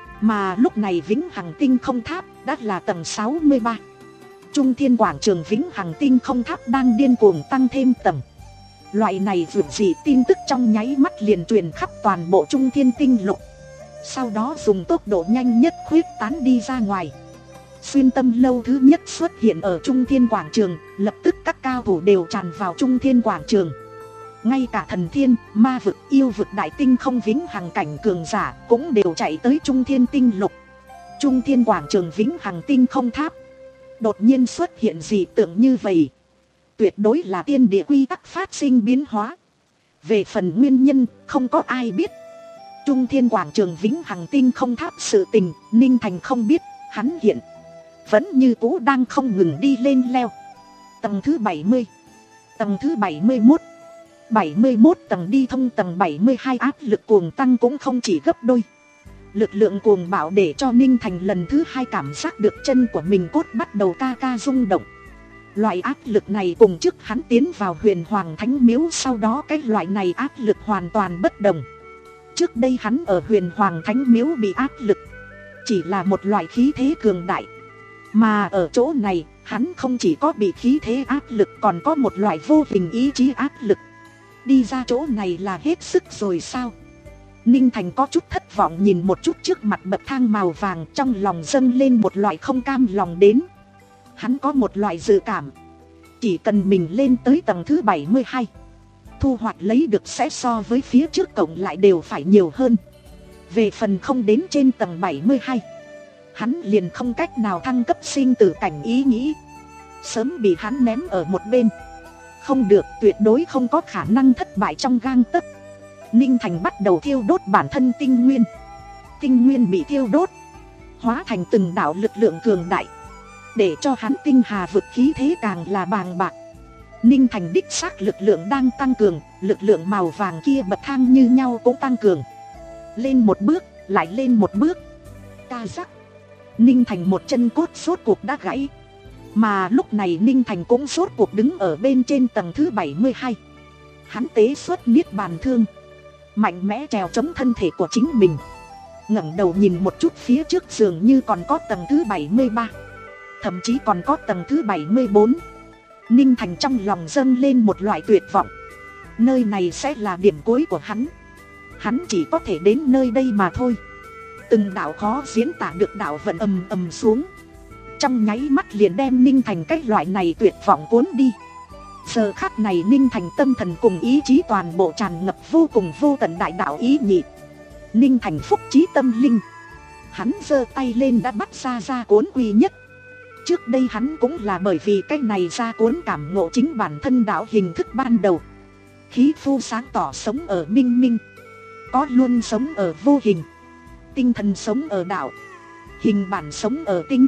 Speaker 1: Mà lúc này Vĩnh Hằng Tinh không tháp đã là tầng sáu mươi ba. Trung Thiên Quảng Trường Vĩnh Hằng Tinh không tháp đang điên cuồng tăng thêm tầng. Loại này vượt dị tin tức trong nháy mắt liền truyền khắp toàn bộ Trung Thiên Tinh lục. Sau đó dùng tốc độ nhanh nhất khuyết tán đi ra ngoài. Xuyên Tâm lâu thứ nhất xuất hiện ở Trung Thiên Quảng Trường, lập tức các cao thủ đều tràn vào Trung Thiên Quảng Trường. Ngay cả thần thiên, ma vực, yêu vực đại tinh không Vĩnh Hằng cảnh cường giả cũng đều chạy tới Trung Thiên Tinh lục. Trung Thiên Quảng Trường Vĩnh Hằng Tinh không tháp đột nhiên xuất hiện dị tượng như vậy, tuyệt đối là tiên địa quy tắc phát sinh biến hóa. Về phần nguyên nhân, không có ai biết. Trung Thiên Quảng Trường Vĩnh Hằng Tinh không tháp sự tình, Ninh Thành không biết. Hắn hiện vẫn như cũ đang không ngừng đi lên leo. Tầng thứ bảy mươi, tầng thứ bảy mươi mốt, bảy mươi mốt tầng đi thông tầng bảy mươi hai, áp lực cuồng tăng cũng không chỉ gấp đôi. Lực lượng cuồng bạo để cho Ninh Thành lần thứ hai cảm giác được chân của mình cốt bắt đầu ca ca rung động. Loại áp lực này cùng trước hắn tiến vào Huyền Hoàng Thánh Miếu sau đó, cái loại này áp lực hoàn toàn bất đồng. Trước đây hắn ở Huyền Hoàng Thánh Miếu bị áp lực, chỉ là một loại khí thế cường đại. Mà ở chỗ này, hắn không chỉ có bị khí thế áp lực, còn có một loại vô hình ý chí áp lực. Đi ra chỗ này là hết sức rồi sao? Ninh Thành có chút thất vọng nhìn một chút trước mặt bậc thang màu vàng, trong lòng dâng lên một loại không cam lòng đến. Hắn có một loại dự cảm, chỉ cần mình lên tới tầng thứ bảy mươi hai, thu hoạch lấy được sẽ so với phía trước cộng lại đều phải nhiều hơn. Về phần không đến trên tầng bảy mươi hai, hắn liền không cách nào thăng cấp sinh tử cảnh ý nghĩ, sớm bị hắn ném ở một bên. Không được, tuyệt đối không có khả năng thất bại trong gang tấc. Ninh Thành bắt đầu thiêu đốt bản thân tinh nguyên. Tinh nguyên bị thiêu đốt, hóa thành từng đạo lực lượng cường đại, để cho hắn tinh hà vực khí thế càng là bàng bạc. Ninh Thành đích xác lực lượng đang tăng cường, lực lượng màu vàng kia bậc thang như nhau cũng tăng cường. Lên một bước, lại lên một bước. Ca rắc, Ninh Thành một chân cốt rốt cuộc đã gãy. Mà lúc này Ninh Thành cũng rốt cuộc đứng ở bên trên tầng thứ bảy mươi hai. Hắn tế xuất niết bàn thương, mạnh mẽ trèo chống thân thể của chính mình. Ngẩng đầu nhìn một chút phía trước, dường như còn có tầng thứ bảy mươi ba, thậm chí còn có tầng thứ bảy mươi bốn. Ninh Thành trong lòng dâng lên một loại tuyệt vọng. Nơi này sẽ là điểm cuối của hắn. Hắn chỉ có thể đến nơi đây mà thôi. Từng đạo khó diễn tả được đạo vận ầm ầm xuống, trong nháy mắt liền đem Ninh Thành cái loại này tuyệt vọng cuốn đi. Giờ khắc này Ninh Thành tâm thần cùng ý chí toàn bộ tràn ngập vô cùng vô tận đại đạo ý nhị. Ninh Thành phúc trí tâm linh, hắn giơ tay lên đã bắt ra ra cuốn quy nhất. Trước đây hắn cũng là bởi vì cái này ra cuốn cảm ngộ chính bản thân đạo hình thức ban đầu. Khí phu sáng tỏ sống ở minh minh, có luôn sống ở vô hình. Tinh thần sống ở đạo, hình bản sống ở tinh.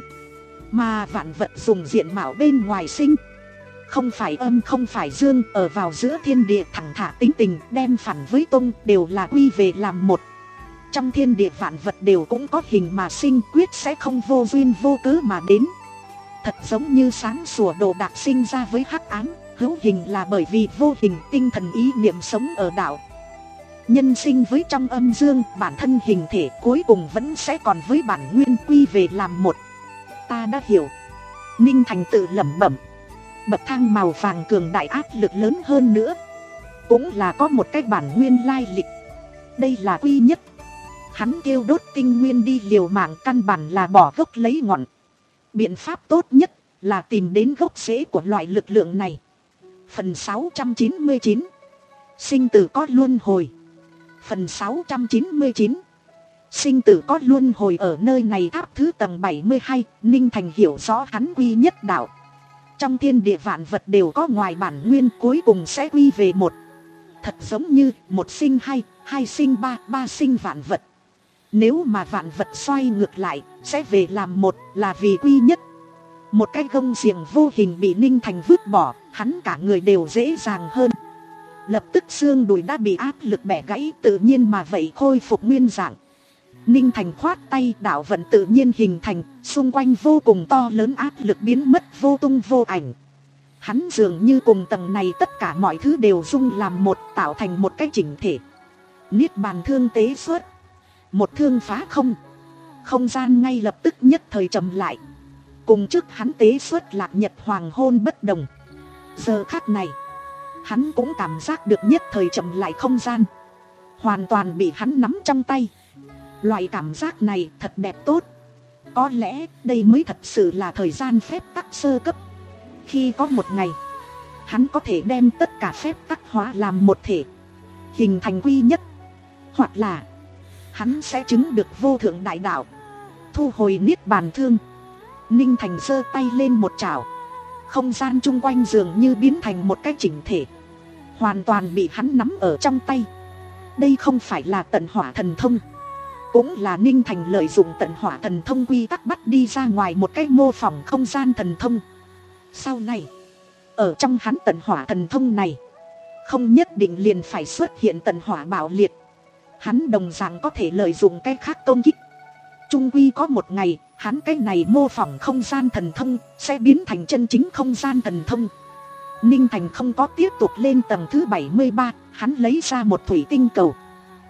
Speaker 1: Mà vạn vật dùng diện mạo bên ngoài sinh, không phải âm không phải dương, ở vào giữa thiên địa thẳng thả tính tình, đem phản với tung đều là quy về làm một. Trong thiên địa vạn vật đều cũng có hình mà sinh, quyết sẽ không vô duyên vô cớ mà đến. Thật giống như sáng sủa đồ đạc sinh ra với hắc ám, hữu hình là bởi vì vô hình tinh thần ý niệm sống ở đạo. Nhân sinh với trong âm dương, bản thân hình thể cuối cùng vẫn sẽ còn với bản nguyên quy về làm một. Ta đã hiểu. Ninh Thành tự lẩm bẩm. Bậc thang màu vàng cường đại áp lực lớn hơn nữa, cũng là có một cái bản nguyên lai lịch. Đây là quy nhất. Hắn kêu đốt tinh nguyên đi liều mạng, căn bản là bỏ gốc lấy ngọn. Biện pháp tốt nhất là tìm đến gốc rễ của loại lực lượng này. Phần sáu trăm chín mươi chín, sinh tử có luân hồi. Phần sáu trăm chín mươi chín, sinh tử có luân hồi. Ở nơi này tháp thứ tầng bảy mươi hai, Ninh Thành hiểu rõ hắn quy nhất đạo. Trong thiên địa vạn vật đều có ngoài bản nguyên, cuối cùng sẽ quy về một. Thật giống như một sinh hai, hai sinh ba, ba sinh vạn vật. Nếu mà vạn vật xoay ngược lại, sẽ về làm một, là vì quy nhất. Một cái gông xiềng vô hình bị Ninh Thành vứt bỏ, hắn cả người đều dễ dàng hơn. Lập tức xương đùi đã bị áp lực bẻ gãy, tự nhiên mà vậy khôi phục nguyên dạng. Ninh Thành khoát tay, đạo vận tự nhiên hình thành, xung quanh vô cùng to lớn, áp lực biến mất vô tung vô ảnh. Hắn dường như cùng tầng này tất cả mọi thứ đều dung làm một, tạo thành một cái chỉnh thể. Niết bàn thương tế xuất, một thương phá không. Không gian ngay lập tức nhất thời trầm lại. Cùng trước hắn tế xuất lạc nhật hoàng hôn bất đồng. Giờ khắc này, hắn cũng cảm giác được nhất thời chậm lại không gian, hoàn toàn bị hắn nắm trong tay. Loại cảm giác này thật đẹp tốt. Có lẽ đây mới thật sự là thời gian phép tắc sơ cấp. Khi có một ngày, hắn có thể đem tất cả phép tắc hóa làm một thể, hình thành quy nhất. Hoặc là hắn sẽ chứng được vô thượng đại đạo. Thu hồi niết bàn thương, Ninh Thành giơ tay lên một chảo. Không gian chung quanh dường như biến thành một cái chỉnh thể, hoàn toàn bị hắn nắm ở trong tay. Đây không phải là tận hỏa thần thông, cũng là Ninh Thành lợi dụng tận hỏa thần thông quy tắc bắt đi ra ngoài một cái mô phỏng không gian thần thông. Sau này, ở trong hắn tận hỏa thần thông này, không nhất định liền phải xuất hiện tận hỏa bạo liệt. Hắn đồng dạng có thể lợi dụng cái khác công kích. Trung quy có một ngày, hắn cái này mô phỏng không gian thần thông sẽ biến thành chân chính không gian thần thông. Ninh Thành không có tiếp tục lên tầng thứ bảy mươi ba, hắn lấy ra một thủy tinh cầu.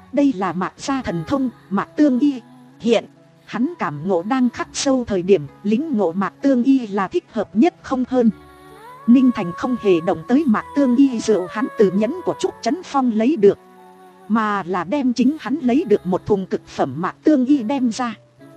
Speaker 1: Đây là Mạc gia thần thông, Mạc Tương Y. Hiện hắn cảm ngộ đang khắc sâu thời điểm lính ngộ Mạc Tương Y là thích hợp nhất không hơn. Ninh Thành không hề động tới Mạc Tương Y rượu hắn từ nhẫn của Trúc Chấn Phong lấy được, mà là đem chính hắn lấy được một thùng cực phẩm Mạc Tương Y đem ra.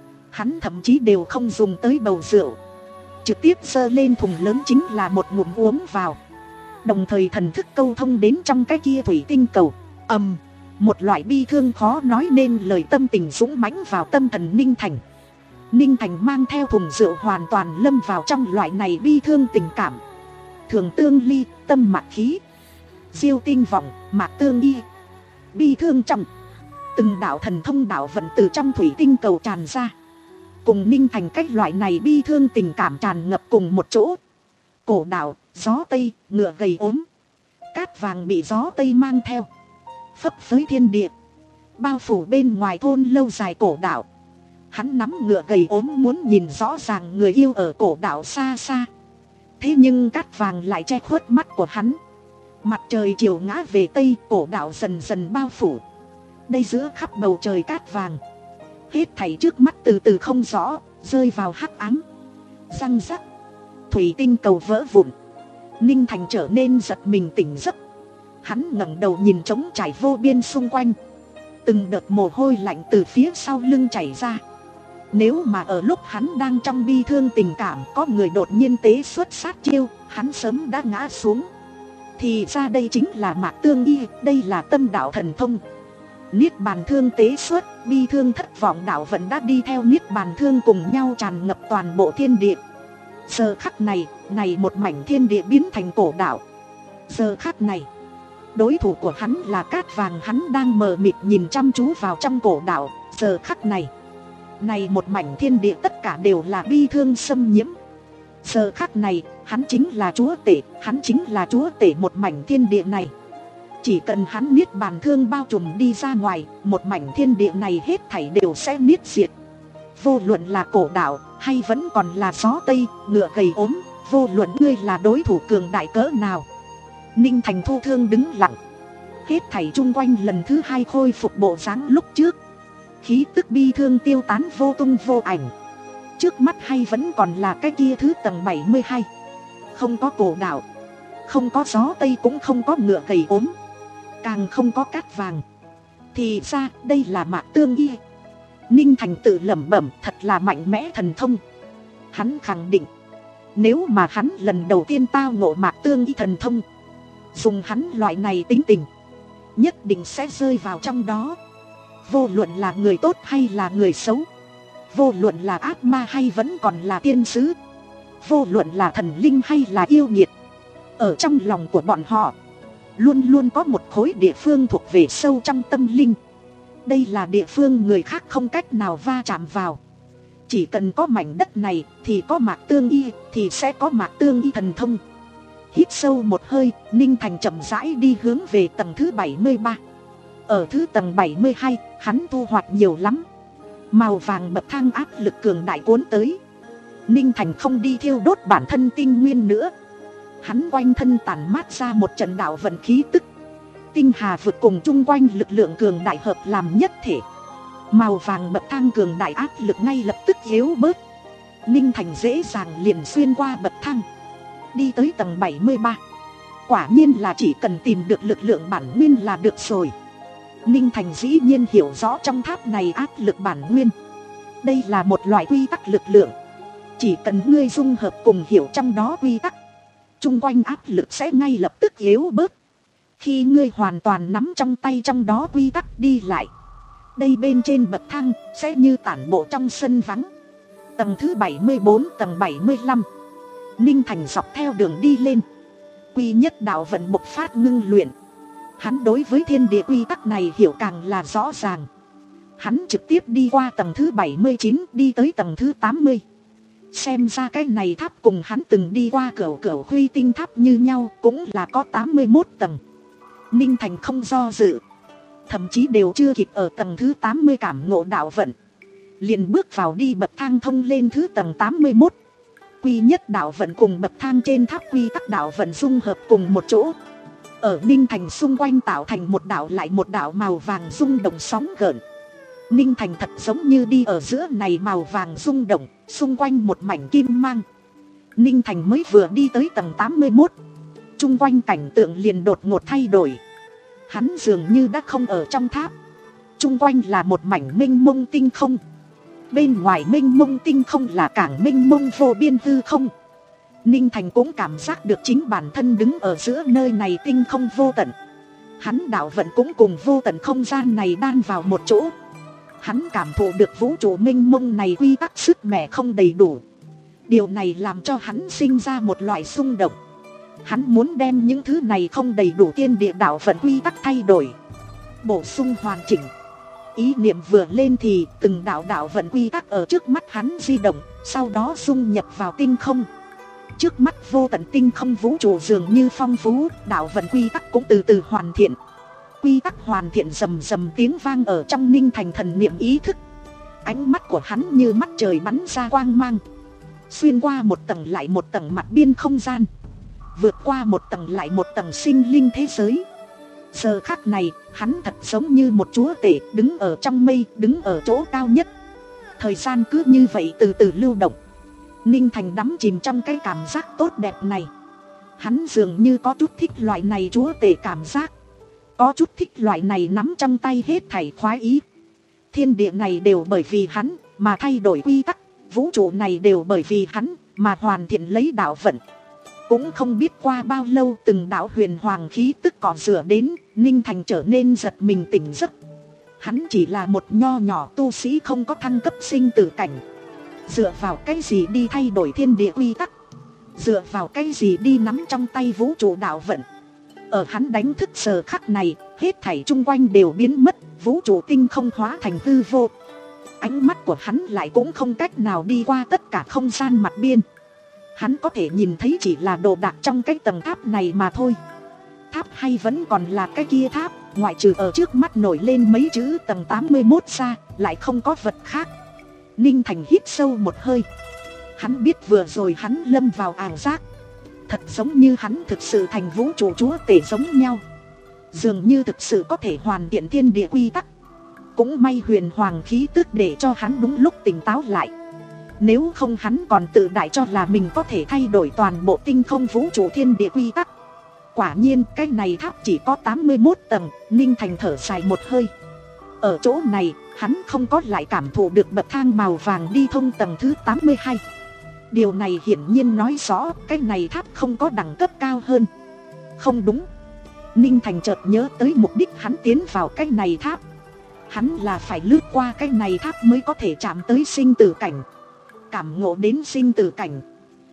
Speaker 1: Hắn thậm chí đều không dùng tới bầu rượu, trực tiếp giơ lên thùng lớn chính là một ngụm uống vào. Đồng thời thần thức câu thông đến trong cái kia thủy tinh cầu. Ầm, một loại bi thương khó nói nên lời tâm tình dũng mãnh vào tâm thần Ninh Thành. Ninh Thành mang theo thùng rượu hoàn toàn lâm vào trong loại này bi thương tình cảm. Thường tương ly, tâm mạc khí, diêu tinh vọng, Mạc Tương Y. Bi thương trong từng đạo thần thông đạo vận từ trong thủy tinh cầu tràn ra, cùng Ninh Thành cách loại này bi thương tình cảm tràn ngập cùng một chỗ. Cổ đạo, gió tây, ngựa gầy ốm, cát vàng bị gió tây mang theo, phấp phới thiên địa, bao phủ bên ngoài thôn lâu dài cổ đạo. Hắn nắm ngựa gầy ốm muốn nhìn rõ ràng người yêu ở cổ đạo xa xa. Thế nhưng cát vàng lại che khuất mắt của hắn. Mặt trời chiều ngã về tây, cổ đạo dần dần bao phủ. Đây giữa khắp bầu trời cát vàng, hết thảy trước mắt từ từ không rõ, rơi vào hắc ám. Răng rắc, thủy tinh cầu vỡ vụn. Ninh Thành trở nên giật mình tỉnh giấc. Hắn ngẩng đầu nhìn trống trải vô biên xung quanh. Từng đợt mồ hôi lạnh từ phía sau lưng chảy ra. Nếu mà ở lúc hắn đang trong bi thương tình cảm có người đột nhiên tế xuất sát chiêu, hắn sớm đã ngã xuống. Thì ra đây chính là Mạc Tương Y, đây là tâm đạo thần thông. Niết bàn thương tế xuất, bi thương thất vọng đạo vẫn đã đi theo niết bàn thương cùng nhau tràn ngập toàn bộ thiên địa. Giờ khắc này, này một mảnh thiên địa biến thành cổ đạo. Giờ khắc này, đối thủ của hắn là cát vàng, hắn đang mờ mịt nhìn chăm chú vào trong cổ đạo. Giờ khắc này, này một mảnh thiên địa tất cả đều là bi thương xâm nhiễm. Giờ khắc này, hắn chính là chúa tể, hắn chính là chúa tể một mảnh thiên địa này. Chỉ cần hắn niết bàn thương bao trùm đi ra ngoài, một mảnh thiên địa này hết thảy đều sẽ niết diệt. Vô luận là cổ đạo, hay vẫn còn là gió tây, ngựa gầy ốm, vô luận ngươi là đối thủ cường đại cỡ nào. Ninh Thành thu thương đứng lặng. Hết thảy chung quanh lần thứ hai khôi phục bộ dáng lúc trước. Khí tức bi thương tiêu tán vô tung vô ảnh. Trước mắt hay vẫn còn là cái kia thứ tầng bảy mươi hai. Không có cổ đạo, không có gió tây, cũng không có ngựa gầy ốm, càng không có cát vàng. Thì ra đây là Mạc Tương Y. Ninh Thành tự lẩm bẩm, thật là mạnh mẽ thần thông. Hắn khẳng định, nếu mà hắn lần đầu tiên tao ngộ Mạc Tương Y thần thông, dùng hắn loại này tính tình, nhất định sẽ rơi vào trong đó. Vô luận là người tốt hay là người xấu, vô luận là ác ma hay vẫn còn là tiên sứ, vô luận là thần linh hay là yêu nghiệt, ở trong lòng của bọn họ luôn luôn có một khối địa phương thuộc về sâu trong tâm linh. Đây là địa phương người khác không cách nào va chạm vào. Chỉ cần có mảnh đất này thì có Mạc Tương Y, thì sẽ có Mạc Tương Y thần thông. Hít sâu một hơi, Ninh Thành chậm rãi đi hướng về tầng thứ bảy mươi ba. Ở thứ tầng bảy mươi hai, hắn thu hoạch nhiều lắm. Màu vàng bậc thang áp lực cường đại cuốn tới. Ninh Thành không đi thiêu đốt bản thân tinh nguyên nữa. Hắn quanh thân tản mát ra một trận đạo vận khí tức. Tinh hà vực cùng chung quanh lực lượng cường đại hợp làm nhất thể. Màu vàng bậc thang cường đại áp lực ngay lập tức yếu bớt. Ninh Thành dễ dàng liền xuyên qua bậc thang, đi tới tầng bảy mươi ba. Quả nhiên là chỉ cần tìm được lực lượng bản nguyên là được rồi. Ninh Thành dĩ nhiên hiểu rõ trong tháp này áp lực bản nguyên. Đây là một loại quy tắc lực lượng. Chỉ cần ngươi dung hợp cùng hiểu trong đó quy tắc, chung quanh áp lực sẽ ngay lập tức yếu bớt. Khi ngươi hoàn toàn nắm trong tay trong đó quy tắc đi lại, đây bên trên bậc thang sẽ như tản bộ trong sân vắng. Tầng thứ bảy mươi bốn, tầng bảy mươi lăm. Ninh Thành dọc theo đường đi lên. Quy nhất đạo vận bộc phát ngưng luyện. Hắn đối với thiên địa quy tắc này hiểu càng là rõ ràng. Hắn trực tiếp đi qua tầng thứ bảy mươi chín, đi tới tầng thứ tám mươi. Xem ra cái này tháp cùng hắn từng đi qua cửu cửu huy tinh tháp như nhau, cũng là có tám mươi mốt tầng. Ninh Thành không do dự, thậm chí đều chưa kịp ở tầng thứ tám mươi cảm ngộ đạo vận, liền bước vào đi bậc thang thông lên thứ tầng tám mươi mốt. Quy nhất đạo vận cùng bậc thang trên tháp quy tắc đạo vận dung hợp cùng một chỗ. Ở Ninh Thành xung quanh tạo thành một đảo lại một đảo màu vàng rung động sóng gợn. Ninh Thành thật giống như đi ở giữa này màu vàng rung động, xung quanh một mảnh kim mang. Ninh Thành mới vừa đi tới tầng tám mươi mốt, chung quanh cảnh tượng liền đột ngột thay đổi. Hắn dường như đã không ở trong tháp, chung quanh là một mảnh mênh mông tinh không. Bên ngoài mênh mông tinh không là cảng mênh mông vô biên hư không. Ninh Thành cũng cảm giác được chính bản thân đứng ở giữa nơi này tinh không vô tận. Hắn đạo vận cũng cùng vô tận không gian này đan vào một chỗ. Hắn cảm thụ được vũ trụ mênh mông này quy tắc sức mẻ không đầy đủ. Điều này làm cho hắn sinh ra một loại xung động. Hắn muốn đem những thứ này không đầy đủ thiên địa đạo vận quy tắc thay đổi, bổ sung hoàn chỉnh. Ý niệm vừa lên thì từng đạo đạo vận quy tắc ở trước mắt hắn di động, sau đó dung nhập vào tinh không. Trước mắt vô tận tinh không vũ trụ dường như phong phú, đạo vận quy tắc cũng từ từ hoàn thiện. Quy tắc hoàn thiện rầm rầm tiếng vang ở trong Ninh Thành thần niệm ý thức. Ánh mắt của hắn như mắt trời bắn ra quang mang, xuyên qua một tầng lại một tầng mặt biên không gian, vượt qua một tầng lại một tầng sinh linh thế giới. Giờ khắc này, hắn thật giống như một chúa tể đứng ở trong mây, đứng ở chỗ cao nhất. Thời gian cứ như vậy từ từ lưu động. Ninh Thành đắm chìm trong cái cảm giác tốt đẹp này. Hắn dường như có chút thích loại này chúa tể cảm giác, có chút thích loại này nắm trong tay hết thảy khoái ý. Thiên địa này đều bởi vì hắn mà thay đổi quy tắc, vũ trụ này đều bởi vì hắn mà hoàn thiện lấy đạo vận. Cũng không biết qua bao lâu, từng đạo huyền hoàng khí tức cọ rửa đến, Ninh Thành trở nên giật mình tỉnh giấc. Hắn chỉ là một nho nhỏ tu sĩ không có thăng cấp sinh tử cảnh. Dựa vào cái gì đi thay đổi thiên địa quy tắc? Dựa vào cái gì đi nắm trong tay vũ trụ đạo vận? Ở hắn đánh thức giờ khắc này, hết thảy chung quanh đều biến mất, vũ trụ tinh không hóa thành hư vô. Ánh mắt của hắn lại cũng không cách nào đi qua tất cả không gian mặt biên. Hắn có thể nhìn thấy chỉ là đồ đạc trong cái tầng tháp này mà thôi. Tháp hay vẫn còn là cái kia tháp, ngoại trừ ở trước mắt nổi lên mấy chữ tầng tám mươi mốt ra, lại không có vật khác. Ninh Thành hít sâu một hơi. Hắn biết vừa rồi hắn lâm vào ảo giác, thật giống như hắn thực sự thành vũ trụ chúa tể giống nhau. Dường như thực sự có thể hoàn thiện thiên địa quy tắc. Cũng may huyền hoàng khí tức để cho hắn đúng lúc tỉnh táo lại. Nếu không hắn còn tự đại cho là mình có thể thay đổi toàn bộ tinh không vũ trụ thiên địa quy tắc. Quả nhiên cái này tháp chỉ có tám mươi mốt tầng. Ninh Thành thở dài một hơi. Ở chỗ này hắn không có lại cảm thụ được bậc thang màu vàng đi thông tầng thứ tám mươi hai. Điều này hiển nhiên nói rõ cái này tháp không có đẳng cấp cao hơn. Không đúng. Ninh Thành chợt nhớ tới mục đích hắn tiến vào cái này tháp. Hắn là phải lướt qua cái này tháp mới có thể chạm tới sinh tử cảnh, cảm ngộ đến sinh tử cảnh.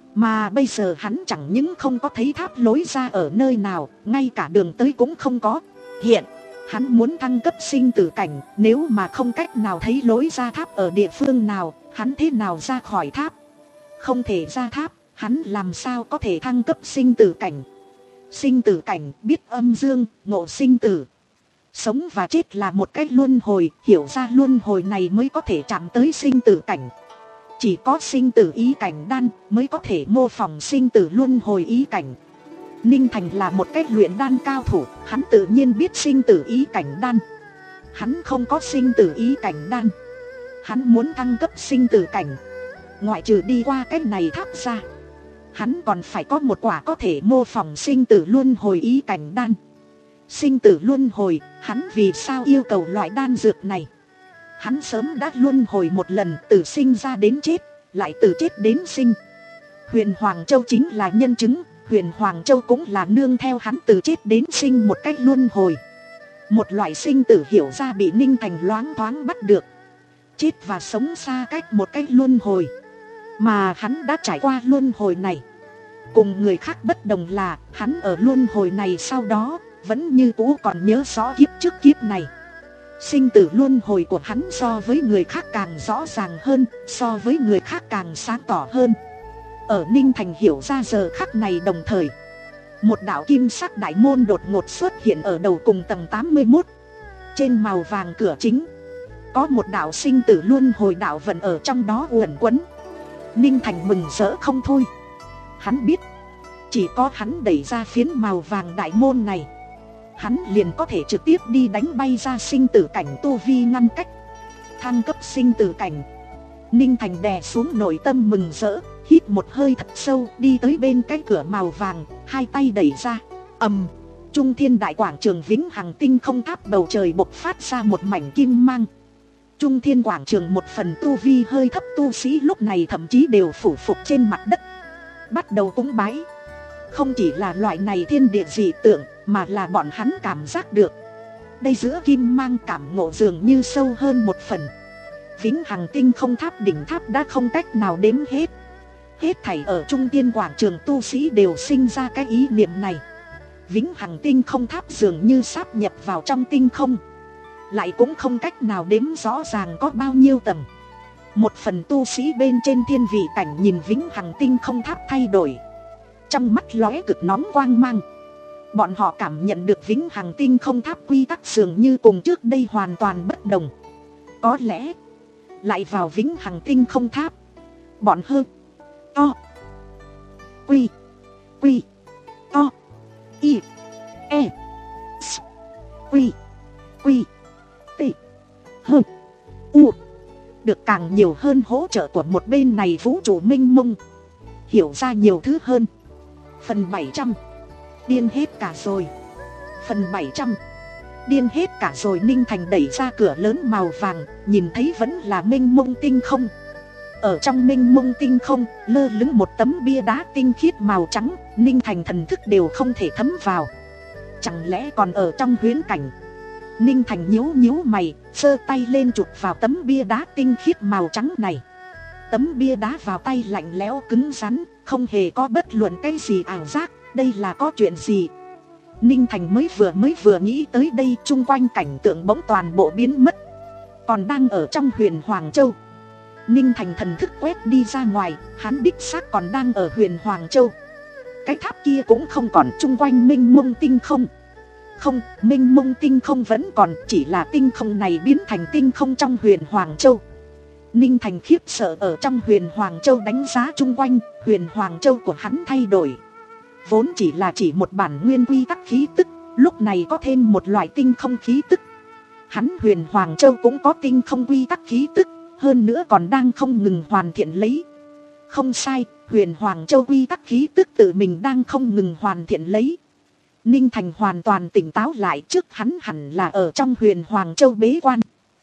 Speaker 1: Mà bây giờ hắn chẳng những không có thấy tháp lối ra ở nơi nào, ngay cả đường tới cũng không có. Hiện hắn muốn thăng cấp sinh tử cảnh, nếu mà không cách nào thấy lối ra tháp ở địa phương nào, hắn thế nào ra khỏi tháp? Không thể ra tháp, hắn làm sao có thể thăng cấp sinh tử cảnh? Sinh tử cảnh biết âm dương, ngộ sinh tử. Sống và chết là một cái luân hồi, hiểu ra luân hồi này mới có thể chạm tới sinh tử cảnh. Chỉ có sinh tử ý cảnh đan mới có thể mô phỏng sinh tử luân hồi ý cảnh. Ninh Thành là một cái luyện đan cao thủ, hắn tự nhiên biết sinh tử ý cảnh đan. Hắn không có sinh tử ý cảnh đan. Hắn muốn thăng cấp sinh tử cảnh, ngoại trừ đi qua cái này tháp ra, hắn còn phải có một quả có thể mô phỏng sinh tử luân hồi ý cảnh đan. Sinh tử luân hồi, hắn vì sao yêu cầu loại đan dược này? Hắn sớm đã luân hồi một lần, từ sinh ra đến chết, lại từ chết đến sinh. Huyền Hoàng Châu chính là nhân chứng, Huyền Hoàng Châu cũng là nương theo hắn từ chết đến sinh một cách luân hồi. Một loại sinh tử hiểu ra bị Ninh Thành loáng thoáng bắt được. Chết và sống xa cách một cách luân hồi. Mà hắn đã trải qua luân hồi này. Cùng người khác bất đồng là, hắn ở luân hồi này sau đó vẫn như cũ còn nhớ rõ kiếp trước kiếp này. Sinh tử luân hồi của hắn so với người khác càng rõ ràng hơn, so với người khác càng sáng tỏ hơn. Ở Ninh Thành hiểu ra giờ khắc này đồng thời, một đạo kim sắc đại môn đột ngột xuất hiện ở đầu cùng tầng tám mươi mốt. Trên màu vàng cửa chính có một đạo sinh tử luân hồi đạo vận ở trong đó uẩn quấn. Ninh Thành mừng rỡ không thôi. Hắn biết, chỉ có hắn đẩy ra phiến màu vàng đại môn này, hắn liền có thể trực tiếp đi đánh bay ra sinh tử cảnh tu vi ngăn cách. Thăng cấp sinh tử cảnh. Ninh Thành đè xuống nội tâm mừng rỡ, hít một hơi thật sâu, đi tới bên cái cửa màu vàng, hai tay đẩy ra. Ầm, trung thiên đại quảng trường vĩnh hằng tinh không tháp bầu trời bộc phát ra một mảnh kim mang. Trung thiên quảng trường một phần tu vi hơi thấp tu sĩ lúc này thậm chí đều phủ phục trên mặt đất, bắt đầu cúng bái. Không chỉ là loại này thiên địa dị tượng, mà là bọn hắn cảm giác được đây giữa kim mang cảm ngộ dường như sâu hơn một phần. Vĩnh hằng tinh không tháp đỉnh tháp đã không cách nào đếm hết. Hết thảy ở trung thiên quảng trường tu sĩ đều sinh ra cái ý niệm này. Vĩnh hằng tinh không tháp dường như sáp nhập vào trong tinh không, lại cũng không cách nào đếm rõ ràng có bao nhiêu tầng. Một phần tu sĩ bên trên thiên vị cảnh nhìn vĩnh hằng tinh không tháp thay đổi, trong mắt lóe cực nóng quang mang. Bọn họ cảm nhận được vĩnh hằng tinh không tháp quy tắc dường như cùng trước đây hoàn toàn bất đồng. Có lẽ lại vào vĩnh hằng tinh không tháp, bọn hơ to quy quy to y e s quy quy t hơ u được càng nhiều hơn hỗ trợ của một bên này vũ trụ minh mông, hiểu ra nhiều thứ hơn. Phần bảy trăm điên hết cả rồi. Phần bảy trăm điên hết cả rồi. Ninh Thành đẩy ra cửa lớn màu vàng, nhìn thấy vẫn là minh mông tinh không. Ở trong minh mông tinh không lơ lửng một tấm bia đá tinh khiết màu trắng, Ninh Thành thần thức đều không thể thấm vào. Chẳng lẽ còn ở trong huyễn cảnh? Ninh Thành nhíu nhíu mày, giơ tay lên chụp vào tấm bia đá tinh khiết màu trắng này. Tấm bia đá vào tay lạnh lẽo cứng rắn, không hề có bất luận cái gì ảo giác. Đây là có chuyện gì? Ninh Thành mới vừa mới vừa nghĩ tới đây, chung quanh cảnh tượng bỗng toàn bộ biến mất. Còn đang ở trong huyền Hoàng Châu. Ninh Thành thần thức quét đi ra ngoài, hắn đích xác còn đang ở huyền Hoàng Châu. Cái tháp kia cũng không còn, chung quanh minh mông tinh không. Không, minh mông tinh không vẫn còn, chỉ là tinh không này biến thành tinh không trong huyền Hoàng Châu. Ninh Thành khiếp sợ ở trong huyền Hoàng Châu đánh giá chung quanh, huyền Hoàng Châu của hắn thay đổi. Vốn chỉ là chỉ một bản nguyên quy tắc khí tức, lúc này có thêm một loại tinh không khí tức. Hắn huyền Hoàng Châu cũng có tinh không quy tắc khí tức, hơn nữa còn đang không ngừng hoàn thiện lấy. Không sai, huyền Hoàng Châu quy tắc khí tức tự mình đang không ngừng hoàn thiện lấy. Ninh Thành hoàn toàn tỉnh táo lại, trước hắn hẳn là ở trong huyền Hoàng Châu bế quan.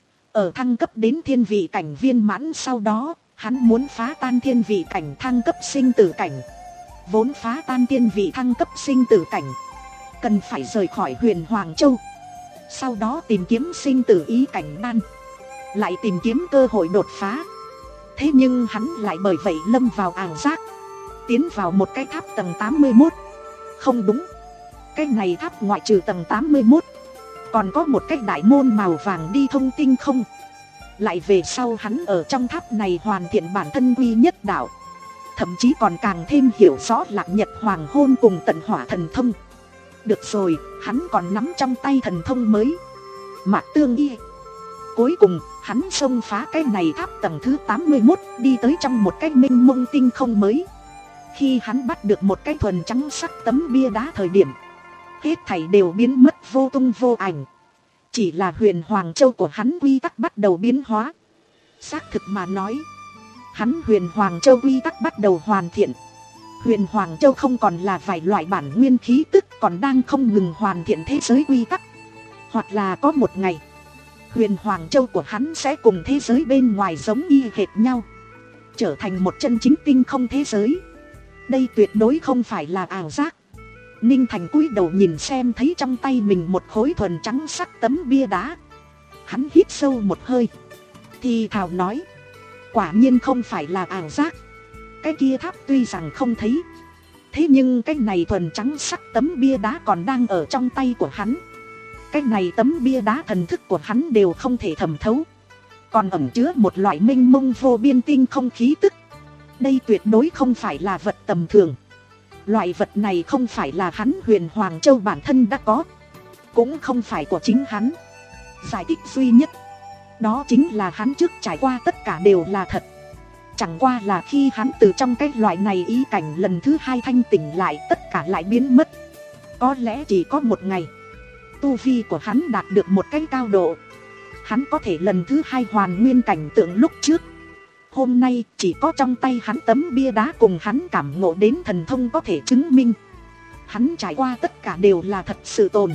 Speaker 1: Ở thăng cấp đến thiên vị cảnh viên mãn sau đó, hắn muốn phá tan thiên vị cảnh thăng cấp sinh tử cảnh. Vốn phá tan thiên vị thăng cấp sinh tử cảnh, cần phải rời khỏi huyền Hoàng Châu, sau đó tìm kiếm sinh tử ý cảnh đan, lại tìm kiếm cơ hội đột phá. Thế nhưng hắn lại bởi vậy lâm vào ảo giác, tiến vào một cái tháp tầng tám mươi mốt. Không đúng, cái này tháp ngoại trừ tầng tám mươi mốt, còn có một cái đại môn màu vàng đi thông tinh không. Lại về sau hắn ở trong tháp này hoàn thiện bản thân quy nhất đạo, thậm chí còn càng thêm hiểu rõ lạc nhật hoàng hôn cùng tận hỏa thần thông. Được rồi, hắn còn nắm trong tay thần thông mới, mạc tương y. Cuối cùng, hắn xông phá cái này tháp tầng thứ tám mươi mốt, đi tới trong một cái minh mông tinh không mới. Khi hắn bắt được một cái thuần trắng sắc tấm bia đá thời điểm, hết thảy đều biến mất vô tung vô ảnh. Chỉ là huyền Hoàng Châu của hắn quy tắc bắt đầu biến hóa. Xác thực mà nói, hắn huyền Hoàng Châu quy tắc bắt đầu hoàn thiện. Huyền Hoàng Châu không còn là vài loại bản nguyên khí tức, còn đang không ngừng hoàn thiện thế giới quy tắc. Hoặc là có một ngày, huyền Hoàng Châu của hắn sẽ cùng thế giới bên ngoài giống y hệt nhau, trở thành một chân chính tinh không thế giới. Đây tuyệt đối không phải là ảo giác. Ninh Thành cúi đầu nhìn xem thấy trong tay mình một khối thuần trắng sắc tấm bia đá. Hắn hít sâu một hơi, thì thào nói, quả nhiên không phải là ảo giác. Cái kia tháp tuy rằng không thấy, thế nhưng cái này thuần trắng sắc tấm bia đá còn đang ở trong tay của hắn. Cái này tấm bia đá thần thức của hắn đều không thể thẩm thấu, còn ẩn chứa một loại minh mông vô biên tinh không khí tức. Đây tuyệt đối không phải là vật tầm thường. Loại vật này không phải là hắn huyền Hoàng Châu bản thân đã có, cũng không phải của chính hắn. Giải thích duy nhất, đó chính là hắn trước trải qua tất cả đều là thật. Chẳng qua là khi hắn từ trong cái loại này ý cảnh lần thứ hai thanh tỉnh lại, tất cả lại biến mất. Có lẽ chỉ có một ngày, tu vi của hắn đạt được một cái cao độ. Hắn có thể lần thứ hai hoàn nguyên cảnh tượng lúc trước. Hôm nay chỉ có trong tay hắn tấm bia đá cùng hắn cảm ngộ đến thần thông có thể chứng minh. Hắn trải qua tất cả đều là thật sự tồn.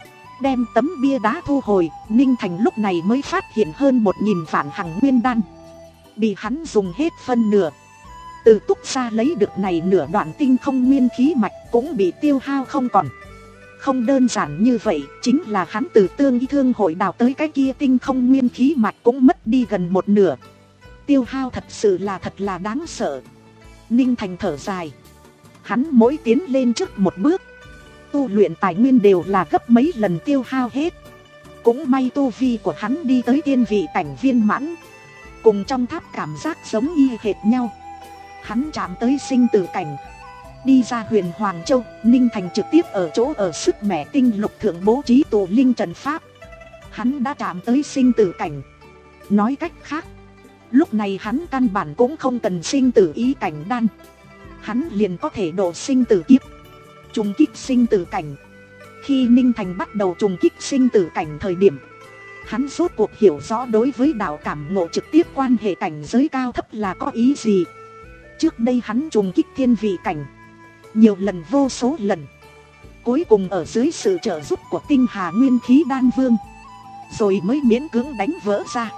Speaker 1: Đem tấm bia đá thu hồi, Ninh Thành lúc này mới phát hiện hơn một nghìn vạn hằng nguyên đan bị hắn dùng hết phân nửa. Từ Túc Gia lấy được này nửa đoạn tinh không nguyên khí mạch cũng bị tiêu hao không còn. Không đơn giản như vậy, chính là hắn từ Tương Y Thương hội đào tới cái kia tinh không nguyên khí mạch cũng mất đi gần một nửa. Tiêu hao thật sự là thật là đáng sợ. Ninh Thành thở dài. Hắn mỗi tiến lên trước một bước, tu luyện tài nguyên đều là gấp mấy lần tiêu hao hết. Cũng may tu vi của hắn đi tới tiên vị cảnh viên mãn, cùng trong tháp cảm giác giống y hệt nhau. Hắn chạm tới sinh tử cảnh. Đi ra huyền Hoàng Châu, Ninh Thành trực tiếp ở chỗ ở sức mẻ tinh lục thượng bố trí tụ linh trận pháp. Hắn đã chạm tới sinh tử cảnh. Nói cách khác, lúc này hắn căn bản cũng không cần sinh tử ý cảnh đan. Hắn liền có thể độ sinh tử kiếp, trùng kích sinh tử cảnh. Khi Ninh Thành bắt đầu trùng kích sinh tử cảnh thời điểm, hắn rốt cuộc hiểu rõ đối với đạo cảm ngộ trực tiếp quan hệ cảnh giới cao thấp là có ý gì. Trước đây hắn trùng kích thiên vị cảnh nhiều lần vô số lần, cuối cùng ở dưới sự trợ giúp của tinh hà nguyên khí đan vương, rồi mới miễn cưỡng đánh vỡ ra.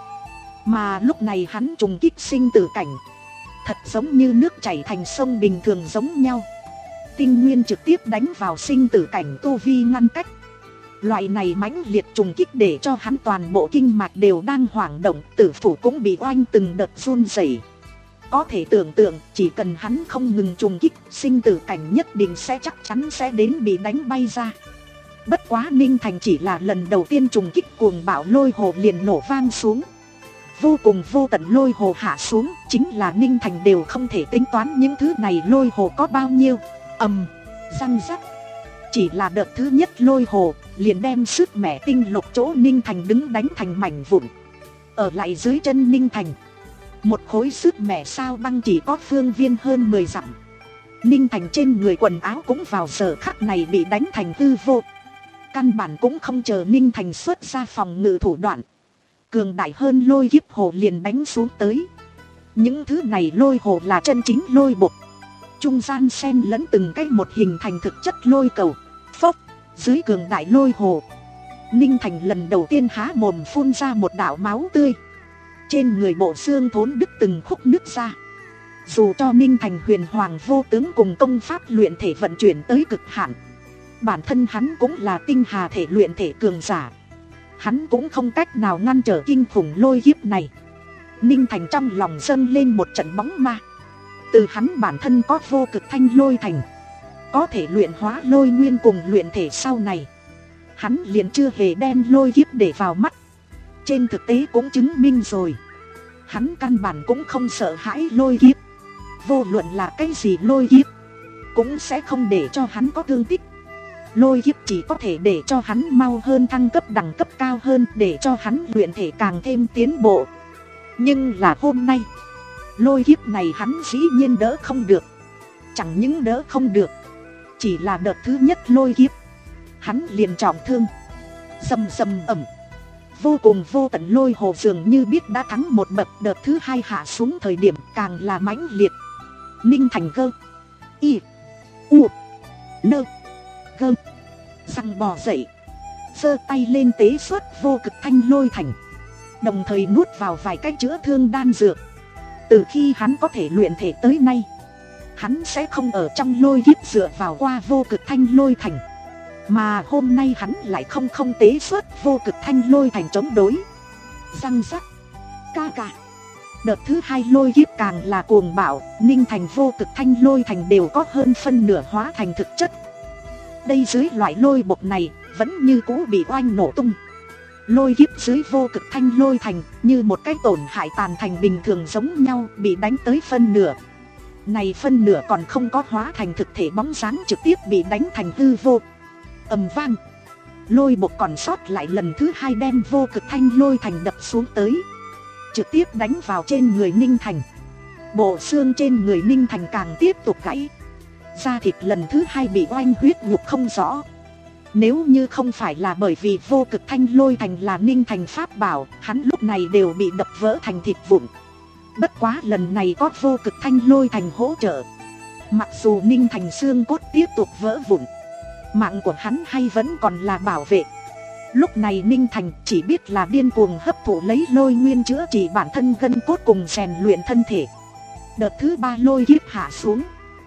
Speaker 1: Mà lúc này hắn trùng kích sinh tử cảnh, thật giống như nước chảy thành sông bình thường giống nhau. Tinh nguyên trực tiếp đánh vào sinh tử cảnh tu vi ngăn cách. Loại này mãnh liệt trùng kích để cho hắn toàn bộ kinh mạch đều đang hoảng động, tử phủ cũng bị oanh từng đợt run rẩy. Có thể tưởng tượng, chỉ cần hắn không ngừng trùng kích, sinh tử cảnh nhất định sẽ chắc chắn sẽ đến bị đánh bay ra. Bất quá Ninh Thành chỉ là lần đầu tiên trùng kích, cuồng bạo lôi hồ liền nổ vang xuống. Vô cùng vô tận lôi hồ hạ xuống, chính là Ninh Thành đều không thể tính toán những thứ này lôi hồ có bao nhiêu. Ầm, răng rắc. Chỉ là đợt thứ nhất lôi hồ liền đem sức mẻ tinh lục chỗ Ninh Thành đứng đánh thành mảnh vụn. Ở lại dưới chân Ninh Thành, một khối sức mẻ sao băng chỉ có phương viên hơn mười dặm. Ninh Thành trên người quần áo cũng vào giờ khắc này bị đánh thành hư vô. Căn bản cũng không chờ Ninh Thành xuất ra phòng ngự thủ đoạn, cường đại hơn lôi kiếp hồ liền đánh xuống tới. Những thứ này lôi hồ là chân chính lôi bột, trung gian xen lẫn từng cái một hình thành thực chất lôi cầu. Phốc, dưới cường đại lôi hồ, Ninh Thành lần đầu tiên há mồm phun ra một đạo máu tươi. Trên người bộ xương thốn đứt từng khúc nứt ra. Dù cho Ninh Thành huyền hoàng vô tướng cùng công pháp luyện thể vận chuyển tới cực hạn, bản thân hắn cũng là tinh hà thể luyện thể cường giả, hắn cũng không cách nào ngăn trở kinh khủng lôi kiếp này. Ninh Thành trong lòng dâng lên một trận bóng ma. Từ hắn bản thân có vô cực thanh lôi thành, có thể luyện hóa lôi nguyên cùng luyện thể sau này, hắn liền chưa hề đem lôi kiếp để vào mắt. Trên thực tế cũng chứng minh rồi, hắn căn bản cũng không sợ hãi lôi kiếp. Vô luận là cái gì lôi kiếp cũng sẽ không để cho hắn có thương tích. Lôi kiếp chỉ có thể để cho hắn mau hơn thăng cấp đẳng cấp cao hơn, để cho hắn luyện thể càng thêm tiến bộ. Nhưng là hôm nay, lôi kiếp này hắn dĩ nhiên đỡ không được. Chẳng những đỡ không được, chỉ là đợt thứ nhất lôi kiếp, hắn liền trọng thương. Rầm rầm ầm, vô cùng vô tận lôi hồ dường như biết đã thắng một bậc. Đợt thứ hai hạ xuống thời điểm càng là mãnh liệt. Ninh Thành gơ y u nơ gơ răng bò dậy, giơ tay lên tế xuất vô cực thanh lôi thành, đồng thời nuốt vào vài cái chữa thương đan dược. Từ khi hắn có thể luyện thể tới nay, hắn sẽ không ở trong lôi kiếp dựa vào qua vô cực thanh lôi thành. Mà hôm nay hắn lại không không tế xuất vô cực thanh lôi thành chống đối. Răng rắc, ca ca. Đợt thứ hai lôi kiếp càng là cuồng bạo, Ninh Thành vô cực thanh lôi thành đều có hơn phân nửa hóa thành thực chất. Đây dưới loại lôi bột này vẫn như cũ bị oanh nổ tung. Lôi kiếp dưới vô cực thanh lôi thành như một cái tổn hại tàn thành bình thường giống nhau, bị đánh tới phân nửa. Này phân nửa còn không có hóa thành thực thể bóng dáng trực tiếp bị đánh thành hư vô. Ầm vang, lôi bột còn sót lại lần thứ hai đem vô cực thanh lôi thành đập xuống tới, trực tiếp đánh vào trên người Ninh Thành. Bộ xương trên người Ninh Thành càng tiếp tục gãy, da thịt lần thứ hai bị oanh huyết nhục không rõ. Nếu như không phải là bởi vì vô cực thanh lôi thành là Ninh Thành pháp bảo, hắn lúc này đều bị đập vỡ thành thịt vụn. Bất quá lần này có vô cực thanh lôi thành hỗ trợ, mặc dù Ninh Thành xương cốt tiếp tục vỡ vụn, mạng của hắn hay vẫn còn là bảo vệ. Lúc này Ninh Thành chỉ biết là điên cuồng hấp thụ lấy lôi nguyên chữa trị bản thân gân cốt cùng rèn luyện thân thể. Đợt thứ ba lôi kiếp hạ xuống,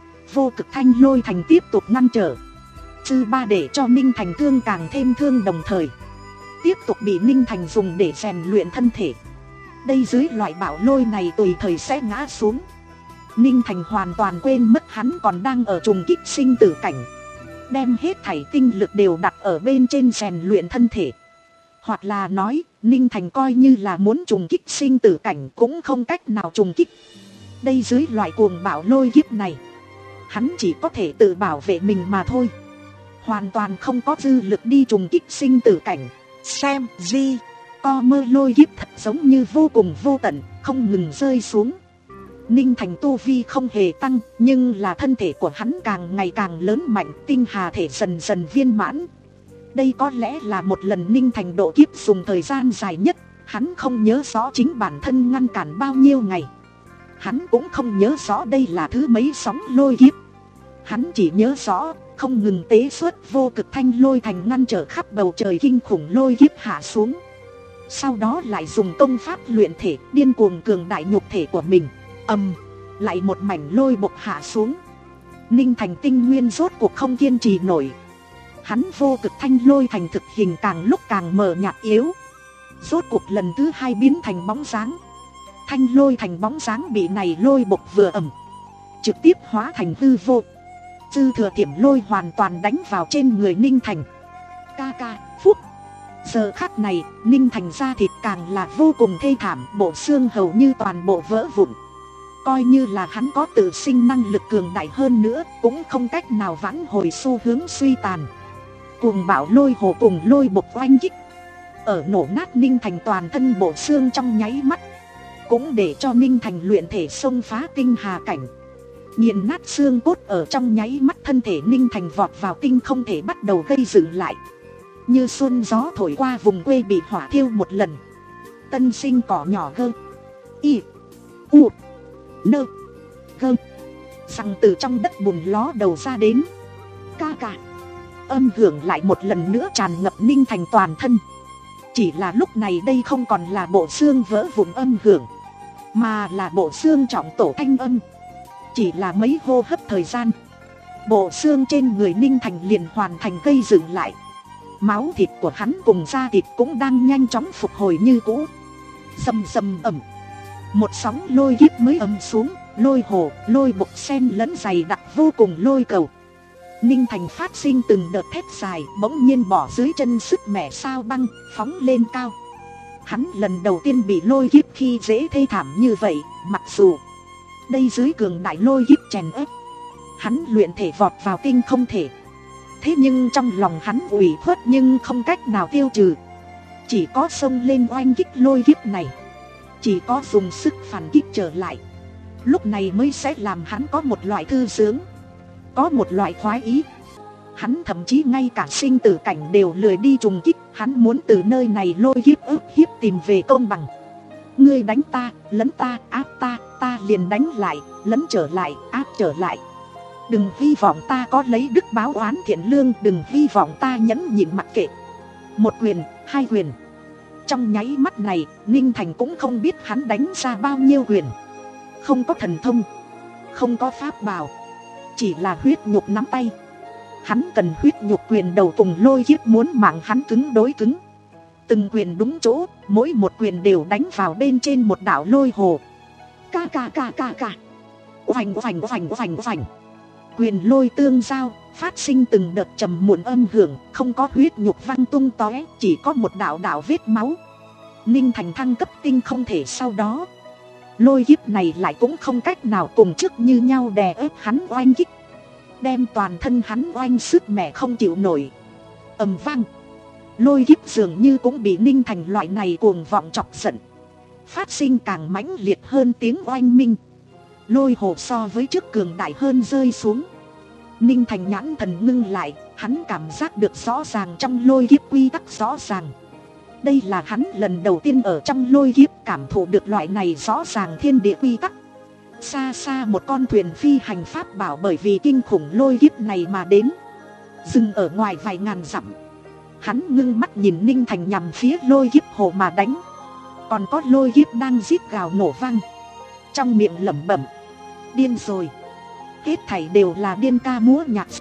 Speaker 1: vô cực thanh lôi thành tiếp tục ngăn trở. Dư ba để cho Ninh Thành thương càng thêm thương, đồng thời tiếp tục bị Ninh Thành dùng để rèn luyện thân thể. Đây dưới loại bão lôi này tùy thời sẽ ngã xuống. Ninh Thành hoàn toàn quên mất hắn còn đang ở trùng kích sinh tử cảnh, đem hết thảy tinh lực đều đặt ở bên trên rèn luyện thân thể. Hoặc là nói, Ninh Thành coi như là muốn trùng kích sinh tử cảnh cũng không cách nào trùng kích. Đây dưới loại cuồng bão lôi kiếp này, hắn chỉ có thể tự bảo vệ mình mà thôi, hoàn toàn không có dư lực đi trùng kích sinh tử cảnh. Xem gì, co mơ lôi kiếp thật giống như vô cùng vô tận, không ngừng rơi xuống. Ninh Thành tu vi không hề tăng, nhưng là thân thể của hắn càng ngày càng lớn mạnh, tinh hà thể dần dần viên mãn. Đây có lẽ là một lần Ninh Thành độ kiếp dùng thời gian dài nhất. Hắn không nhớ rõ chính bản thân ngăn cản bao nhiêu ngày, hắn cũng không nhớ rõ đây là thứ mấy sóng lôi kiếp. Hắn chỉ nhớ rõ không ngừng tế xuất vô cực thanh lôi thành ngăn trở khắp bầu trời kinh khủng lôi kiếp hạ xuống. Sau đó lại dùng công pháp luyện thể điên cuồng cường đại nhục thể của mình. Ầm, lại một mảnh lôi bộc hạ xuống. Ninh Thành tinh nguyên rốt cuộc không kiên trì nổi. Hắn vô cực thanh lôi thành thực hình càng lúc càng mờ nhạt yếu, rốt cuộc lần thứ hai biến thành bóng dáng. Thanh lôi thành bóng dáng bị này lôi bộc vừa ẩm, trực tiếp hóa thành hư vô. Dư thừa tiềm lôi hoàn toàn đánh vào trên người Ninh Thành. Ca ca, phúc. Giờ khắc này, Ninh Thành da thịt càng là vô cùng thê thảm, bộ xương hầu như toàn bộ vỡ vụn. Coi như là hắn có tự sinh năng lực cường đại hơn nữa, cũng không cách nào vãn hồi xu hướng suy tàn. Cuồng bão lôi hồ cùng lôi bộc oanh kích, ở nổ nát Ninh Thành toàn thân bộ xương trong nháy mắt, cũng để cho Ninh Thành luyện thể xông phá tinh hà cảnh. Nghiền nát xương cốt ở trong nháy mắt, thân thể Ninh Thành vọt vào tinh không thể bắt đầu gây dựng lại. Như xuân gió thổi qua vùng quê bị hỏa thiêu một lần. Tân sinh cỏ nhỏ gơ y u nơ gơ rằng từ trong đất bùn ló đầu ra đến. Ca ca. Âm hưởng lại một lần nữa tràn ngập Ninh Thành toàn thân. Chỉ là lúc này đây không còn là bộ xương vỡ vụn âm hưởng, mà là bộ xương trọng tổ thanh âm. Chỉ là mấy hô hấp thời gian, bộ xương trên người Ninh Thành liền hoàn thành gây dựng lại. Máu thịt của hắn cùng da thịt cũng đang nhanh chóng phục hồi như cũ. Rầm rầm ẩm, một sóng lôi kiếp mới ầm xuống. Lôi hồ, lôi bộc sen lẫn dày đặc vô cùng lôi cầu. Ninh Thành phát sinh từng đợt thét dài, bỗng nhiên bỏ dưới chân sức mẻ sao băng, phóng lên cao. Hắn lần đầu tiên bị lôi kiếp khi dễ thê thảm như vậy. Mặc dù đây dưới cường đại lôi kiếp chèn ép, hắn luyện thể vọt vào tinh không thể, thế nhưng trong lòng hắn ủy khuất nhưng không cách nào tiêu trừ. Chỉ có xông lên oanh kích lôi kiếp này, chỉ có dùng sức phản kích trở lại, lúc này mới sẽ làm hắn có một loại thư sướng, có một loại khoái ý. Hắn thậm chí ngay cả sinh tử cảnh đều lười đi trùng kích. Hắn muốn từ nơi này lôi kiếp ức hiếp tìm về công bằng. Ngươi đánh ta, lấn ta, áp ta, ta liền đánh lại, lấn trở lại, áp trở lại. Đừng hy vọng ta có lấy đức báo oán thiện lương, đừng hy vọng ta nhẫn nhịn mặc kệ. Một quyền, hai quyền. Trong nháy mắt này, Ninh Thành cũng không biết hắn đánh ra bao nhiêu quyền. Không có thần thông, không có pháp bảo, chỉ là huyết nhục nắm tay. Hắn cần huyết nhục quyền đầu cùng lôi kiếp muốn mạng hắn cứng đối cứng. Từng quyền đúng chỗ, mỗi một quyền đều đánh vào bên trên một đảo lôi hồ. Ca ca ca ca ca. Oành oành oành oành oành. Quyền lôi tương giao, phát sinh từng đợt trầm muộn âm hưởng, không có huyết nhục văng tung tóe, chỉ có một đảo đảo vết máu. Ninh Thành thăng cấp tinh không thể sau đó, lôi kiếp này lại cũng không cách nào cùng trước như nhau đè ép hắn oanh kích, đem toàn thân hắn oanh sức mẻ không chịu nổi. Ầm vang, lôi kiếp dường như cũng bị Ninh Thành loại này cuồng vọng chọc giận, phát sinh càng mãnh liệt hơn tiếng oanh minh. Lôi hồ so với trước cường đại hơn rơi xuống. Ninh Thành nhãn thần ngưng lại, Hắn cảm giác được rõ ràng trong lôi kiếp quy tắc rõ ràng. Đây là hắn lần đầu tiên ở trong lôi kiếp cảm thụ được loại này rõ ràng thiên địa quy tắc. Xa xa một con thuyền phi hành pháp bảo bởi vì kinh khủng lôi kiếp này mà đến, dừng ở ngoài vài ngàn dặm. Hắn ngưng mắt nhìn Ninh Thành nhằm phía lôi kiếp hồ mà đánh. Còn có lôi kiếp đang rít gào nổ vang, trong miệng lẩm bẩm: điên rồi, hết thảy đều là điên ca múa nhạc.